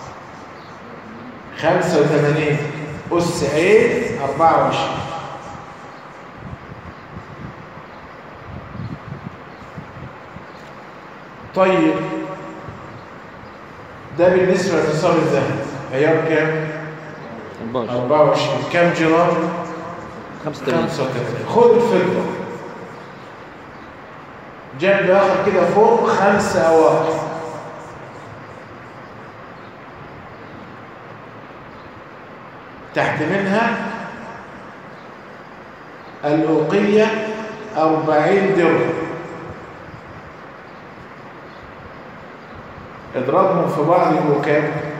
خمسة وثمانين أس عين أربعة وعشرين. طيب ده بالنسبة لنصاب الذهب عيار كام؟ أربعة وعشرين. كم جرام؟ خمسة وثمانين. خذ الفضة. جنب آخر كده فوق خمس أواقي، تحت منها الأوقية أربعين درهم، اضربهم في بعض يبقوا كام؟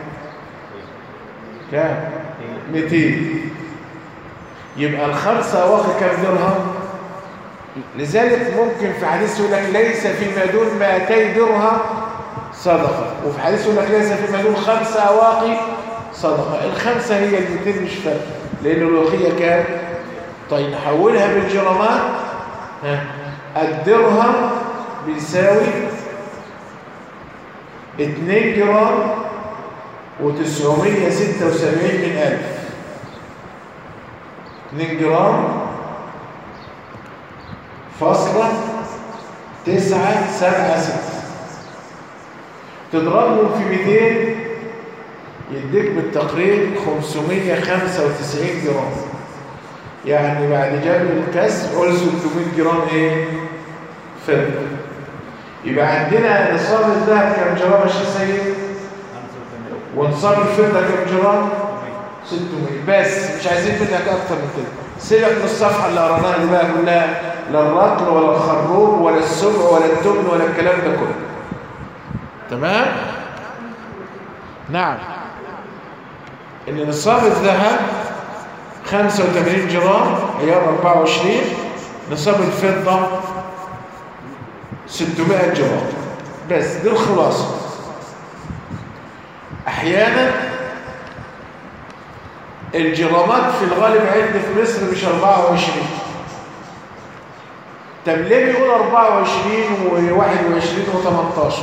كام؟ مئتين. يبقى الخمسة أواقي كام درهم؟ لذلك ممكن في حديث يقول لك ليس فيما دون مئتي درهم صدقة، وفي حديث يقول لك ليس فيما دون خمسة أواقي صدقة. الخمسة هي المئتين مش فارقة، لأن الوقية كام؟ طيب نحولها بالجرامات. الدرهم بيساوي اتنين جرام وتسعمية ستة وسبعين من ألف. اتنين جرام فاصلة تسعة سبعة ستة، تضربهم في مئتين يديك بالتقريب خمسمية خمسة وتسعين جرام. يعني بعد جبر الكسر قول ستمية جرام ايه؟ فضة. يبقى عندنا نصاب الذهب كم جرام يا شيخ سيد؟ ونصاب الفضة كم جرام؟ ستمية. بس مش عايزين منك اكتر من كده. سيبك من الصفحة اللي قرناها دي بقى كلها، لا الرطل ولا الخروب ولا السبع ولا التمن ولا الكلام ده كله. تمام؟ نعم. ان نصاب الذهب خمسة وثمانين جرام عيار أربعة وعشرين، نصاب الفضة ستمائة جرام. بس دي الخلاصة. احيانا الجرامات في الغالب عندنا في مصر مش أربعة وعشرين. طب ليه بيقول أربعة وعشرين وواحد وعشرين وثمانية عشر؟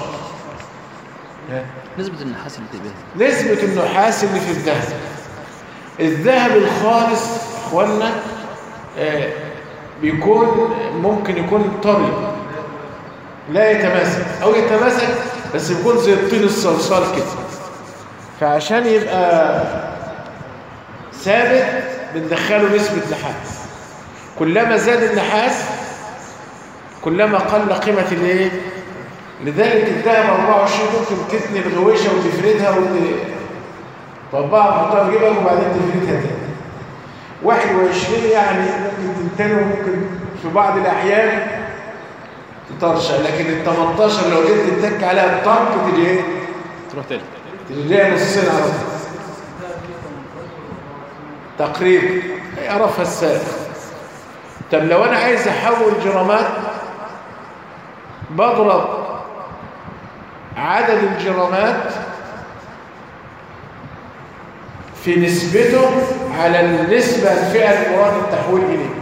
نسبة النحاس اللي تبقى نسبة النحاس اللي في الذهب. الذهب الخالص اخوانا آه بيكون ممكن يكون طري لا يتماسك، او يتماسك بس بيكون زي الطين الصلصال كده. فعشان يبقى ثابت بندخله نسبة نحاس. كلما زاد النحاس كلما قل قيمة الايه؟ لذلك الذهب أربعة وعشرين ممكن تتني الغويشة وتفردها وتطبقها وتحطها في جيبك وبعدين تفردها تاني. واحد وعشرين يعني ممكن تنتني وممكن في بعض الأحيان تطرشق، لكن ال ثمانية عشر لو جيت تتك عليها بطنك تيجي ايه؟ تروح تاني. تيجي جايه نصين على طول. تقريبا يعرفها السائق. طب لو انا عايز احول جرامات بضرب عدد الجرامات في نسبته على النسبة الفئة المراد التحويل إليه.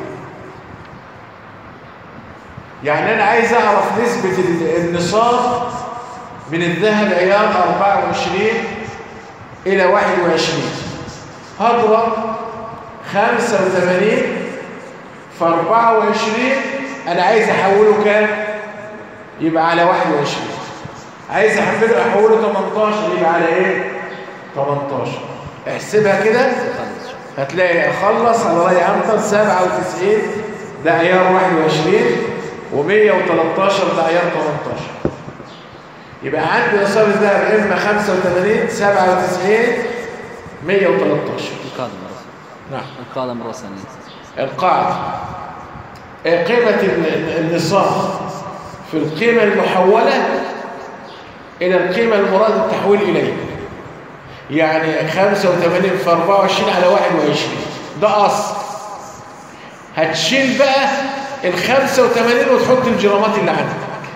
يعني أنا عايز أعرف نسبة النصاب من الذهب عيار أربعة وعشرين إلى واحد وعشرين. هضرب خمسة وثمانين في أربعة وعشرين، أنا عايز أحوله كام؟ يبقى على واحد وعشرين. عايز أحوله أحوله ثمانية عشر يبقى على إيه؟ ثمانية عشر. احسبها كده هتلاقي أخلص على رأي عنتر سبعة وتسعين ده عيار واحد وعشرين ومية وثلاثة عشر ده عيار ثمانية عشر. يبقى عندي نصاب الذهب إما خمسة وثمانين سبعة وتسعين مية وثلاثة عشر. القاعدة مرة. نعم. القاعدة مرة ثانية. القاعدة قيمة النصاب في القيمة المحولة إلى القيمة المراد التحويل إليه. يعني خمسة وثمانين في أربعة وعشرين على واحد وعشرين ده أصل. هتشيل بقى ال خمسة وثمانين وتحط الجرامات اللي عندك.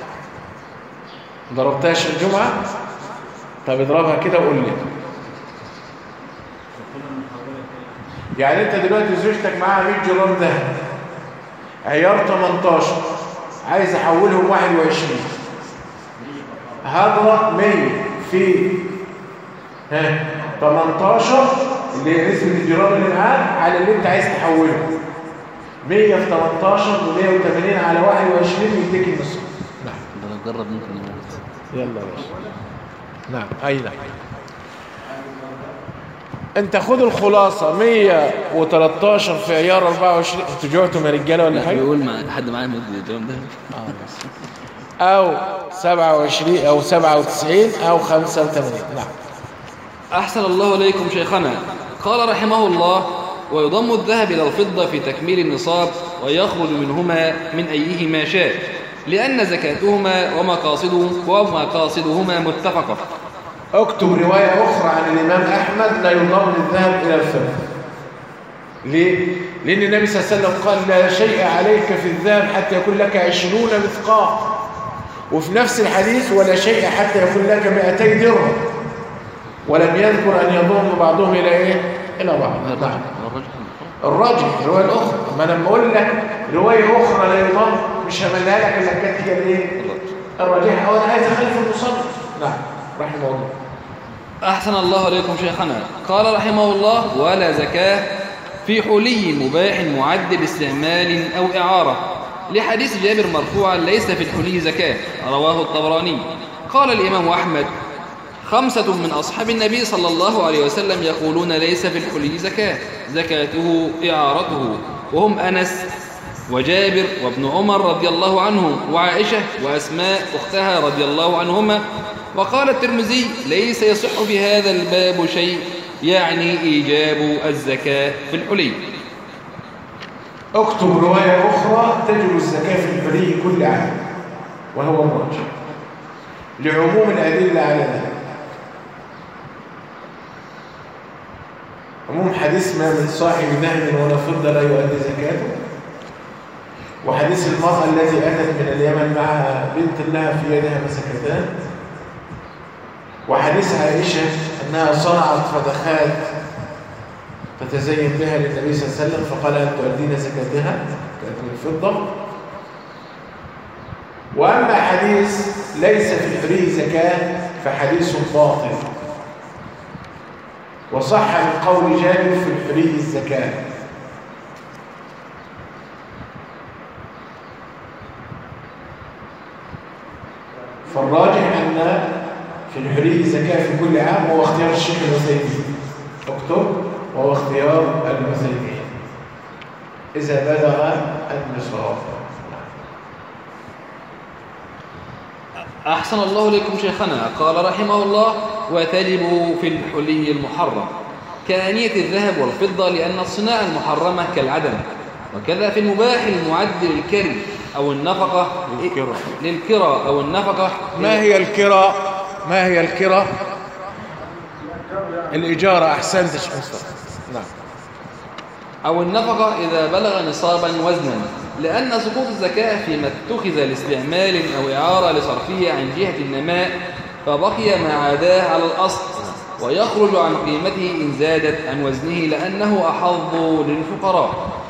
ضربتهاش الجمعة؟ طب اضربها كده وقول لي. يعني انت دلوقتي زوجتك معاها مية جرام ذهب عيار ثمانية عشر عايز احولهم واحد وعشرين. هضرب مية في ها ثمانية عشر اللي هي نسبة الجرام اللي معاك على اللي انت عايز تحوله. مية في ثمانية عشر ومية وثمانين على واحد وعشرين يديك النصف. نعم. ده لو جرب ممكن يموت. يلا يا باشا. نعم اي نعم. انت خد الخلاصة مية وثلاثة عشر في عيار أربعة وعشرين. انتوا جوعتم يا رجاله ولا حاجه؟ بيقول مع حد معاه مد الجرام ده. اه بس أو سبعة وعشرين أو سبعة وتسعين أو خمسة وثمانين. نعم. أحسن الله إليكم شيخنا. قال رحمه الله: ويضم الذهب إلى الفضة في تكميل النصاب ويخرج منهما من أيهما شاء، لأن زكاتهما ومقاصده ومقاصدهما متفقة. اكتب رواية أخرى عن الإمام أحمد: لا يضم الذهب إلى الفضة. ليه؟ لأن النبي صلى الله عليه وسلم قال: لا شيء عليك في الذهب حتى يكون لك عشرون مثقال. وفي نفس الحديث: ولا شيء حتى يكون لك مئتي درهم. ولم يذكر أن يضم بعضهم إلى إيه؟ إلى بعض. نعم. الراجح الرواية الأخرى. ما أنا لما أقول لك رواية أخرى لا يضم مش هملها لك إلا كانت هي الإيه؟ الراجح. أو أنا عايز أخالف المصنف. نعم. رحمه الله. أحسن الله عليكم شيخنا. قال رحمه الله: ولا زكاة في حلي مباح معد لاستعمال أو إعارة، لحديث جابر مرفوعا: ليس في الحلي زكاة، رواه الطبراني. قال الإمام أحمد: خمسة من أصحاب النبي صلى الله عليه وسلم يقولون ليس في الحلي زكاة، زكاته إعارته، وهم أنس وجابر وابن عمر رضي الله عنهم وعائشة وأسماء أختها رضي الله عنهما. وقال الترمذي: ليس يصح في هذا الباب شيء، يعني إيجاب الزكاة في الحلي. اكتب رواية أخرى: تجب الزكاة في الحلي كل عام، وهو الراجح لعموم الأدلة على ذلك. عموم حديث: ما من صاحب ذهب ولا فضة لا يؤدي زكاته، وحديث المرأة التي أتت من اليمن معها بنت لها في يدها مسكتان، وحديث عائشة أنها صنعت فدخات فتزين بها للنبي صلى الله عليه وسلم فقال: أن تؤدين زكاتها كانت من الفضة. وأما حديث ليس في الحلي زكاة فحديث باطل، وصح من قول جابر في الحلي الزكاة. فالراجح أن في الحلي زكاة في كل عام، وهو اختيار الشيخ العثيمين. اكتب: وهو اختيار العثيمين إذا بلغ النصاب. أحسن الله إليكم شيخنا. قال رحمه الله: وتجب في الحلي المحرم كآنية الذهب والفضة، لأن الصناعة المحرمة كالعدم. وكذا في المباح المعد للكري أو النفقة للكرة أو النفقة. ما هي الكرة؟ ما هي الكرة؟ الإجارة. أحسنت يا شيخ مصطفى. نعم. أو النفقة إذا بلغ نصابا وزنا، لأن سقوط الزكاة فيما اتخذ لاستعمال أو إعارة لصرفه عن جهة النماء فبقي ما عاداه على الأصل، ويخرج عن قيمته إن زادت عن وزنه، لأنه أحظ للفقراء.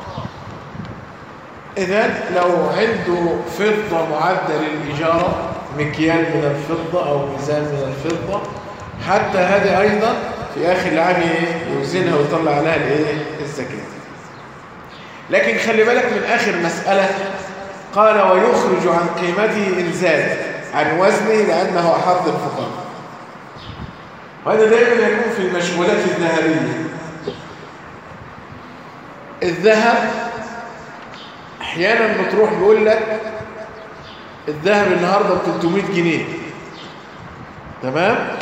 إذن لو عنده فضة معدة للإجارة، مكيال من الفضة أو ميزان من الفضة، حتى هذه أيضا في آخر العام يوزنها ويطلع عليها الإيه؟ الزكاة. لكن خلي بالك من آخر مسألة، قال: ويخرج عن قيمته إن زاد عن وزنه لأنه أحظ الفقراء. وهذا دائما يكون في المشغولات الذهبية. الذهب أحيانا بتروح بيقول لك الذهب النهاردة ب ثلاثمائة جنيه، تمام؟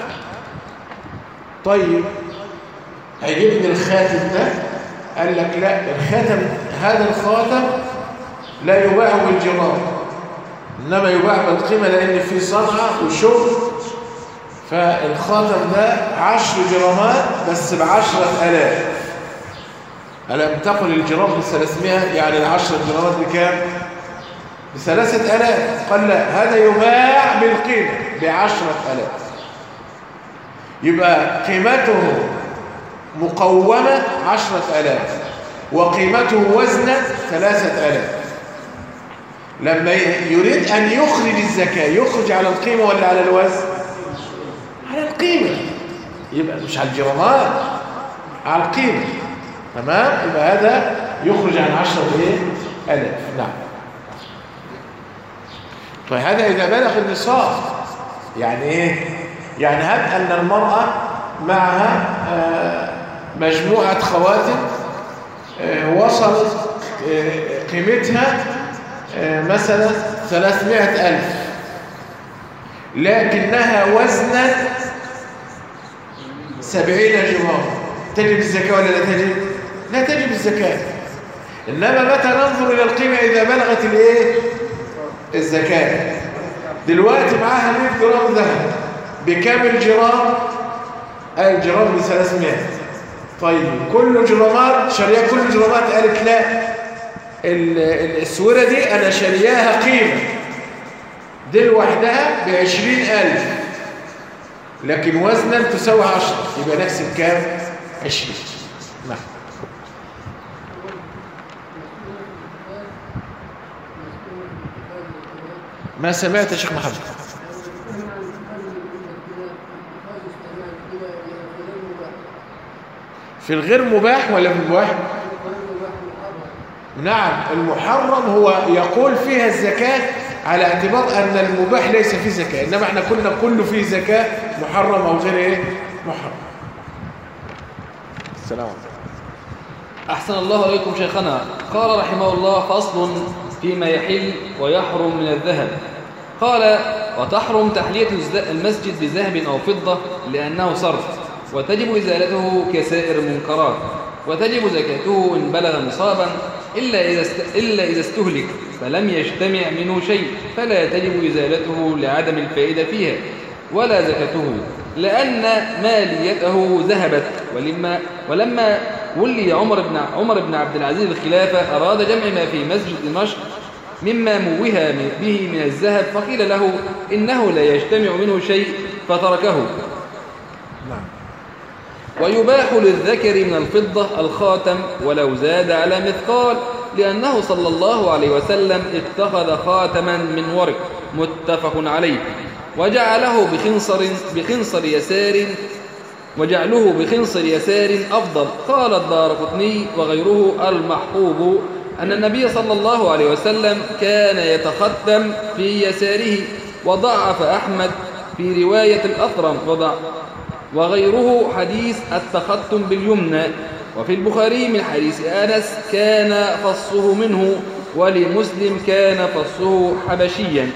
طيب هيجيبني الخاتم ده، قال لك لا، الخاتم هذا الخاتم لا يباع بالجرام، إنما يباع بالقيمة، لأن في صنعة وشغل. فالخاتم ده عشر جرامات بس بعشرة آلاف. ألم تقل الجرام بثلاثمائة؟ يعني العشرة جرامات بكام؟ بثلاثة آلاف. قال لا، هذا يباع بالقيمة بعشرة آلاف، يبقى قيمته مقومة عشرة آلاف وقيمته وزنا ثلاثة آلاف. لما يريد أن يخرج الزكاة يخرج على القيمة ولا على الوزن؟ على القيمة، يبقى مش على الجرامات، على القيمة، تمام؟ يبقى هذا يخرج عن عشرة إيه؟ آلاف. نعم. فهذا إذا بلغ النصاب. يعني إيه؟ يعني هب أن المرأة معها مجموعة خواتم وصلت قيمتها مثلا ثلاثمائة ألف، لكنها وزنا سبعين جرام، تجب الزكاة ولا لا تجب؟ لا تجب الزكاة. إنما متى ننظر إلى القيمة؟ إذا بلغت الإيه؟ الزكاة. دلوقتي معاها مئة جرام ذهب، بكام الجرام؟ الجرام بثلاثمائة. طيب كل جرامات شريها، كل جرامات قالت لا، السورة دي أنا شرياها قيمة دي لوحدها بعشرين ألف، لكن وزنا تساوي عشرة، يبقى نحسب كام؟ عشرين. نعم. ما سمعت يا شيخ محمد؟ في الغير مباح ولا في المباح؟ نعم، المحرم هو يقول فيها الزكاة على اعتبار أن المباح ليس فيه زكاة، إنما احنا كنا كله فيه زكاة، محرم أو غير إيه؟ محرم. السلام عليكم. أحسن الله إليكم شيخنا. قال رحمه الله: فصل فيما يحل ويحرم من الذهب. قال: وتحرم تحلية المسجد بذهب أو فضة لأنه صرف، وتجب إزالته كسائر المنكرات، وتجب زكاته إن بلغ نصابا إلا إذا إلا إذا استهلك فلم يجتمع منه شيء، فلا تجب إزالته لعدم الفائدة فيها ولا زكاته، لأن ماليته ذهبت. ولما ولما ولي عمر بن عمر بن عبد العزيز الخلافة أراد جمع ما في مسجد دمشق مما موه به من الذهب، فقيل له إنه لا يجتمع منه شيء فتركه. ويباح للذكر من الفضة الخاتم ولو زاد على مثقال، لأنه صلى الله عليه وسلم اتخذ خاتما من ورق متفق عليه، وجعله بخنصر بخنصر يسار وجعله بخنصر يسار أفضل. قال الدارقطني وغيره المحفوظ أن النبي صلى الله عليه وسلم كان يتختم في يساره، وضعف أحمد في رواية الأثرم وضع وغيره حديث التختم باليمنى. وفي البخاري من حديث أنس كان فصه منه، ولمسلم كان فصه حبشيا.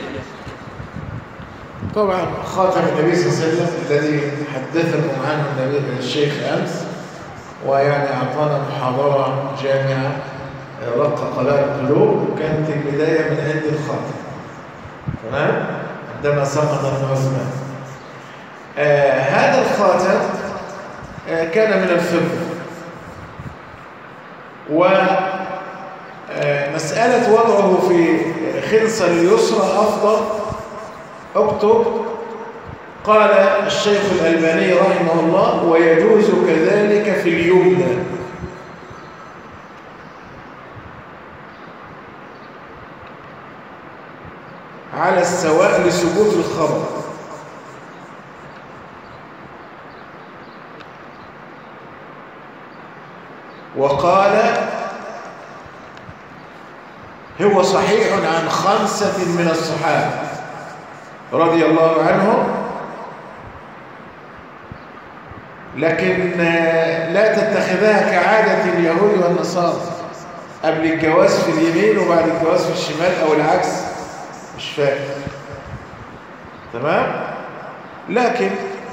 طبعا خاتم النبي صلى الله عليه وسلم الذي حدثكم عنه النبي الشيخ أمس، ويعني أعطانا محاضرة جامعة رقق لها القلوب، كانت البداية من عند الخاتم، تمام؟ عندما سقط ابن عثمان. آه هذا الخاتم آه كان من الفضة، ومسألة وضعه في خنصر اليسرى أفضل. اكتب. قال الشيخ الألباني رحمه الله: ويجوز كذلك في اليمنى. على السواء لثبوت الخبر. وقال: هو صحيح عن خمسة من الصحابة رضي الله عنهم، لكن لا تتخذها كعادة اليهود والنصارى، قبل الجواز في اليمين وبعد الجواز في الشمال أو العكس، مش فاهم، تمام؟ لكن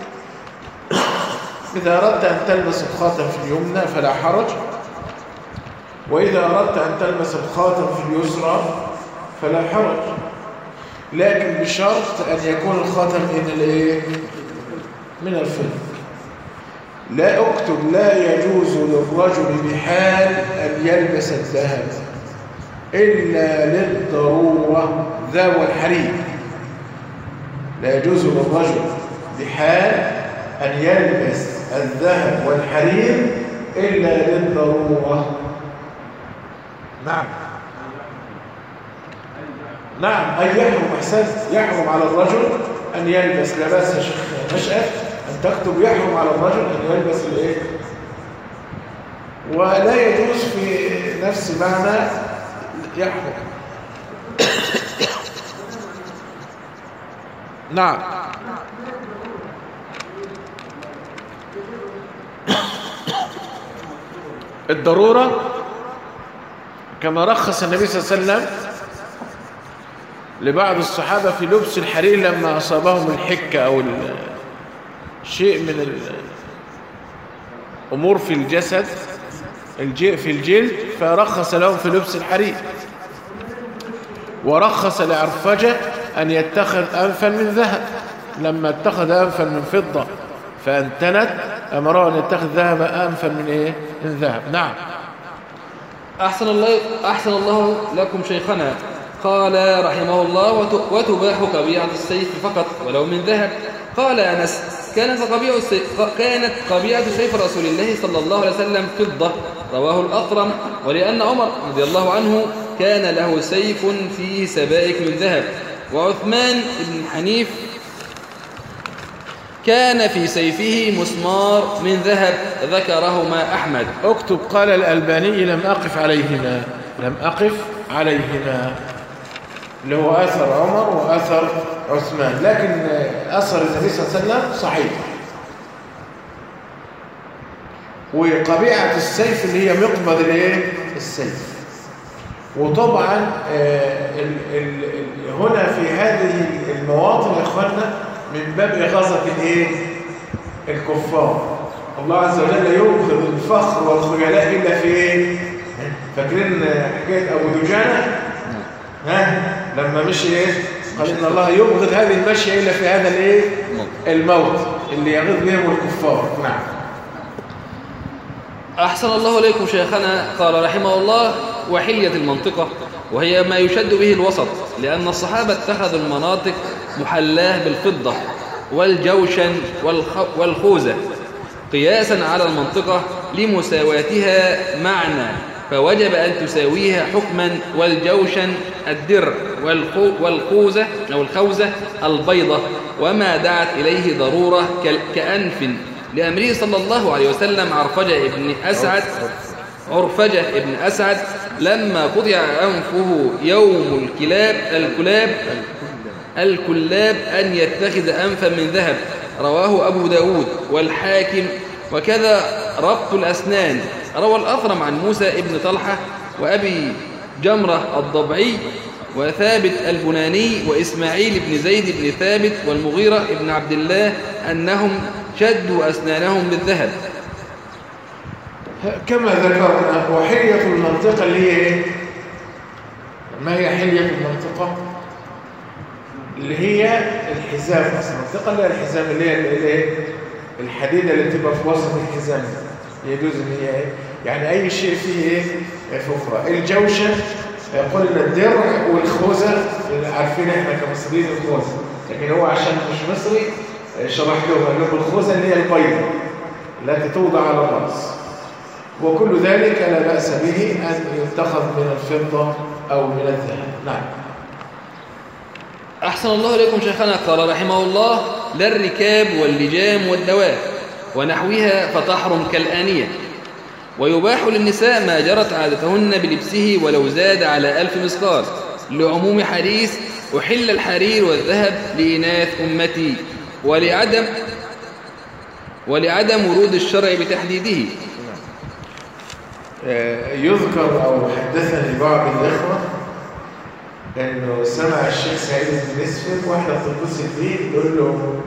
إذا أردت أن تلبس الخاتم في اليمنى فلا حرج، وإذا أردت أن تلبس الخاتم في اليسرى فلا حرج، لكن بشرط أن يكون الخاتم من الإيه؟ من الفضة. لا أكتب: لا يجوز للرجل بحال أن يلبس الذهب إلا للضرورة ذو الحرير. لا يجوز للرجل بحال أن يلبس الذهب والحرير إلا للضرورة. نعم نعم أي يحرم. أحسنت، يحرم على الرجل أن يلبس. لا بأس يا شيخ مشأت أن تكتب: يحرم على الرجل أن يلبس الإيه؟ ولا يجوز في نفس معنى يحرم. نعم. الضرورة كما رخص النبي صلى الله عليه وسلم لبعض الصحابة في لبس الحرير لما أصابهم الحكة أو شيء من الأمور في الجسد في الجلد، فرخص لهم في لبس الحرير. ورخص لعرفجة أن يتخذ أنفا من ذهب، لما اتخذ أنفا من فضة فأنتنت أمره أن يتخذ ذهب أنفا من إيه؟ من ذهب. نعم. أحسن الله, أحسن الله لكم شيخنا. قال رحمه الله: وتباح قبيعة السيف فقط ولو من ذهب. قال أنس: كانت قبيعة السيف, كانت قبيعة سيف رسول الله صلى الله عليه وسلم فضة. رواه الأخرم. ولأن عمر رضي الله عنه كان له سيف فيه سبائك من ذهب. وعثمان بن حنيف كان في سيفه مسمار من ذهب. ذكرهما أحمد. اكتب: قال الألباني: لم أقف عليهما، لم أقف عليهما، اللي هو أثر عمر وأثر عثمان، لكن أثر النبي صلى الله عليه وسلم صحيح. وقبيعة السيف اللي هي مقبض الايه؟ السيف. وطبعا ال ال ال هنا في هذه المواطن يا اخوانا من باب إغاظة الايه؟ الكفار. الله عز وجل يبغض الفخر والخجلاء إلا في ايه؟ فاكرين حكاية أبو دجانة؟ ها؟ لما مشي ايه؟ قال إن الله يبغض هذه المشي إلا في هذا الايه؟ الموت اللي يغيظ بهم الكفار. نعم. أحسن الله إليكم شيخنا. قال رحمه الله: وحلية المنطقة، وهي ما يشد به الوسط، لأن الصحابة اتخذوا المناطق محلاه بالفضة والجوشن والخوذة قياسا على المنطقة لمساواتها معنى، فوجب أن تساويها حكما. والجوشن الدر، والخوذة أو الخوذة البيضة، وما دعت إليه ضرورة كأنف لأمره صلى الله عليه وسلم عرفجة ابن أسعد عرفجة ابن أسعد لما قطع أنفه يوم الكلاب الكلاب الكلاب أن يتخذ أنفا من ذهب. رواه أبو داود والحاكم. وكذا ربط الأسنان. روى الأثرم عن موسى ابن طلحة وأبي جمرة الضبعي وثابت البناني وإسماعيل بن زيد بن ثابت والمغيرة ابن عبد الله أنهم شدوا أسنانهم بالذهب. كما ذكرنا. وحلية المنطقة اللي هي ايه؟ ما هي حلية المنطقة؟ اللي هي الحزام. المنطقة اللي هي الحزام اللي هي الحديدة اللي تبقى في وسط الحزام، يجوز ان هي ايه؟ يعني اي شيء فيه ايه؟ فقرة. الجوشن قلنا الدرع والخوذة، عارفين احنا كمصريين الخوذة، لكن هو عشان مش مصري شرح له انه الخوذة اللي هي البيضة التي توضع على الرأس. وكل ذلك لا بأس به أن يتخذ من الفضة أو من الذهب. نعم. أحسن الله إليكم شيخنا. قال رحمه الله: لا الركاب واللجام والدواب ونحوها فتحرم كالآنية. ويباح للنساء ما جرت عادتهن بلبسه ولو زاد على ألف مسقال، لعموم حديث: أحل الحرير والذهب لإناث أمتي، ولعدم ولعدم ورود الشرع بتحديده. يذكر أو حدثني بعض الإخوة أنه سمع الشيخ سعيد بن مسفر واحدة تتصل فيه تقول له: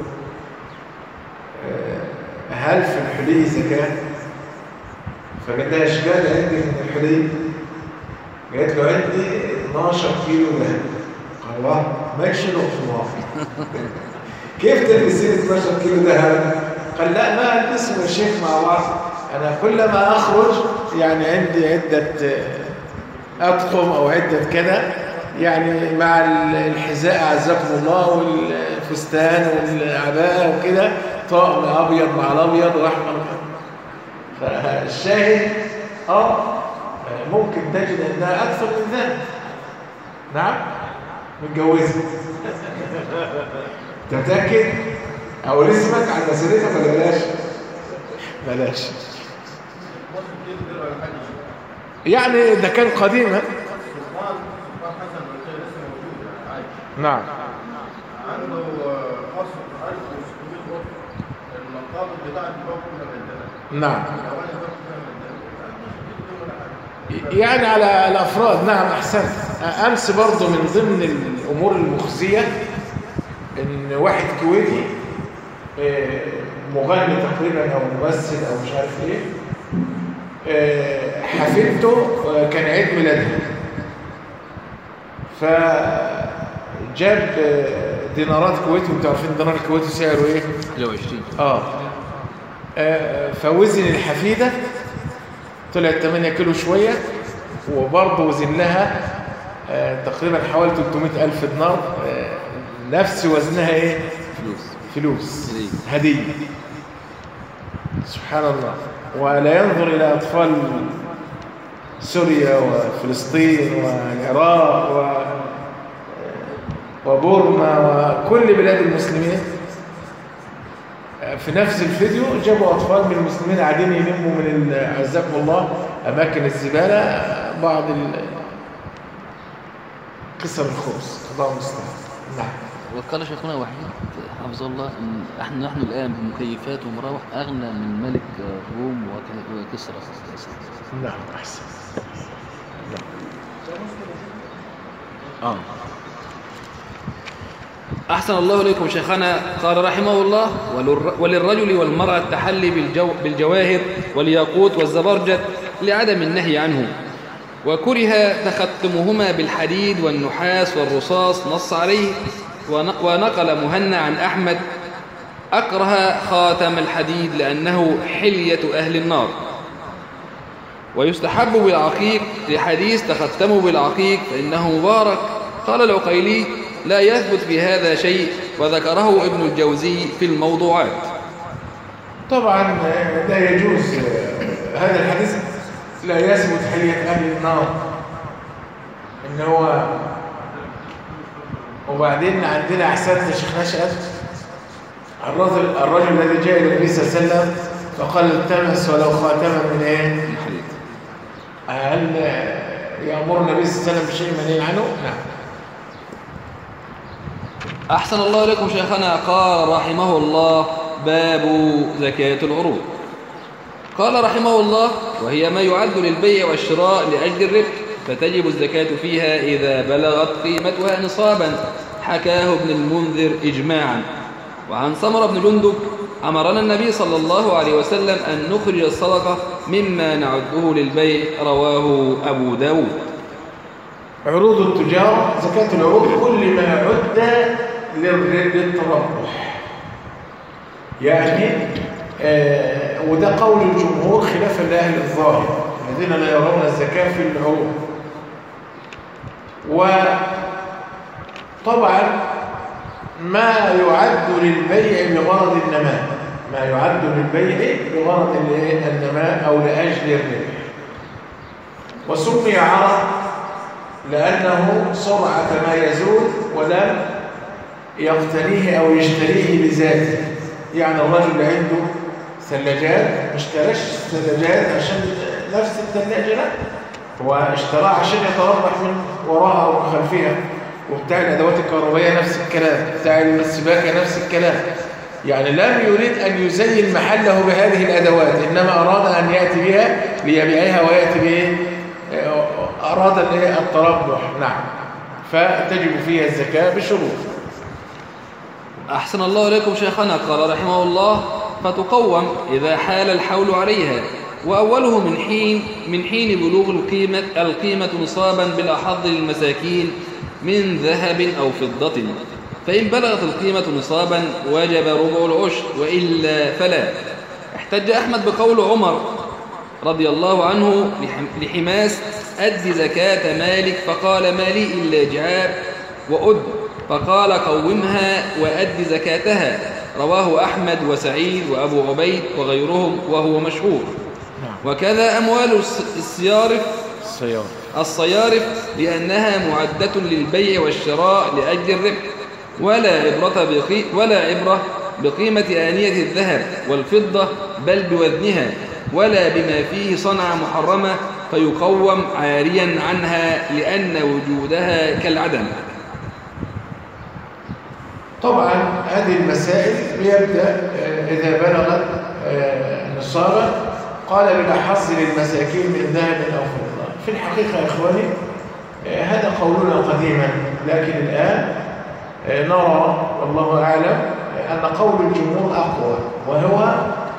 هل في الحلي زكاة؟ فقال لها: ايش قال عندي من الحلي؟ قالت له: عندي اثناشر كيلو ذهب. قال: الله ما يشيلوا الله. كيف تلبسين اثناشر كيلو ذهب؟ قال: لا ما البسهم يا شيخ مع بعض، أنا كلما أخرج يعني عندي عدة أطقم أو عدة كذا، يعني مع الحذاء عزكم الله والفستان والعباءة وكذا، طقم أبيض مع الأبيض وأحمر. فالشاهد آه ممكن تجد أنها أكثر من ذلك. نعم، متجوزة. تتأكد؟ أو اسمك على مسيرتك ولا بلاش؟ بلاش. يعني ده كان قديما. نعم. عنده قصر ألف وستمائة غرفة، المقابض بتاع الباب كلها مدنة. نعم. يعني على الأفراد. نعم، أحسنت. أمس برضو من ضمن الأمور المخزية إن واحد كويتي مغني تقريبا أو ممثل أو مش عارف إيه، حفيدته كان عيد ميلادها، فجاب دينارات كويتي، وانتوا عارفين دينار الكويتي سعره ايه؟ لو عشرين. اه فوزن الحفيده طلعت ثمانية كيلو شويه، وبرضه وزن لها آه تقريبا حوالي ثلاثمائة ألف دينار، آه نفس وزنها ايه؟ فلوس فلوس هديه. سبحان الله. ولا ينظر الى اطفال سوريا وفلسطين والعراق و... وبورما وكل بلاد المسلمين. في نفس الفيديو جابوا أطفال من المسلمين قاعدين يلموا من عزكم الله أماكن الزبالة بعض قصر الخبز. الله المستعان. نعم. وقال شيخنا وحيد حفظه الله ان احنا نحن الان بمكيفات ومراوح اغنى من ملك الروم وكسرى. نعم احسن. نعم. اه أحسن الله إليكم شيخنا. قال رحمه الله: وللرجل والمرأة التحلي بالجو بالجواهر والياقوت والزبرجد لعدم النهي عنه، وكره تختمهما بالحديد والنحاس والرصاص، نص عليه. ونقل مهنا عن أحمد: أكره خاتم الحديد لأنه حلية أهل النار. ويستحب بالعقيق لحديث تختموا بالعقيق فإنه مبارك. قال العقيلي: لا يثبت في هذا شيء، وذكره ابن الجوزي في الموضوعات. طبعا لا يجوز هذا الحديث، لا يثبت حلية أهل النار إن هو. وبعدين عندنا أحسن شيخ نشأت الرجل الرجل الذي جاء إلى النبي صلى الله عليه وسلم فقال: التمس ولو خاتما من إيه؟ هل يأمر النبي صلى الله عليه وسلم بشيء منهي عنه؟ نعم. أحسن الله إليكم شيخنا. قال رحمه الله: باب زكاة العروض. قال رحمه الله: وهي ما يعد للبيع والشراء لأجل الربح، فتجب الزكاة فيها إذا بلغت قيمتها نصابا، حكاه ابن المنذر إجماعا. وعن سمرة بن جندب: أمرنا النبي صلى الله عليه وسلم أن نخرج الصدقة مما نعده للبيع، رواه أبو داود. عروض التجار، زكاة العروض كل ما عد للتربح، يعني آه وده قول الجمهور خلافا لأهل الظاهر الذين لا يرون الزكاة في العروض. وطبعا ما يعد للبيع بغرض النماء، ما يعد للبيع بغرض النماء أو لأجل الربح، وسمي عرض لأنه سرعة ما يزول ولم يقتنيه أو يشتريه لذاته. يعني الرجل عنده ثلاجات، ما اشتراش ثلاجات عشان نفس الثلاجة، لا، هو اشتراها عشان يتربح من وراها ومن خلفها. وبتاع الأدوات الكهربائية نفس الكلام، بتاع السباكة نفس الكلام. يعني لم يريد أن يزين محله بهذه الأدوات، إنما أراد أن يأتي بها ليبيعها ويأتي به، أراد التربح. نعم. فتجب فيها الزكاة بشروط. أحسن الله إليكم شيخنا. قال رحمه الله: فتقوم إذا حال الحول عليها، وأوله من حين من حين بلوغ القيمة القيمة نصابا بالأحظ للمساكين من ذهب أو فضة، فإن بلغت القيمة نصابا وجب ربع العشر، وإلا فلا. احتج أحمد بقول عمر رضي الله عنه لحماس: أد زكاة مالك، فقال: ما لي إلا جعاب وأد، فقال: قومها وأد زكاتها. رواه أحمد وسعيد وأبو عبيد وغيرهم، وهو مشهور. وكذا أموال الصيارف الصيارف لأنها معدة للبيع والشراء لأجل الربح، ولا عبرة بقي ولا عبرة بقيمة آنية الذهب والفضة، بل بوزنها، ولا بما فيه صنعة محرمة فيقوم عاريا عنها لأن وجودها كالعدم. طبعا هذه المسائل بيبدأ إذا بلغت نصابا قال بالأحظ للمساكين من ذهب أو فضة. في الحقيقة يا إخواني هذا قولنا قديما، لكن الآن نرى والله أعلم أن قول الجمهور أقوى، وهو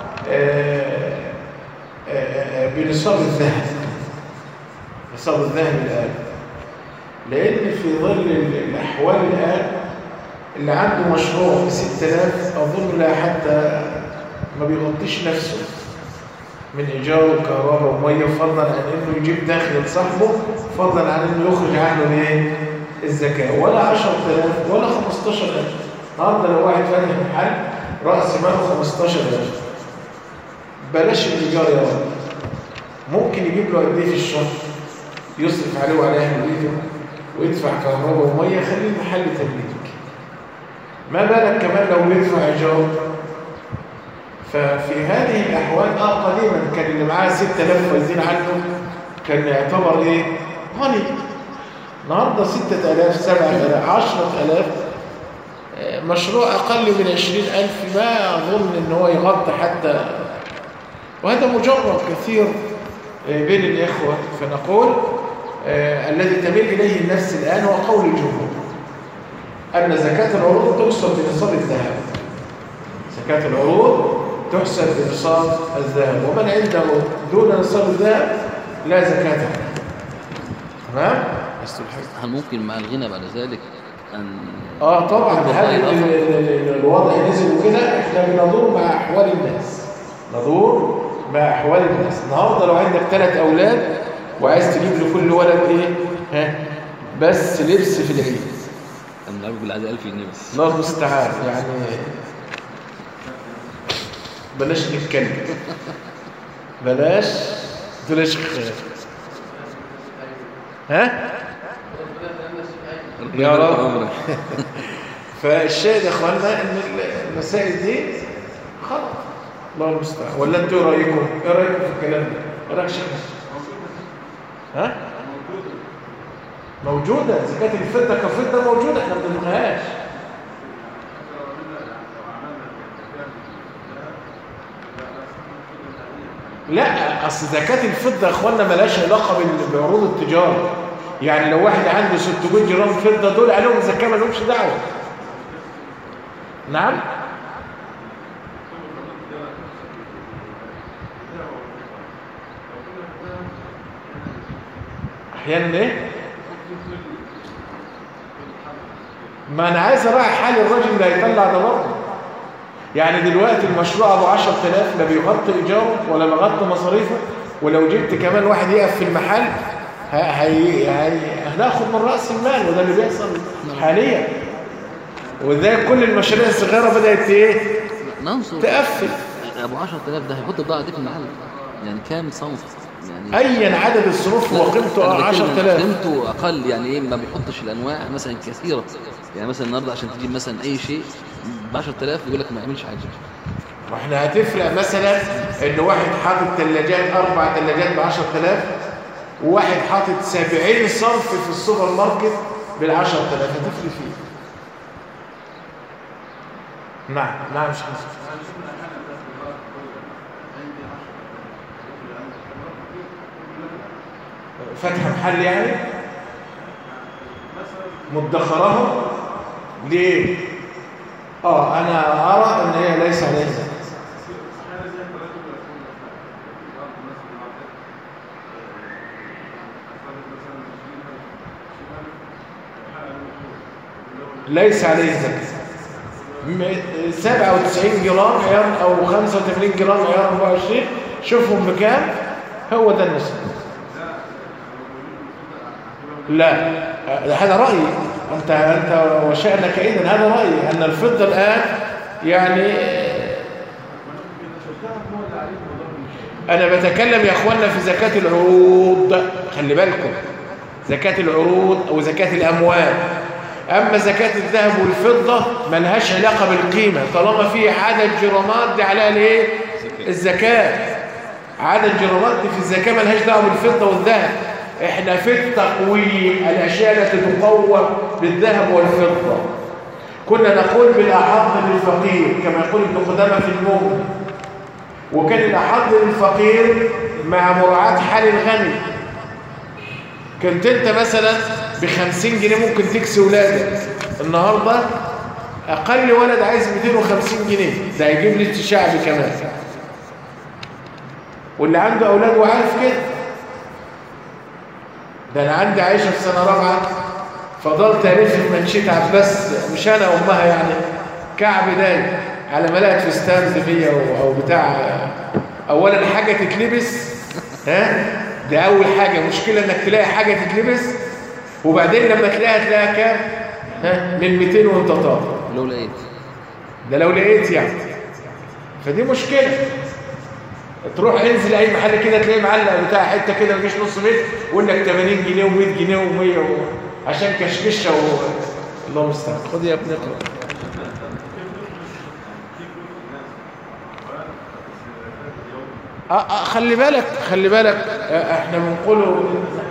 بنصاب الذهب، نصاب الذهب الآن، لأن في ظل الأحوال الآن اللي عنده مشروع ب ستة آلاف أظن لا حتى ما بيغطيش نفسه من إيجار وكهرباء ومية، فضلا عن إنه يجيب دخل لصاحبه، فضلا عن إنه يخرج عنه إيه الزكاة، ولا عشرة آلاف ولا خمستاشر ألف. النهارده لو واحد فاتح محل رأس ماله خمستاشر ألف، بلاش الإيجار يا رب، ممكن يجيب له قد إيه في الشهر يصرف عليه وعلى أهل بيته ويدفع كهرباء ومية، خليه محل تمليك. ما بالك كمان لو يدفع إيجار؟ ففي هذه الأحوال آه قديما كان اللي معاه ستة آلاف وزين عنه كان يعتبر إيه؟ غني. النهارده ستة آلاف سبعة آلاف عشرة آلاف، مشروع أقل من عشرين ألف ما أظن إن هو يغطي حتى، وهذا مجرد كثير بين الإخوة. فنقول آه الذي تميل إليه النفس الآن هو قول الجمهور أن زكاة العروض تحسب بنصاب الذهب، زكاة العروض تحسب بنصاب الذهب، ومن عنده دون نصاب الذهب لا زكاة عنه. تمام؟ هل ممكن مع الغنى بعد ذلك أن آه طبعا هل الوضع نزل وكده؟ إحنا بندور مع أحوال الناس، ندور مع أحوال الناس. النهارده لو عندك ثلاث أولاد وعايز تجيب لكل ولد إيه؟ ها؟ بس لبس في العيد، أنا نعرف بالعادة ألف جنيه بس. الله المستعان. يعني بلاش نتكلم، بلاش بلاش خير. ها؟ يا رب. فالشاهد يا اخوانا ان المسائل دي خلاص الله المستعان. ولا انتوا رايكم؟ ايه رايكم في الكلام ده؟ ايه رايك شيخ؟ ها؟ موجوده زكاه الفضه كفضه موجوده، احنا ما بنلغيهاش. لا اصل زكاه الفضه يا اخوانا مالهاش علاقه بعروض التجاره. يعني لو واحد عنده ستمائة جرام فضه دول عليهم زكاه ما لهمش دعوه. نعم؟ احيانا ايه؟ ما انا عايز اراعي حال الراجل اللي هيطلع ده برضه. يعني دلوقتي المشروع ابو عشرة آلاف لا بيغطي ايجاره ولا بيغطي مصاريفه، ولو جبت كمان واحد يقف في المحل هي هي هناخد من راس المال، وده اللي بيحصل حاليا. وده كل المشاريع الصغيره بدات ايه؟ تقفل. ابو عشرة آلاف ده هيحط البضاعه دي في المحل، يعني كام صنف؟ يعني ايا عدد الصنوف وقيمته عشرة آلاف، قيمته اقل. يعني ايه؟ ما بيحطش الانواع مثلا كثيره. يعني مثلا النهارده عشان تجيب مثلا اي شيء ب عشرة آلاف يقول لك ما يعملش حاجه. واحنا هتفرق مثلا ان واحد حاطط ثلاجات اربع ثلاجات ب عشرة آلاف، وواحد حاطط سبعين صنف في السوبر ماركت بال عشرة آلاف، هتفرق فيه. نعم نعم شيخ. فتح محل يعني مدخرهم ليه؟ اه انا ارى ان هي ليس عليها زكاه. ليس عليه زكاه. سبعة وتسعين جرام عيار او خمسة وثمانين جرام عيار أربعة وعشرين، شوفهم بكام، هو ده النصاب. لا هذا رأيي، أنت أنت وشأنك إذن، هذا رأيي أن الفضة الآن يعني أنا بتكلم يا أخوانا في زكاة العروض، خلي بالكم، زكاة العروض أو زكاة الأموال. أما زكاة الذهب والفضة ملهاش علاقة بالقيمة، طالما في عدد جرامات دي عليها الإيه؟ الزكاة. عدد جرامات دي في الزكاة ملهاش دعوة بالفضة والذهب. احنا في التقويم الاشياء التي تقوم بالذهب والفضه كنا نقول بالاحظ للفقير كما يقول ابن قدامه في المغني، وكان الاحظ للفقير مع مراعاه حال الغني. كنت انت مثلا بخمسين جنيه ممكن تكسي ولادك. النهاردة أقل ولد عايز مئتين وخمسين جنيه، ده هيجيب لي شعبي كمان. واللي عنده أولاد وعارف كده، ده أنا عندي عايشة في سنة رابعة فضلت ألف في منشية عباس، مش أنا أمها يعني، كعب داي على ملاءة فستان فيا أو بتاع. أولا حاجة تتلبس، ها ده أول حاجة. مشكلة إنك تلاقي حاجة تتلبس، وبعدين لما تلاقيها تلاقيها كام؟ ها من مئتين وأنت طالع. لو لقيت ده لو لقيت يعني، فدي مشكلة. تروح انزل اي محل كده تلاقيه معلق بتاع حته كده مفيش نص متر ويقول لك ثمانين جنيه ومئة جنيه ومية و... عشان كشكشه و... الله المستعان. خد يا ابني اقرا. اه اه خلي بالك خلي بالك آه احنا بنقوله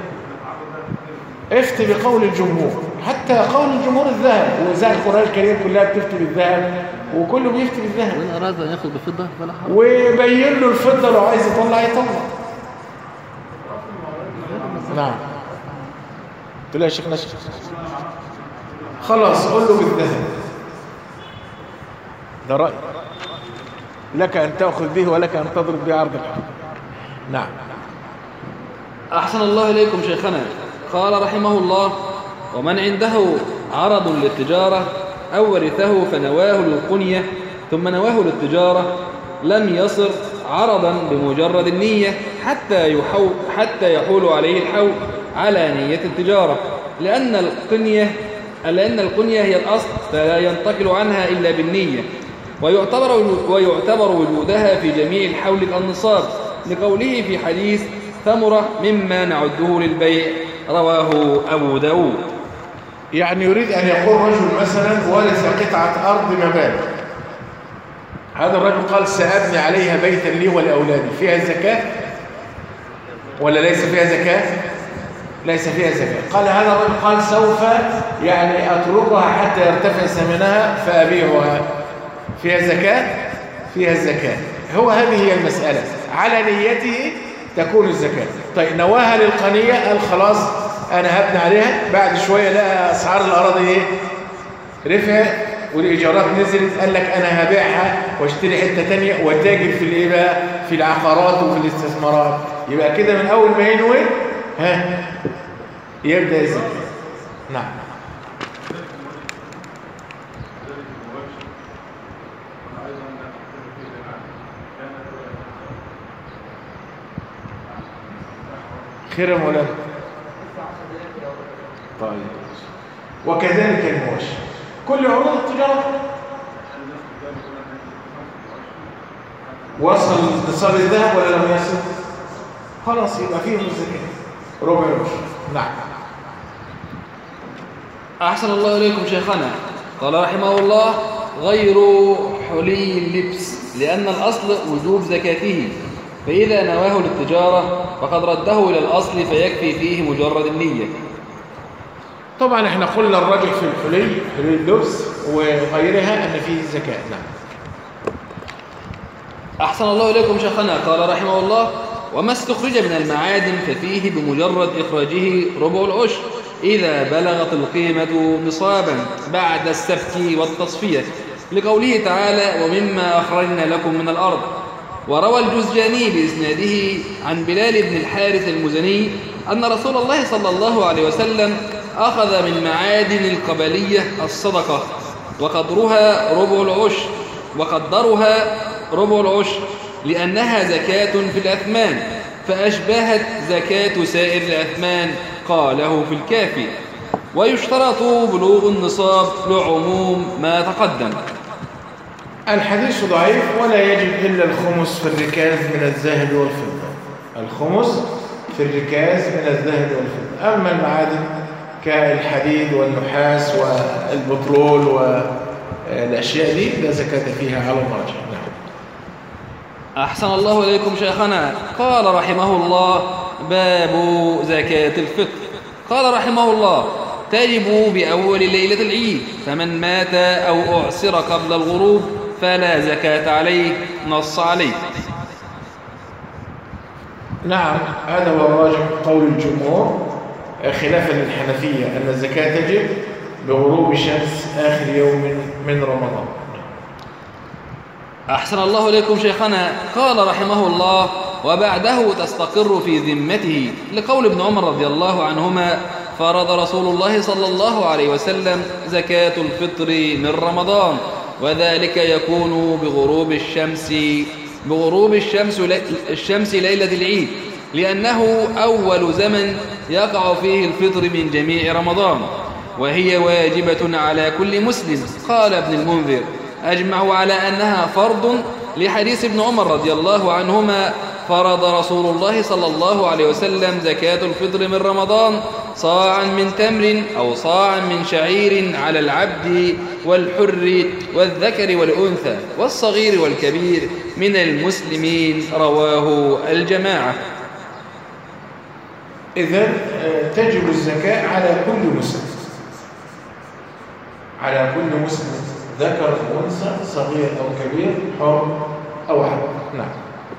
افتي بقول الجمهور، حتى قول الجمهور الذهب، وزي القرآن الكريم كلها بتفتي بالذهب وكله بيفتي بالذهب. وإن أراد أن يأخذ بفضة فلا حرج، ويبين له الفضة لو عايز يطلع يطلع. نعم تقول يا شيخ نشر خلاص قول له بالذهب، ده رأي لك أن تأخذ به ولك أن تضرب به عرض الحق. نعم. أحسن الله إليكم شيخنا. قال رحمه الله: ومن عنده عرض للتجارة أو ورثه فنواه للقنية ثم نواه للتجارة لم يصر عرضا بمجرد النية حتى يحول حتى يحول عليه الحول على نية التجارة، لأن القنية لأن القنية هي الأصل فلا ينتقل عنها إلا بالنية، ويعتبر ويعتبر وجودها في جميع الحول النصاب، لقوله في حديث ثمرة مما نعده للبيع رواه أبو داود. يعني يريد أن يقول رجل مثلا ورث قطعة أرض مبالغ، هذا الرجل قال سأبني عليها بيتا لي ولأولادي، فيها زكاة ولا ليس فيها زكاة؟ ليس فيها زكاة. قال هذا الرجل قال سوف يعني أتركها حتى يرتفع ثمنها فأبيعها، فيها زكاة؟ فيها الزكاة. هو هذه هي المسألة، على نيته تكون الزكاة. طيب نواها للقنية، قال خلاص أنا هبني عليها، بعد شوية لقى أسعار الأراضي إيه؟ رفع والإيجارات نزلت، قال لك أنا هبيعها واشتري حتة تانية واتاجر في الإيه بقى؟ في العقارات وفي الاستثمارات. يبقى كده من أول ما ينوي ها يبدأ الزكاة. نعم. خير يا مولانا. طيب وكذلك المواشي، كل عروض التجارة وصل نصاب الذهب ولا لم يصل؟ خلاص يبقى فيه الزكاة ربع العشر. نعم. أحسن الله إليكم شيخنا. قال رحمه الله: غير حلي اللبس، لأن الأصل وجوب زكاته، فإذا نواه للتجارة فقد رده إلى الأصل فيكفي فيه مجرد النية. طبعا احنا قلنا الرجل في الحلي حلي اللبس وغيرها أن فيه زكاة. نعم. أحسن الله إليكم شيخنا. قال رحمه الله: وما استخرج من المعادن ففيه بمجرد إخراجه ربع العشر إذا بلغت القيمة نصابا بعد السفك والتصفية، لقوله تعالى: ومما أخرجنا لكم من الأرض. وروى الجزجاني بإسناده عن بلال بن الحارث المزني أن رسول الله صلى الله عليه وسلم أخذ من معادن القبلية الصدقة وقدرها ربع العشر وقدرها ربع العشر لأنها زكاة في الأثمان فأشبهت زكاة سائر الأثمان، قاله في الكافي. ويشترط بلوغ النصاب لعموم ما تقدم. الحديث ضعيف، ولا يجب إلا الخمس في الركاز من الذهب والفضة، الخمس في الركاز من الذهب والفضة. أما المعادن كالحديد والنحاس والبترول والأشياء دي لا زكاة فيها على الراجح. نعم. أحسن الله إليكم شيخنا. قال رحمه الله: باب زكاة الفطر. قال رحمه الله: تجب بأول ليلة العيد، فمن مات أو أعسر قبل الغروب فلا زكاة عليه، نص عليه. نعم هذا هو الراجح قول الجمهور، خلافا للحنفية أن الزكاة تجب بغروب الشمس آخر يوم من رمضان. أحسن الله إليكم شيخنا. قال رحمه الله: وبعده تستقر في ذمته، لقول ابن عمر رضي الله عنهما: فرض رسول الله صلى الله عليه وسلم زكاة الفطر من رمضان، وذلك يكون بغروب الشمس بغروب الشمس الشمس ليلة العيد، لأنه أول زمن يقع فيه الفطر من جميع رمضان، وهي واجبة على كل مسلم. قال ابن المنذر: أجمعوا على أنها فرض لحديث ابن عمر رضي الله عنهما: فرض رسول الله صلى الله عليه وسلم زكاة الفطر من رمضان صاعا من تمر أو صاعا من شعير على العبد والحر والذكر والأنثى والصغير والكبير من المسلمين. رواه الجماعة. إذن تجب الزكاة على كل مسلم، على كل مسلم، ذكر أو أنثى، صغير أو كبير، حر أو عبد. نعم.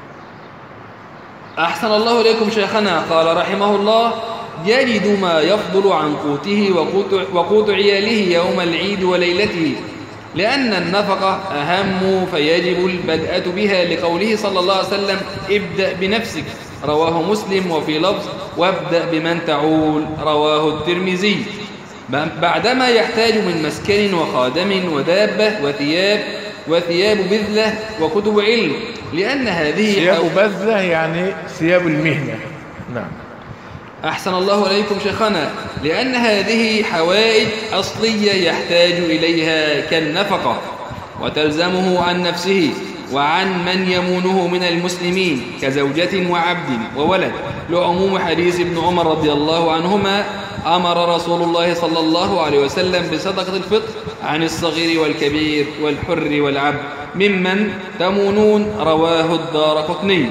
أحسن الله إليكم شيخنا. قال رحمه الله: يجد ما يفضل عن قوته وقوت, وقوت عياله يوم العيد وليلته، لأن النفقة أهم فيجب البدءة بها، لقوله صلى الله عليه وسلم: ابدأ بنفسك. رواه مسلم. وفي لفظ: وابدأ بمن تعول. رواه الترمذي. بعدما يحتاج من مسكن وخادم ودابة وثياب وثياب بذلة وكتب علم، لأن هذه ثياب بذلة يعني ثياب المهنة. نعم. أحسن الله إليكم شيخنا. لأن هذه حوائج أصلية يحتاج إليها كالنفقة، وتلزمه عن نفسه وعن من يمونه من المسلمين كزوجة وعبد وولد، لعموم حديث ابن عمر رضي الله عنهما: أمر رسول الله صلى الله عليه وسلم بصدقة الفطر عن الصغير والكبير والحر والعبد ممن تمونون. رواه الدارقطني.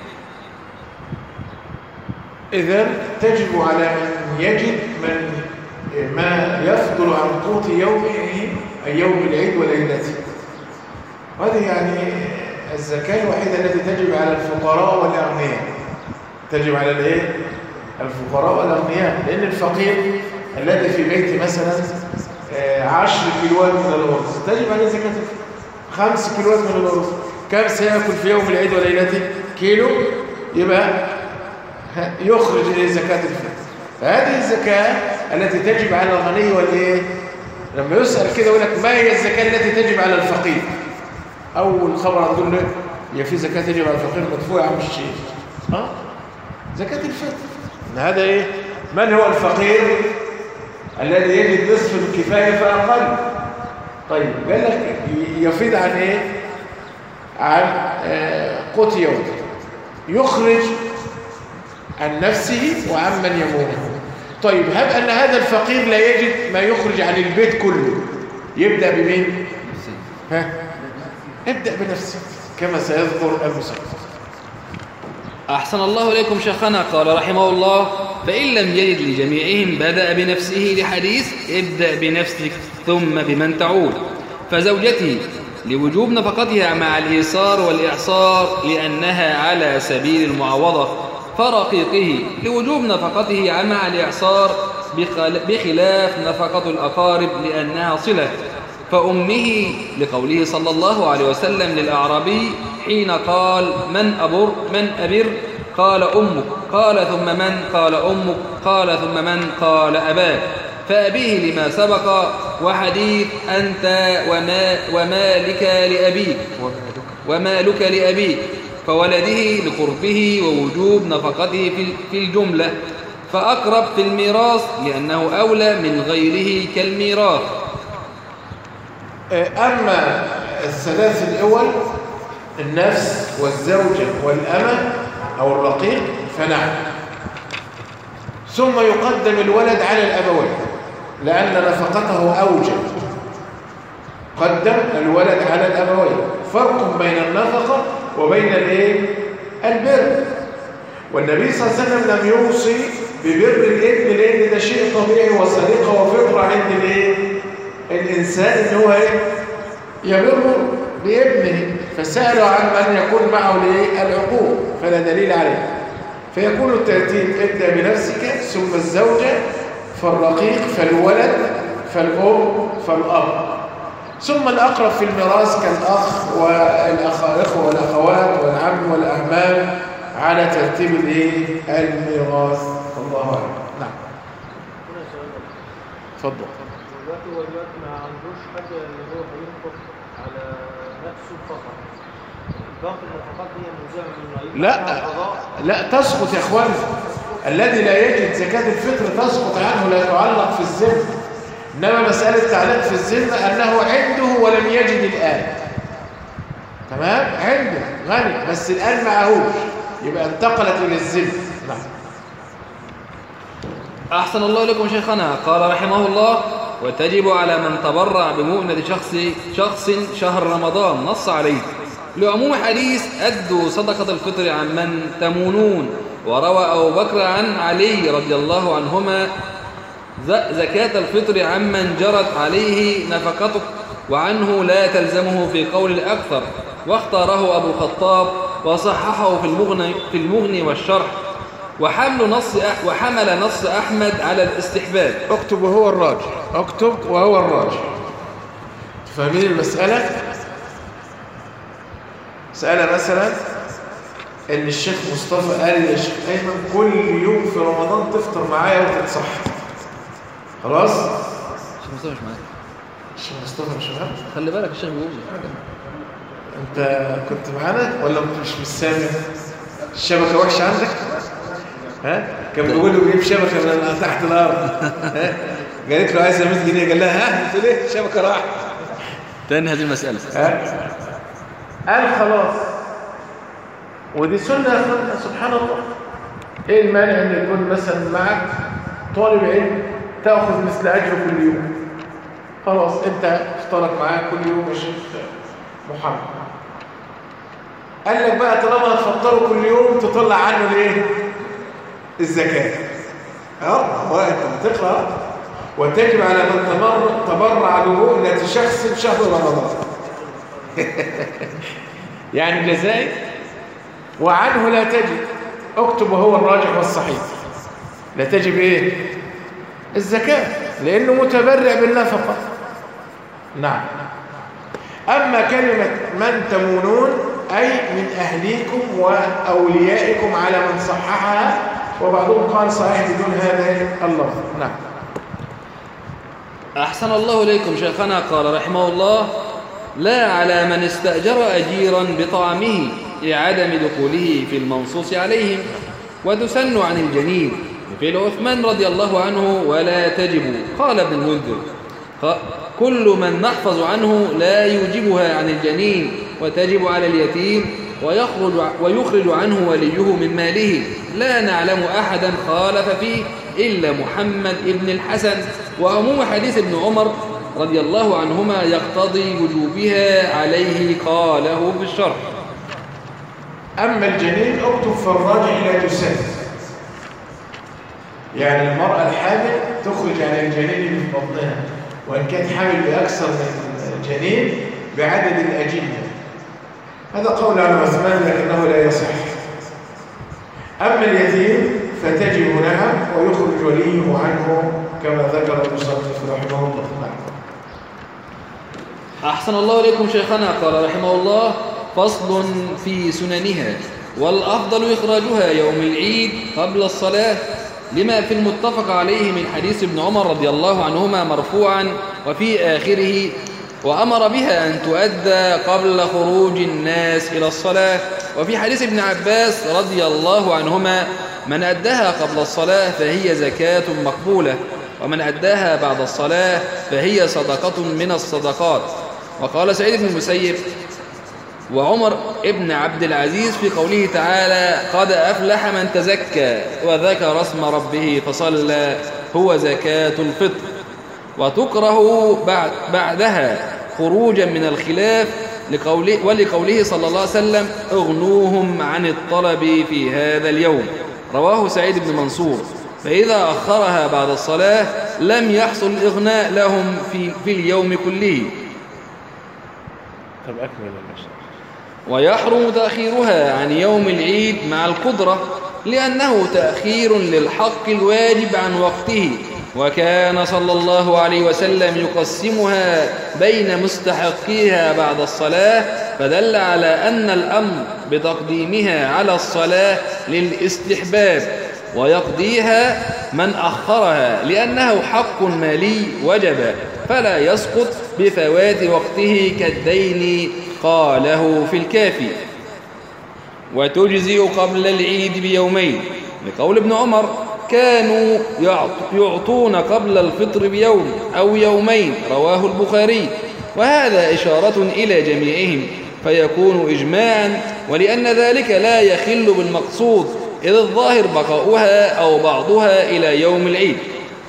إذن تجب على من يجد من ما يفضل عن قوت يومه أي يوم العيد وليلته. وهذه يعني الزكاة الوحيدة التي تجب على الفقراء والأغنياء. تجب على الايه؟ الفقراء والأغنياء، لأن الفقير الذي في بيت مثلا عشر كيلوات من الأرز تجب عليه زكاة الفطر. خمس كيلوات من الأرز كم سيأكل في يوم العيد وليلته؟ كيلو، يبقى يخرج إليه زكاة الفطر. فهذه الزكاة التي تجب على الغني والإيه؟ لما يسأل كده يقول لك: ما هي الزكاة التي تجب على الفقير؟ أول خبر هتقول له: هي في زكاة تجب على الفقير مدفوعة يا عم الشيخ. ها؟ زكاة الفطر. هذا إيه؟ من هو الفقير الذي يجد نصف الكفاية فأقل؟ طيب قال لك يفيد عن إيه؟ عن قوت يوم، يخرج عن نفسه وعن من يمونه. طيب هب أن هذا الفقير لا يجد ما يخرج عن البيت كله، يبدأ بمين؟ ها؟ ابدأ بنفسك كما سيذكر المصنف. أحسن الله إليكم شيخنا. قال رحمه الله: فإن لم يجد لجميعهم بدأ بنفسه، لحديث: ابدأ بنفسك ثم بمن تعول. فزوجته لوجوب نفقتها مع الإيصار والإعصار لأنها على سبيل المعوضة، فرقيقه لوجوب نفقته مع الإعصار بخلاف نفقة الأقارب لأنها صلة. فأمه لقوله صلى الله عليه وسلم للأعرابي حين قال: من أبر من أبر؟ قال: أمك. قال: ثم من؟ قال: أمك. قال: ثم من؟ قال: أباك. فأبيه لما سبق، وحديث أنت وما ومالك لأبيك ومالك لأبيك، فولده لقربه ووجوب نفقته في الجملة، فأقرب في الميراث لأنه أولى من غيره كالميراث. أما الثلاث الأول النفس والزوجة والأمة أو الرقيق فنعم، ثم يقدم الولد على الأبوين لأن نفقته أوجب. قدم الولد على الأبوين، فرق بين النفقة وبين الايه؟ البر. والنبي صلى الله عليه وسلم لم يوصي ببر الابن لأن ده شيء طبيعي وسرقة وفطرة عند الايه؟ الإنسان إن هو ايه؟ يبر بابنه، فسألوا عن من يكون معه الايه؟ العقوق، فلا دليل عليه. فيكون الترتيب ابدأ بنفسك ثم الزوجة فالرقيق فالولد فالأم فالأب ثم الأقرب في الميراث كالأخ والأخوة والأخوات والعم والأعمام على ترتيب الميراث. الله أعلم. نعم. اتفضل. دلوقتي هو دلوقتي ما عندوش حاجة اللي هو هينفق على نفسه فقط. باقي النفقات دي ملزمة منه. لا لا تسقط يا اخوان. الذي لا يجد زكاة الفطر تسقط عنه، لا تعلق في الذمة. إنما مسألة تعليق في الذمة أنه عنده ولم يجد الآن. تمام؟ عنده غني بس الآن معهوش، يبقى انتقلت إلى الذمة. نعم. أحسن الله لكم شيخنا. قال رحمه الله: وتجب على من تبرع بمؤنة شخص شخص شهر رمضان نص عليه لعموم حديث أدوا صدقة الفطر عن من تمونون، وروى أبو بكر عن علي رضي الله عنهما زكاة الفطر عمن جرت عليه نفقته وعنه لا تلزمه في قول الأكثر، واختاره أبو الخطاب وصححه في المغني, في المغني والشرح، وحمل نص وحمل نص أحمد على الاستحباب. اكتب وهو الراجح، اكتب وهو الراجح. فاهمين المسألة؟ مسألة مثلا ان الشيخ مصطفى قال يا شيخ ايمن كل يوم في رمضان تفطر معايا وتتصحى. خلاص؟ الشيخ مصطفى مش معاك. الشيخ مصطفى مش معاك؟ خلي بالك الشيخ بيقول انت كنت معانا ولا مش مش سامع؟ الشبكة وحشة عندك؟ ها؟ كان بيقول له بيجيب شبكة من تحت الأرض. ها؟ قالت له عايزة مية جنيه، قال لها ها؟ قلت له ليه؟ الشبكة راحت. تاني هذه المسألة. ها؟ قال خلاص. ودي سنة يا اخوانا سبحان الله. ايه المانع ان يكون مثلا معك طالب علم تاخذ مثل اجره كل يوم؟ خلاص انت اشترك معاك كل يوم يا شيخ محمد. قال لك بقى طالما هتفطروا كل يوم تطلع عنه الايه؟ الزكاه. اه هو انت بتقرا وتجب على من تبرع بمؤنة شخص في شهر رمضان. يعني جزائي وعنه لا تجب. اكتب وهو الراجح والصحيح. لا تجب ايه؟ الزكاة لانه متبرع بالنفقة. نعم. اما كلمة من تمونون اي من اهليكم واوليائكم على من صححها، وبعضهم قال صحيح بدون هذا اللفظ. نعم. أحسن الله إليكم شيخنا. قال رحمه الله: لا على من استأجر أجيرا بطعمه لعدم دخوله في المنصوص عليهم، وتسن عن الجنين فعل عثمان رضي الله عنه ولا تجب. قال ابن المنذر: كل من نحفظ عنه لا يوجبها عن الجنين، وتجب على اليتيم ويخرج, ويخرج عنه وليه من ماله. لا نعلم أحدا خالف فيه إلا محمد ابن الحسن، وعموم حديث ابن عمر رضي الله عنهما يقتضي وجوبها عليه. قاله في الشرح. أما الجنين اكتب فالراجح لا تسن. يعني المرأة الحامل تخرج عن الجنين من بطنها، وإن كان حامل بأكثر من جنين بعدد الأجنة. هذا قول عن عثمان لكنه لا يصح. أما اليتيم فتجب نعم ويخرج وليه عنه كما ذكر المصنف رحمه الله. أحسن الله إليكم شيخنا. قال رحمه الله: فصل في سننها، والأفضل إخراجها يوم العيد قبل الصلاة، لما في المتفق عليه من حديث ابن عمر رضي الله عنهما مرفوعا وفي آخره: وأمر بها أن تؤدى قبل خروج الناس إلى الصلاة. وفي حديث ابن عباس رضي الله عنهما: من أداها قبل الصلاة فهي زكاة مقبولة، ومن أداها بعد الصلاة فهي صدقة من الصدقات. وقال سعيد بن المسيب وعمر ابن عبد العزيز في قوله تعالى: قد أفلح من تزكى وذكر اسم ربه فصلى، هو زكاة الفطر. وتكره بعد بعدها خروجا من الخلاف لقوله ولقوله صلى الله عليه وسلم: اغنوهم عن الطلب في هذا اليوم. رواه سعيد بن منصور. فإذا أخرها بعد الصلاة لم يحصل الإغناء لهم في, في اليوم كله. طب أكمل المشهد. ويحرم تأخيرها عن يوم العيد مع القدرة، لأنه تأخير للحق الواجب عن وقته، وكان صلى الله عليه وسلم يقسمها بين مستحقيها بعد الصلاة، فدل على أن الأمر بتقديمها على الصلاة للاستحباب، ويقضيها من أخرها لأنه حق مالي وجب فلا يسقط بفوات وقته كالدين، قاله في الكافي. وتجزئ قبل العيد بيومين، لقول ابن عمر: كانوا يعطون قبل الفطر بيوم أو يومين، رواه البخاري. وهذا إشارة إلى جميعهم فيكون إجماعا، ولأن ذلك لا يخل بالمقصود، إذ الظاهر بقاؤها أو بعضها إلى يوم العيد.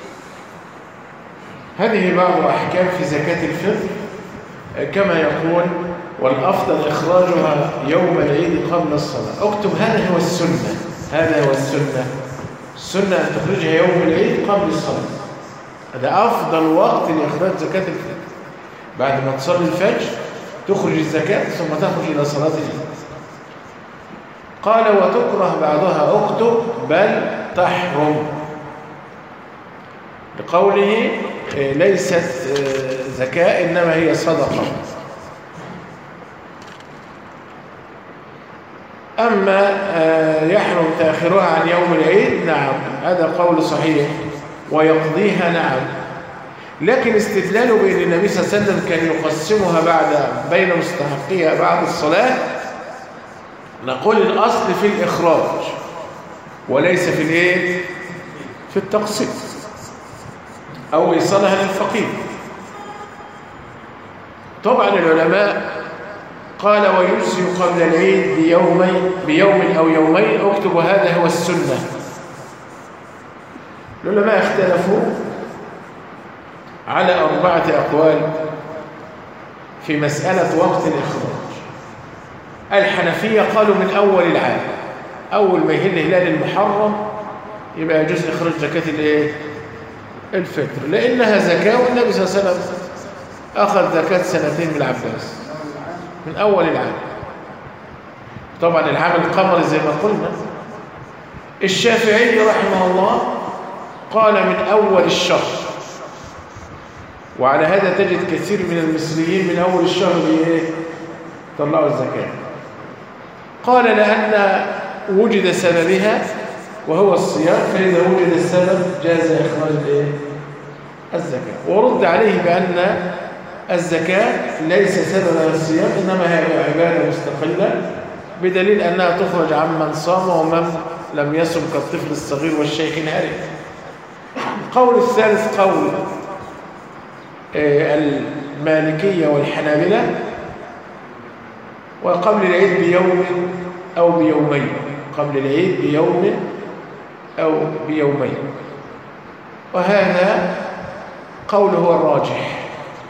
هذه بعض أحكام في زكاة الفطر كما يقول: والأفضل إخراجها يوم العيد قبل الصلاة. اكتب هذا هو السنة، هذا هو السنة. السنة أن تخرجها يوم العيد قبل الصلاة، هذا أفضل وقت لإخراج زكاة الفطر. بعد ما تصلي الفجر تخرج الزكاة ثم تخرج إلى صلاة العيد. قال: وتكره بعضها، اكتب بل تحرم، لقوله ليست زكاة إنما هي صدقة. أما يحرم تأخيرها عن يوم العيد، نعم هذا قول صحيح، ويقضيها نعم، لكن استدلاله بأن النبي صلى الله عليه وسلم كان يقسمها بعد بين مستحقيها بعد الصلاة، نقول الأصل في الإخراج وليس في الإيه؟ في التقسيم أو إيصالها للفقير. طبعا العلماء قال: ويجزئ قبل العيد بيومين بيوم أو يومين، اكتب هذا هو السنة. العلماء اختلفوا على أربعة أقوال في مسألة وقت الإخراج. الحنفية قالوا من أول العام، أول ما يهل هلال المحرم يبقى يجوز إخراج زكاة الإيه؟ الفطر، لأنها زكاة، والنبي صلى الله عليه وسلم أخذ زكاة سنتين من العباس من أول العام. طبعا العام القمري زي ما قلنا. الشافعي رحمه الله قال من أول الشهر، وعلى هذا تجد كثير من المصريين من أول الشهر طلعوا الزكاة. قال لأن وجد سببها وهو الصيام، فإذا وجد السبب جاز إخراج الزكاة. ورد عليه بأن الزكاة ليس سببها الصيام، إنما هي عبادة مستقلة، بدليل أنها تخرج عمن صام ومن لم يصم كالطفل الصغير والشيخ الهرم. القول الثالث قول المالكية والحنابلة، وقبل العيد بيوم أو بيومين، قبل العيد بيوم أو بيومين، وهذا قول هو الراجح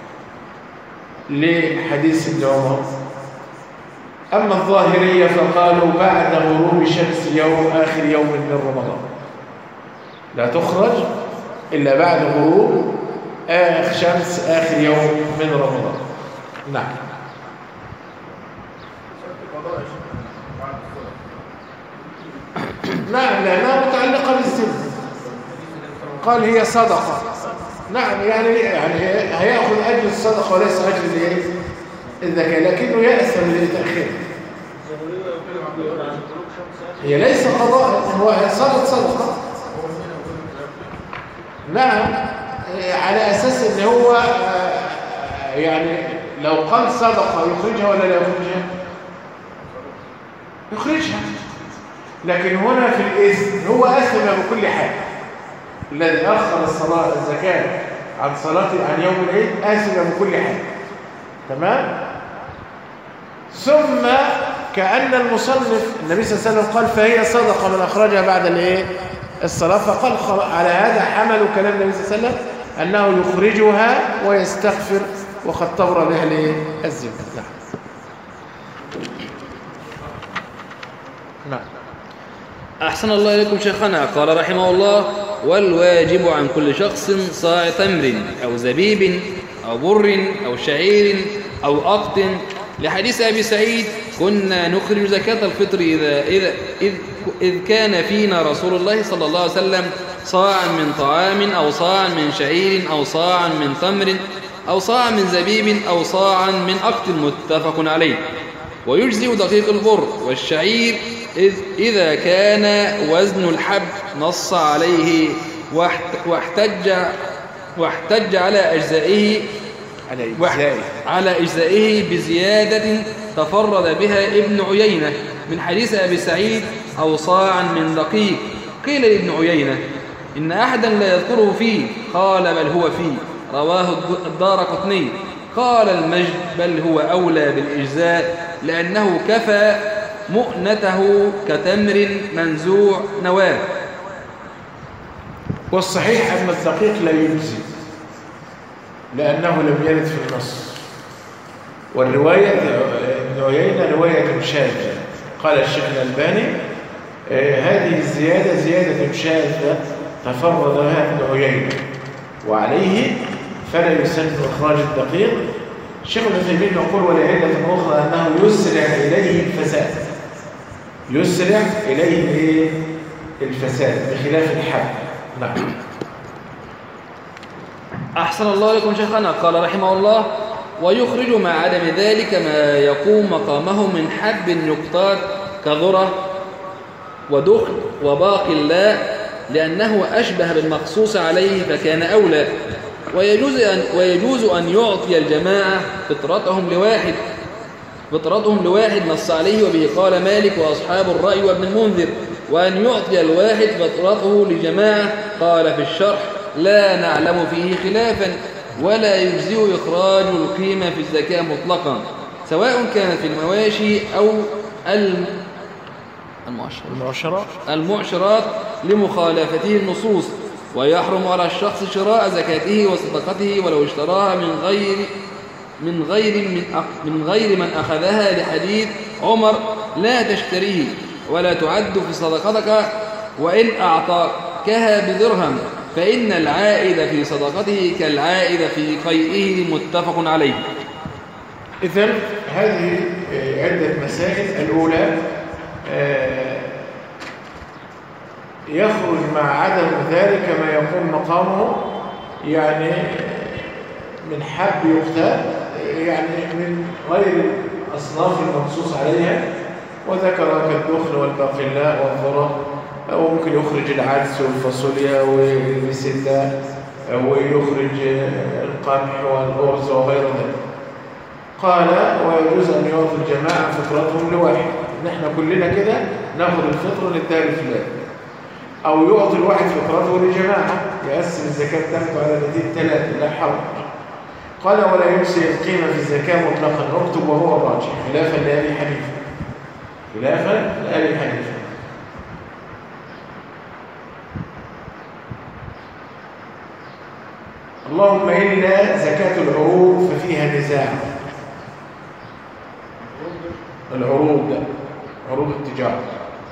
لحديث ابن عمر. أما الظاهرية فقالوا بعد غروب شمس يوم آخر يوم من رمضان، لا تخرج إلا بعد غروب آخر شمس آخر يوم من رمضان. نعم. نعم لأنها متعلقة بالذمة. قال هي صدقة. نعم يعني يعني هياخذ أجر الصدقة وليس أجر الايه؟ الزكاة، لكنه يأثم لتأخيره. هي ليس قضاء، هو صارت صدقة. نعم على أساس إن هو يعني لو قال صدقة يخرجها ولا لا يخرجها؟ يخرجها، لكن هنا في الإذن هو أثم بكل حال. الذي أخر الصلاة الزكاة عن صلاة عن يوم العيد آثم بكل حال. تمام؟ ثم كأن المصنف النبي صلى الله عليه وسلم قال فهي صدقة من أخرجها بعد الإيه؟ الصلاة، فقال على هذا حملوا كلام النبي صلى الله عليه وسلم أنه يخرجها ويستغفر وقد طبر بها الإيه؟ الذمة. نعم. نعم. أحسن الله إليكم شيخنا. قال رحمه الله: والواجب عن كل شخص صاع تمر أو زبيب أو بر أو شعير أو أقط لحديث أبي سعيد كنا نخرج زكاة الفطر إذا إذا إذ, إذ كان فينا رسول الله صلى الله عليه وسلم صاعا من طعام أو صاعا من شعير أو صاعا من تمر أو صاعا من زبيب أو صاعا من أقط متفق عليه. ويجزئ دقيق البر والشعير إذ إذا كان وزن الحب نص عليه واحتج واحتج على أجزائه على إجزائه على أجزائه بزيادة تفرد بها ابن عيينة من حديث أبي سعيد أو صاعا من دقيق. قيل لابن عيينة إن أحدا لا يذكره فيه، قال بل هو فيه، رواه الدارقطني. قال المجد بل هو أولى بالإجزاء لأنه كفى مؤنته كتمر منزوع نواه. والصحيح أن الدقيق لا يجزي لأنه لم يرد في النص، والرواية ابن عيينة رواية شاذة. قال الشيخ الألباني آه هذه الزيادة زيادة شاذة تفرد بها ابن عيينة وعليه فلا يسن إخراج الدقيق. الشيخ ابن تيمية يقول ولعلة أخرى أنه يسرع إليه الفساد، يسرع إليه الفساد بخلاف الحب. نعم. أحسن الله لكم شيخنا. قال رحمه الله ويخرج مع عدم ذلك ما يقوم مقامه من حب يقتات كذرة ودخل وباقي لا لأنه أشبه بالمقصوص عليه فكان أولى. ويجوز أن, ويجوز أن يعطي الجماعة فطرتهم لواحد فطرتهم لواحد نص عليه وبه قال مالك وأصحاب الرأي وابن المنذر، وأن يعطي الواحد فطرته لجماعة قال في الشرح لا نعلم فيه خلافا ولا يجزئ إخراج القيمة في الزكاة مطلقا سواء كانت في المواشي أو المعشرات المعشرات لمخالفته النصوص. ويحرم على الشخص شراء زكاته وصدقته ولو اشتراها من غير من غير من, من غير من أخذها لحديث عمر لا تشتريه ولا تعد في صدقتك وإن أعطاكها بدرهم فإن العائد في صدقته كالعائد في قيئه متفق عليه. إذن هذه عدة مسائل. الأولى يخرج مع عدم ذلك ما يقوم مقامه، يعني من حب يقتات، يعني من غير الأصناف المنصوص عليها، وذكر كالدخن والباقلاء والذرة، أو ممكن يخرج العدس والفاصوليا والبسلة ويخرج القمح والأرز وغير ذلك. قال ويجوز أن يعطي الجماعة فطرتهم لواحد، نحن كلنا كده ناخذ الفطر للدار الفلاني، أو يعطي الواحد فطرته لجماعة يقسم الزكاة بتاعته على نتيجة ثلاثة لا حرج. قال ولا يجزي القيمة في الزكاة مطلقا، اكتب وهو الراجح خلافا لأبي حنيفة خلافا لأبي حنيفة. اللهم إلا زكاة العروض ففيها نزاع. العروض عروض التجارة،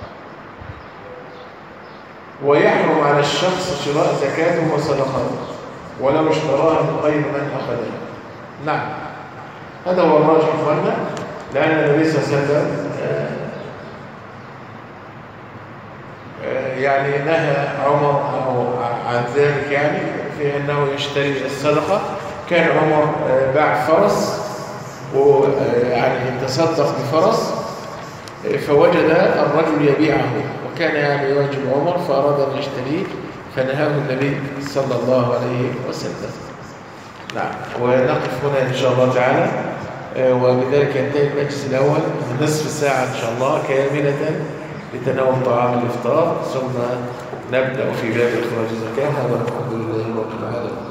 ويحرم على الشخص شراء زكاته وصدقاته ولو اشتراها من غير من أخذها. نعم هذا هو الراجح إخوانا، لأن النبي صلى الله عليه وسلم يعني نهى عمر عن ذلك، يعني في أنه يشتري الصدقة. كان عمر باع فرس ويعني تصدق بفرس فوجد الرجل يبيعه وكان يعني يعجب عمر فأراد أن يشتريه فنهاه النبي صلى الله عليه وسلم. نعم ونقف هنا إن شاء الله تعالى، وبذلك ينتهي المجلس الأول من نصف ساعة إن شاء الله كاملة لتناول طعام الإفطار، ثم نبدأ في باب إخراج الزكاة. هذا الحمد لله رب العالمين.